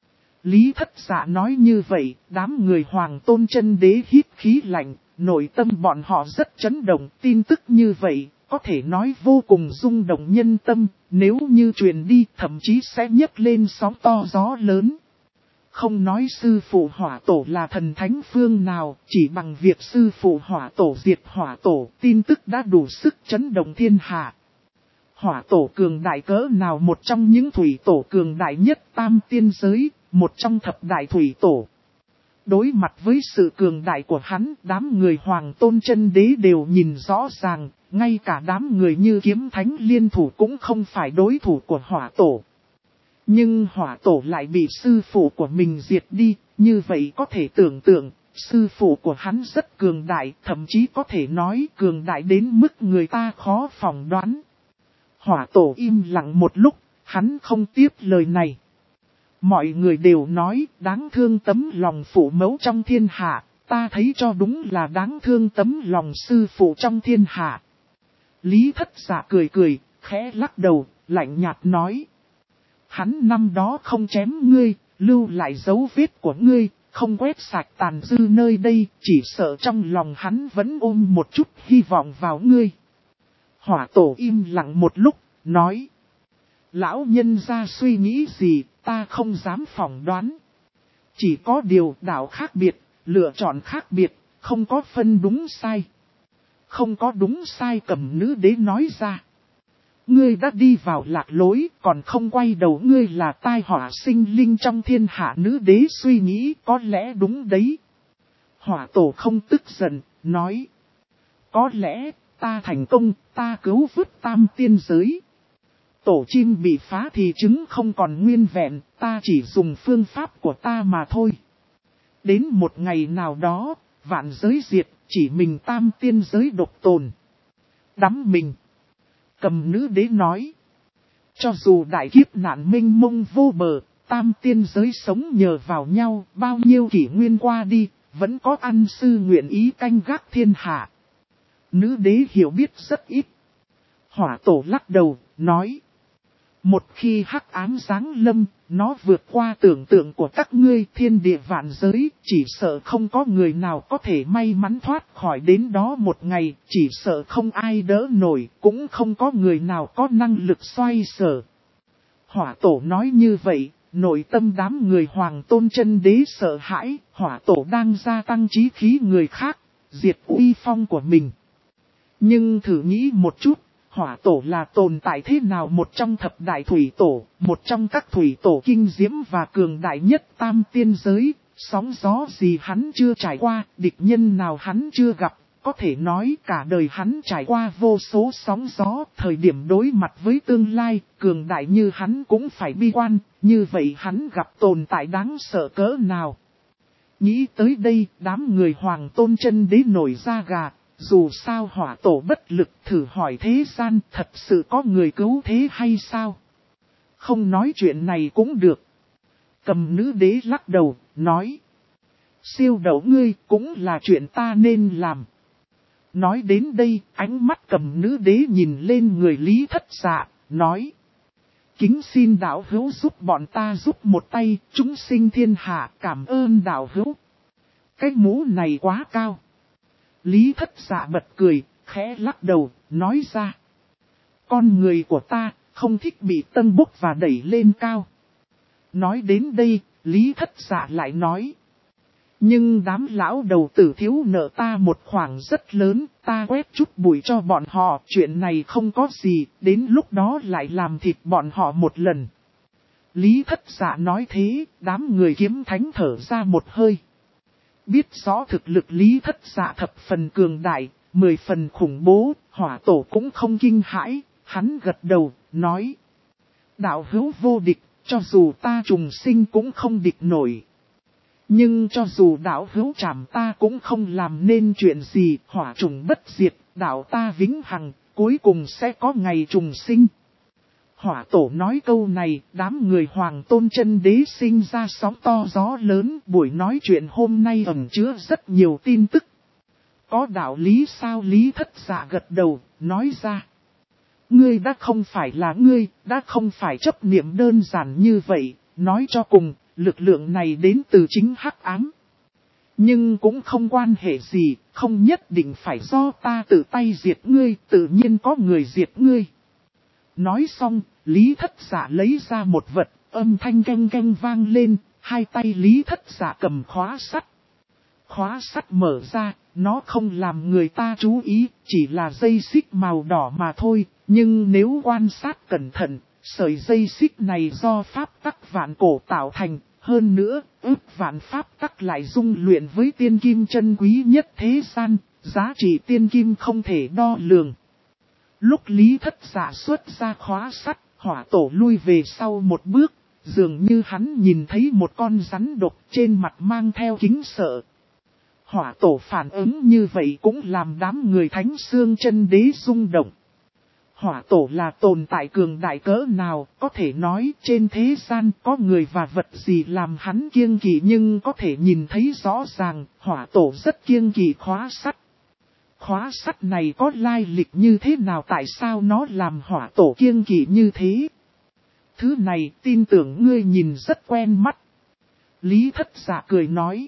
Lý Thất Dạ nói như vậy, đám người Hoàng Tôn Chân Đế hít khí lạnh, nội tâm bọn họ rất chấn động. Tin tức như vậy, có thể nói vô cùng rung động nhân tâm, nếu như truyền đi thậm chí sẽ nhấc lên sóng to gió lớn. Không nói sư phụ Hỏa Tổ là thần thánh phương nào, chỉ bằng việc sư phụ Hỏa Tổ diệt Hỏa Tổ, tin tức đã đủ sức chấn động thiên hạ. Hỏa Tổ cường đại cỡ nào, một trong những thủy tổ cường đại nhất tam tiên giới, một trong thập đại thủy tổ. Đối mặt với sự cường đại của hắn, đám người Hoàng Tôn Chân Đế đều nhìn rõ ràng, ngay cả đám người như Kiếm Thánh liên thủ cũng không phải đối thủ của Hỏa Tổ. Nhưng Hỏa Tổ lại bị sư phụ của mình diệt đi, như vậy có thể tưởng tượng, sư phụ của hắn rất cường đại, thậm chí có thể nói cường đại đến mức người ta khó phỏng đoán. Hỏa Tổ im lặng một lúc, hắn không tiếp lời này. Mọi người đều nói đáng thương tấm lòng phụ mẫu trong thiên hạ, ta thấy cho đúng là đáng thương tấm lòng sư phụ trong thiên hạ. Lý Thất Dạ cười cười, khẽ lắc đầu, lạnh nhạt nói. Hắn năm đó không chém ngươi, lưu lại dấu vết của ngươi, không quét sạch tàn dư nơi đây, chỉ sợ trong lòng hắn vẫn ôm một chút hy vọng vào ngươi. Hỏa Tổ im lặng một lúc, nói. Lão nhân gia suy nghĩ gì, ta không dám phỏng đoán. Chỉ có điều đạo khác biệt, lựa chọn khác biệt, không có phân đúng sai. Không có đúng sai, Cầm Nữ Đế nói ra. Ngươi đã đi vào lạc lối, còn không quay đầu, ngươi là tai họa sinh linh trong thiên hạ. Nữ đế suy nghĩ có lẽ đúng đấy. Hỏa Tổ không tức giận, nói. Có lẽ, ta thành công, ta cứu vớt tam tiên giới. Tổ chim bị phá thì trứng không còn nguyên vẹn, ta chỉ dùng phương pháp của ta mà thôi. Đến một ngày nào đó, vạn giới diệt, chỉ mình tam tiên giới độc tồn. Đắm mình. Cầm Nữ Đế nói. Cho dù đại kiếp nạn mênh mông vô bờ, tam tiên giới sống nhờ vào nhau, bao nhiêu kỷ nguyên qua đi, vẫn có ăn sư nguyện ý canh gác thiên hạ. Nữ đế hiểu biết rất ít. Hỏa Tổ lắc đầu, nói. Một khi hắc ám giáng lâm, nó vượt qua tưởng tượng của các ngươi, thiên địa vạn giới, chỉ sợ không có người nào có thể may mắn thoát khỏi đến đó một ngày, chỉ sợ không ai đỡ nổi, cũng không có người nào có năng lực xoay sở. Hỏa Tổ nói như vậy, nội tâm đám người Hoàng Tôn Chân Đế sợ hãi, hỏa tổ đang gia tăng chí khí người khác, diệt uy phong của mình. Nhưng thử nghĩ một chút, hỏa tổ là tồn tại thế nào một trong thập đại thủy tổ, một trong các thủy tổ kinh diễm và cường đại nhất tam tiên giới, sóng gió gì hắn chưa trải qua, địch nhân nào hắn chưa gặp. Có thể nói cả đời hắn trải qua vô số sóng gió, thời điểm đối mặt với tương lai, cường đại như hắn cũng phải bi quan, như vậy hắn gặp tồn tại đáng sợ cỡ nào. Nghĩ tới đây, đám người Hoàng Tôn Chân Đế nổi da gà, dù sao hỏa tổ bất lực thử hỏi thế gian thật sự có người cứu thế hay sao? Không nói chuyện này cũng được. Cầm nữ đế lắc đầu, nói. Siêu đậu ngươi cũng là chuyện ta nên làm. Nói đến đây, ánh mắt cầm nữ đế nhìn lên người Lý Thất Dạ, nói. Kính xin đạo hữu giúp bọn ta giúp một tay, chúng sinh thiên hạ cảm ơn đạo hữu. Cái mũ này quá cao. Lý Thất Dạ bật cười, khẽ lắc đầu, nói ra. Con người của ta, không thích bị tân bốc và đẩy lên cao. Nói đến đây, Lý Thất Dạ lại nói. Nhưng đám lão đầu tử thiếu nợ ta một khoản rất lớn, ta quét chút bụi cho bọn họ, chuyện này không có gì, đến lúc đó lại làm thịt bọn họ một lần. Lý Thất Dạ nói thế, đám người kiếm thánh thở ra một hơi. Biết rõ thực lực Lý Thất Dạ thập phần cường đại, 10 phần khủng bố, hỏa tổ cũng không kinh hãi, hắn gật đầu, nói. Đạo hữu vô địch, cho dù ta trùng sinh cũng không địch nổi. Nhưng cho dù đạo hữu trảm ta cũng không làm nên chuyện gì, hỏa trùng bất diệt, đạo ta vĩnh hằng, cuối cùng sẽ có ngày trùng sinh. Hỏa tổ nói câu này, đám người Hoàng Tôn Chân Đế sinh ra sóng to gió lớn, buổi nói chuyện hôm nay ẩn chứa rất nhiều tin tức. Có đạo lý sao? Lý Thất Dạ gật đầu, nói ra. Ngươi đã không phải là ngươi, đã không phải chấp niệm đơn giản như vậy, nói cho cùng. Lực lượng này đến từ chính hắc ám. Nhưng cũng không quan hệ gì, không nhất định phải do ta tự tay diệt ngươi, tự nhiên có người diệt ngươi. Nói xong, Lý Thất Dạ lấy ra một vật, âm thanh canh canh vang lên, hai tay Lý Thất Dạ cầm khóa sắt. Khóa sắt mở ra, nó không làm người ta chú ý, chỉ là dây xích màu đỏ mà thôi, nhưng nếu quan sát cẩn thận, sợi dây xích này do pháp tắc vạn cổ tạo thành, hơn nữa, ước vạn pháp tắc lại dung luyện với tiên kim chân quý nhất thế gian, giá trị tiên kim không thể đo lường. Lúc Lý Thất Dạ xuất ra khóa sắt, hỏa tổ lui về sau một bước, dường như hắn nhìn thấy một con rắn độc trên mặt mang theo kính sợ. Hỏa tổ phản ứng như vậy cũng làm đám người Thánh Xương Chân Đế rung động. Hỏa tổ là tồn tại cường đại cỡ nào, có thể nói trên thế gian có người và vật gì làm hắn kiêng kỵ, nhưng có thể nhìn thấy rõ ràng, hỏa tổ rất kiêng kỵ khóa sắt. Khóa sắt này có lai lịch như thế nào, tại sao nó làm hỏa tổ kiêng kỵ như thế? Thứ này tin tưởng ngươi nhìn rất quen mắt. Lý Thất Dạ cười nói.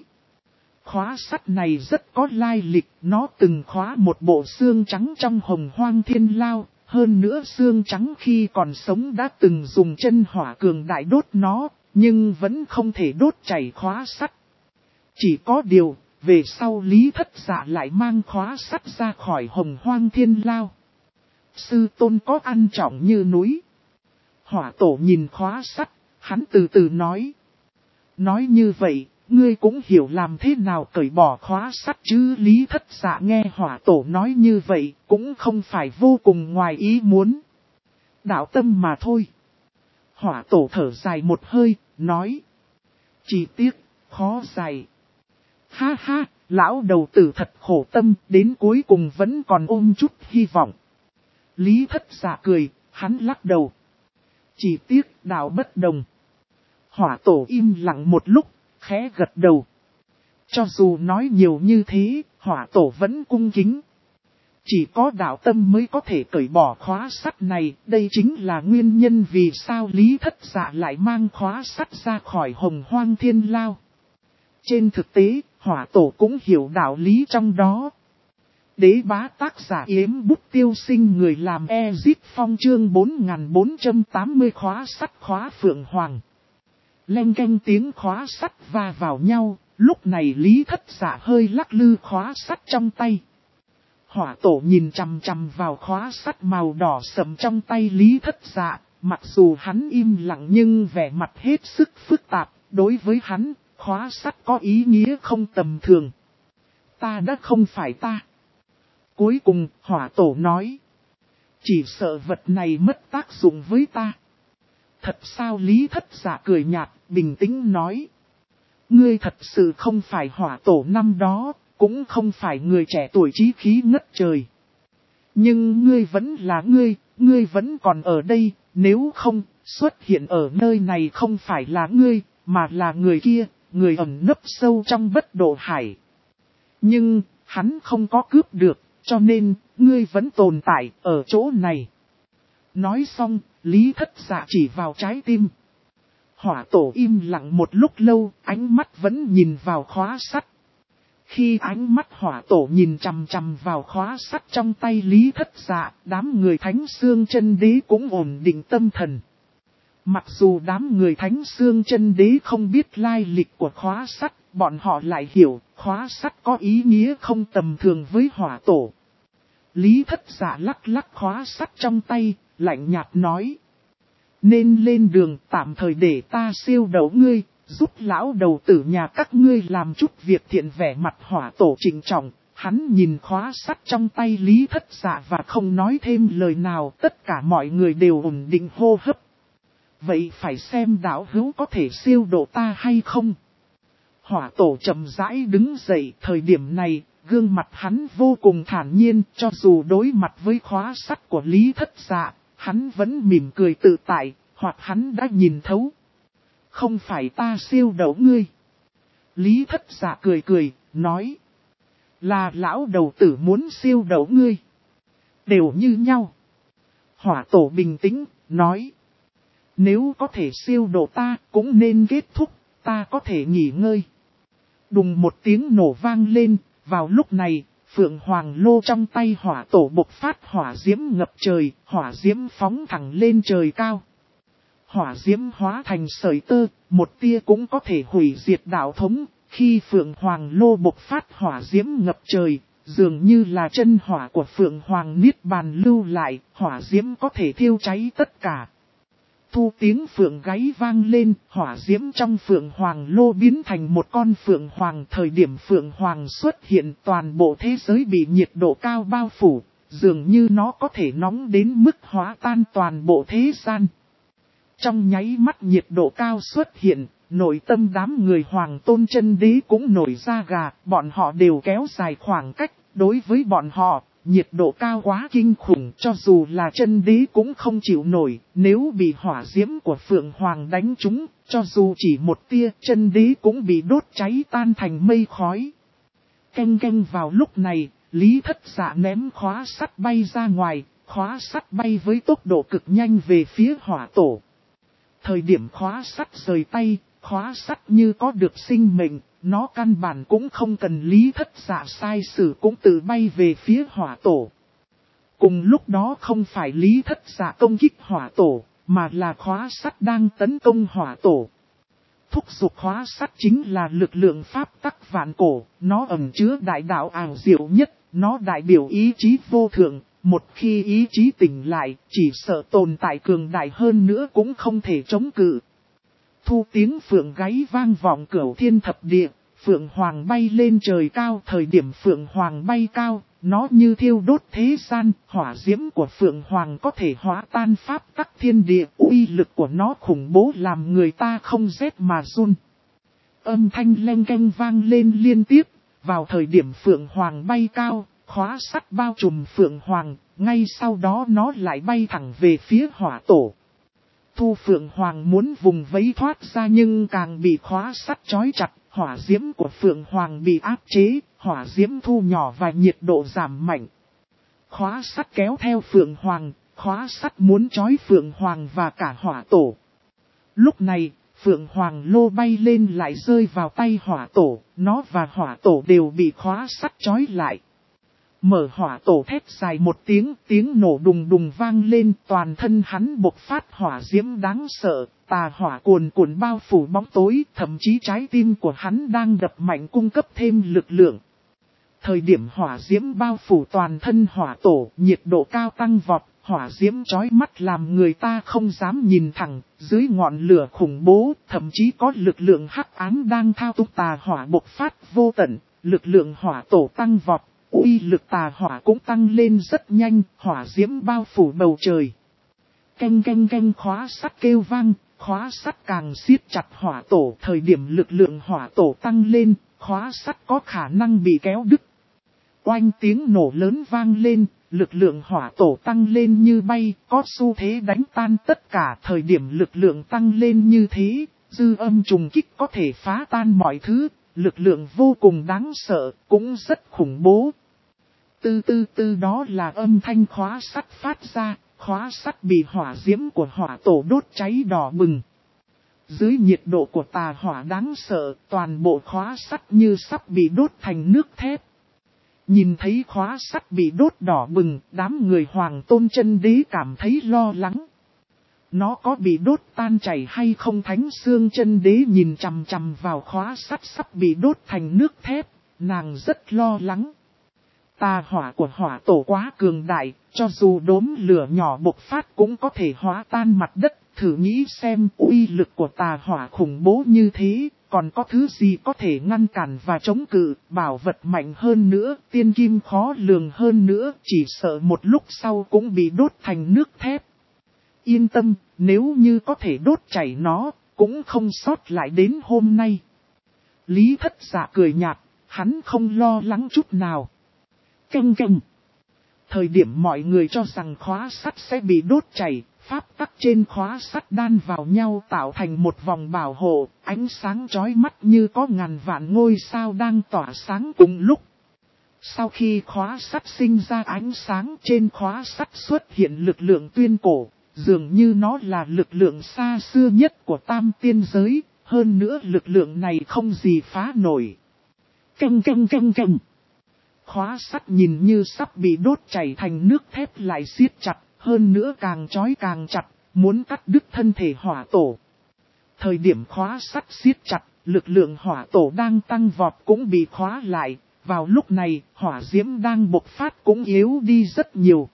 Khóa sắt này rất có lai lịch, nó từng khóa một bộ xương trắng trong Hồng Hoang Thiên Lao. Hơn nữa xương trắng khi còn sống đã từng dùng chân hỏa cường đại đốt nó, nhưng vẫn không thể đốt chảy khóa sắt. Chỉ có điều, về sau Lý Thất Dạ lại mang khóa sắt ra khỏi Hồng Hoang Thiên Lao. Sư tôn có ăn trọng như núi. Hỏa tổ nhìn khóa sắt, hắn từ từ nói. Nói như vậy, ngươi cũng hiểu làm thế nào cởi bỏ khóa sắt chứ? Lý Thất Dạ nghe hỏa tổ nói như vậy, cũng không phải vô cùng ngoài ý muốn. Đạo tâm mà thôi. Hỏa tổ thở dài một hơi, nói. Chỉ tiếc, khó dài. Ha ha, lão đầu tử thật khổ tâm, đến cuối cùng vẫn còn ôm chút hy vọng. Lý Thất Dạ cười, hắn lắc đầu. Chỉ tiếc, đạo bất đồng. Hỏa tổ im lặng một lúc, khẽ gật đầu. Cho dù nói nhiều như thế, hỏa tổ vẫn cung kính. Chỉ có đạo tâm mới có thể cởi bỏ khóa sắt này, đây chính là nguyên nhân vì sao Lý Thất Dạ lại mang khóa sắt ra khỏi Hồng Hoang Thiên Lao. Trên thực tế, hỏa tổ cũng hiểu đạo lý trong đó. Đế bá tác giả Yếm Bút Tiêu Sinh người làm Ezip Phong chương 4480 khóa sắt khóa Phượng Hoàng. Leng keng tiếng khóa sắt va vào nhau, lúc này Lý Thất Dạ hơi lắc lư khóa sắt trong tay. Hỏa tổ nhìn chằm chằm vào khóa sắt màu đỏ sẫm trong tay Lý Thất Dạ, mặc dù hắn im lặng nhưng vẻ mặt hết sức phức tạp, đối với hắn, khóa sắt có ý nghĩa không tầm thường. Ta đã không phải ta. Cuối cùng, hỏa tổ nói. Chỉ sợ vật này mất tác dụng với ta. Thật sao? Lý Thất Dạ cười nhạt, bình tĩnh nói. Ngươi thật sự không phải hỏa tổ năm đó, cũng không phải người trẻ tuổi chí khí ngất trời. Nhưng ngươi vẫn là ngươi vẫn còn ở đây, nếu không, xuất hiện ở nơi này không phải là ngươi, mà là người kia, người ẩn nấp sâu trong bất độ hải. Nhưng, hắn không có cướp được, cho nên, ngươi vẫn tồn tại ở chỗ này. Nói xong, Lý Thất Dạ chỉ vào trái tim. Hỏa tổ im lặng một lúc lâu, ánh mắt vẫn nhìn vào khóa sắt. Khi ánh mắt hỏa tổ nhìn chằm chằm vào khóa sắt trong tay Lý Thất Dạ, đám người Thánh Xương Chân Đế cũng ổn định tâm thần. Mặc dù đám người Thánh Xương Chân Đế không biết lai lịch của khóa sắt, bọn họ lại hiểu khóa sắt có ý nghĩa không tầm thường với hỏa tổ. Lý Thất Dạ lắc lắc khóa sắt trong tay, lạnh nhạt nói. Nên lên đường tạm thời để ta siêu đấu ngươi, giúp lão đầu tử nhà các ngươi làm chút việc thiện. Vẻ mặt hỏa tổ trịnh trọng, hắn nhìn khóa sắt trong tay Lý Thất Dạ và không nói thêm lời nào. Tất cả mọi người đều ổn định hô hấp. Vậy phải xem đạo hữu có thể siêu độ ta hay không? Hỏa tổ chậm rãi đứng dậy. Thời điểm này, gương mặt hắn vô cùng thản nhiên. Cho dù đối mặt với khóa sắt của Lý Thất Dạ, hắn vẫn mỉm cười tự tại, hoặc hắn đã nhìn thấu. Không phải ta siêu đấu ngươi. Lý Thất Dạ cười cười, nói. Là lão đầu tử muốn siêu đấu ngươi. Đều như nhau. Hỏa tổ bình tĩnh, nói. Nếu có thể siêu độ ta, cũng nên kết thúc, ta có thể nghỉ ngơi. Đùng một tiếng nổ vang lên, vào lúc này, Phượng Hoàng Lô trong tay hỏa tổ bộc phát hỏa diễm ngập trời, hỏa diễm phóng thẳng lên trời cao. Hỏa diễm hóa thành sợi tơ, một tia cũng có thể hủy diệt đạo thống. Khi Phượng Hoàng Lô bộc phát hỏa diễm ngập trời, dường như là chân hỏa của Phượng Hoàng Niết Bàn lưu lại, hỏa diễm có thể thiêu cháy tất cả. Thu tiếng phượng gáy vang lên, hỏa diễm trong Phượng Hoàng Lô biến thành một con Phượng Hoàng. Thời điểm Phượng Hoàng xuất hiện, toàn bộ thế giới bị nhiệt độ cao bao phủ, dường như nó có thể nóng đến mức hóa tan toàn bộ thế gian. Trong nháy mắt nhiệt độ cao xuất hiện, nội tâm đám người Hoàng Tôn Chân Đế cũng nổi da gà, bọn họ đều kéo dài khoảng cách, đối với bọn họ. Nhiệt độ cao quá kinh khủng, cho dù là Chân Đế cũng không chịu nổi. Nếu bị hỏa diễm của Phượng Hoàng đánh trúng, cho dù chỉ một tia, Chân Đế cũng bị đốt cháy tan thành mây khói. Canh canh vào lúc này, Lý Thất Dạ ném khóa sắt bay ra ngoài, khóa sắt bay với tốc độ cực nhanh về phía hỏa tổ. Thời điểm khóa sắt rời tay, khóa sắt như có được sinh mệnh. Nó căn bản cũng không cần Lý Thất Dạ sai sử cũng tự bay về phía hỏa tổ. Cùng lúc đó không phải Lý Thất Dạ công kích hỏa tổ, mà là khóa sắt đang tấn công hỏa tổ. Thúc giục khóa sắt chính là lực lượng pháp tắc vạn cổ, nó ẩn chứa đại đạo ảo diệu nhất, nó đại biểu ý chí vô thượng. Một khi ý chí tỉnh lại, chỉ sợ tồn tại cường đại hơn nữa cũng không thể chống cự. Thu tiếng phượng gáy vang vọng cửu thiên thập địa, Phượng Hoàng bay lên trời cao. Thời điểm Phượng Hoàng bay cao, nó như thiêu đốt thế gian, hỏa diễm của Phượng Hoàng có thể hóa tan pháp tắc thiên địa, uy lực của nó khủng bố làm người ta không rét mà run. Âm thanh leng keng vang lên liên tiếp, vào thời điểm Phượng Hoàng bay cao, khóa sắt bao trùm Phượng Hoàng, ngay sau đó nó lại bay thẳng về phía hỏa tổ. Thu Phượng Hoàng muốn vùng vẫy thoát ra nhưng càng bị khóa sắt trói chặt, hỏa diễm của Phượng Hoàng bị áp chế, hỏa diễm thu nhỏ và nhiệt độ giảm mạnh. Khóa sắt kéo theo Phượng Hoàng, khóa sắt muốn trói Phượng Hoàng và cả hỏa tổ. Lúc này, Phượng Hoàng Lô bay lên lại rơi vào tay hỏa tổ, nó và hỏa tổ đều bị khóa sắt trói lại. Mở hỏa tổ thét dài một tiếng, tiếng nổ đùng đùng vang lên, toàn thân hắn bộc phát hỏa diễm đáng sợ, tà hỏa cuồn cuộn bao phủ bóng tối, thậm chí trái tim của hắn đang đập mạnh cung cấp thêm lực lượng. Thời điểm hỏa diễm bao phủ toàn thân hỏa tổ, nhiệt độ cao tăng vọt, hỏa diễm chói mắt làm người ta không dám nhìn thẳng, dưới ngọn lửa khủng bố, thậm chí có lực lượng hắc ám đang thao túng tà hỏa bộc phát vô tận, lực lượng hỏa tổ tăng vọt, uy lực tà hỏa cũng tăng lên rất nhanh, hỏa diễm bao phủ bầu trời. Canh canh canh khóa sắt kêu vang, khóa sắt càng siết chặt hỏa tổ, thời điểm lực lượng hỏa tổ tăng lên, khóa sắt có khả năng bị kéo đứt. Oanh tiếng nổ lớn vang lên, lực lượng hỏa tổ tăng lên như bay, có xu thế đánh tan tất cả. Thời điểm lực lượng tăng lên như thế, dư âm trùng kích có thể phá tan mọi thứ, lực lượng vô cùng đáng sợ, cũng rất khủng bố. Từ đó là âm thanh khóa sắt phát ra, khóa sắt bị hỏa diễm của hỏa tổ đốt cháy đỏ bừng. Dưới nhiệt độ của tà hỏa đáng sợ, toàn bộ khóa sắt như sắp bị đốt thành nước thép. Nhìn thấy khóa sắt bị đốt đỏ bừng, đám người Hoàng Tôn Chân Đế cảm thấy lo lắng. Nó có bị đốt tan chảy hay không? Thánh Xương Chân Đế nhìn chằm chằm vào khóa sắt sắp bị đốt thành nước thép, nàng rất lo lắng. Tà hỏa của hỏa tổ quá cường đại, cho dù đốm lửa nhỏ bộc phát cũng có thể hóa tan mặt đất. Thử nghĩ xem uy lực của tà hỏa khủng bố như thế, còn có thứ gì có thể ngăn cản và chống cự, bảo vật mạnh hơn nữa, tiên kim khó lường hơn nữa, chỉ sợ một lúc sau cũng bị đốt thành nước thép. Yên tâm, nếu như có thể đốt chảy nó, cũng không sót lại đến hôm nay. Lý Thất Dạ cười nhạt, hắn không lo lắng chút nào. Canh canh. Thời điểm mọi người cho rằng khóa sắt sẽ bị đốt chảy, pháp tắc trên khóa sắt đan vào nhau tạo thành một vòng bảo hộ, ánh sáng chói mắt như có ngàn vạn ngôi sao đang tỏa sáng cùng lúc. Sau khi khóa sắt sinh ra ánh sáng, trên khóa sắt xuất hiện lực lượng tuyên cổ, dường như nó là lực lượng xa xưa nhất của tam tiên giới, hơn nữa lực lượng này không gì phá nổi. Canh canh canh canh. Khóa sắt nhìn như sắp bị đốt chảy thành nước thép lại siết chặt, hơn nữa càng chói càng chặt, muốn cắt đứt thân thể hỏa tổ. Thời điểm khóa sắt siết chặt, lực lượng hỏa tổ đang tăng vọt cũng bị khóa lại, vào lúc này hỏa diễm đang bộc phát cũng yếu đi rất nhiều.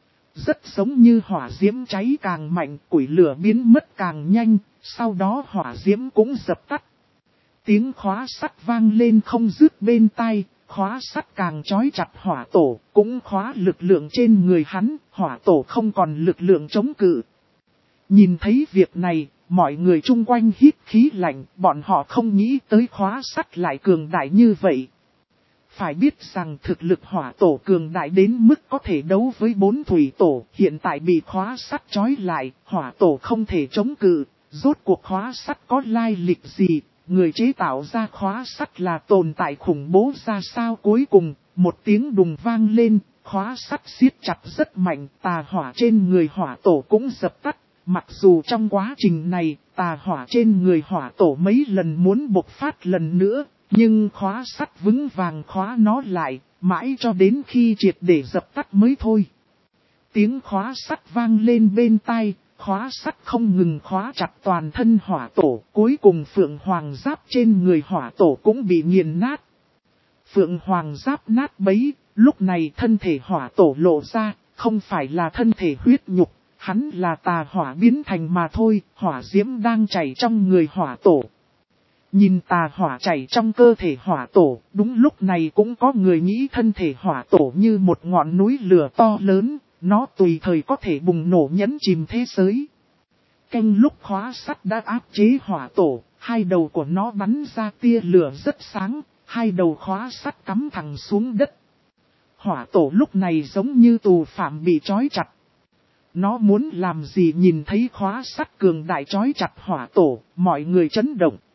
Rất giống như hỏa diễm cháy càng mạnh, củi lửa biến mất càng nhanh, sau đó hỏa diễm cũng dập tắt. Tiếng khóa sắt vang lên không dứt bên tai. Khóa sắt càng chói chặt hỏa tổ, cũng khóa lực lượng trên người hắn, hỏa tổ không còn lực lượng chống cự. Nhìn thấy việc này, mọi người chung quanh hít khí lạnh, bọn họ không nghĩ tới khóa sắt lại cường đại như vậy. Phải biết rằng thực lực hỏa tổ cường đại đến mức có thể đấu với 4 thủy tổ, hiện tại bị khóa sắt chói lại, hỏa tổ không thể chống cự, rốt cuộc khóa sắt có lai lịch gì? Người chế tạo ra khóa sắt là tồn tại khủng bố ra sao? Cuối cùng, một tiếng đùng vang lên, khóa sắt siết chặt rất mạnh, tà hỏa trên người hỏa tổ cũng dập tắt. Mặc dù trong quá trình này, tà hỏa trên người hỏa tổ mấy lần muốn bộc phát lần nữa, nhưng khóa sắt vững vàng khóa nó lại, mãi cho đến khi triệt để dập tắt mới thôi. Tiếng khóa sắt vang lên bên tai. Khóa sắt không ngừng khóa chặt toàn thân hỏa tổ, cuối cùng phượng hoàng giáp trên người hỏa tổ cũng bị nghiền nát. Phượng hoàng giáp nát bấy, lúc này thân thể hỏa tổ lộ ra, không phải là thân thể huyết nhục, hắn là tà hỏa biến thành mà thôi, hỏa diễm đang chảy trong người hỏa tổ. Nhìn tà hỏa chảy trong cơ thể hỏa tổ, đúng lúc này cũng có người nghĩ thân thể hỏa tổ như một ngọn núi lửa to lớn. Nó tùy thời có thể bùng nổ nhấn chìm thế giới. Canh lúc khóa sắt đã áp chế hỏa tổ, hai đầu của nó bắn ra tia lửa rất sáng, hai đầu khóa sắt cắm thẳng xuống đất. Hỏa tổ lúc này giống như tù phạm bị trói chặt. Nó muốn làm gì? Nhìn thấy khóa sắt cường đại trói chặt hỏa tổ, mọi người chấn động.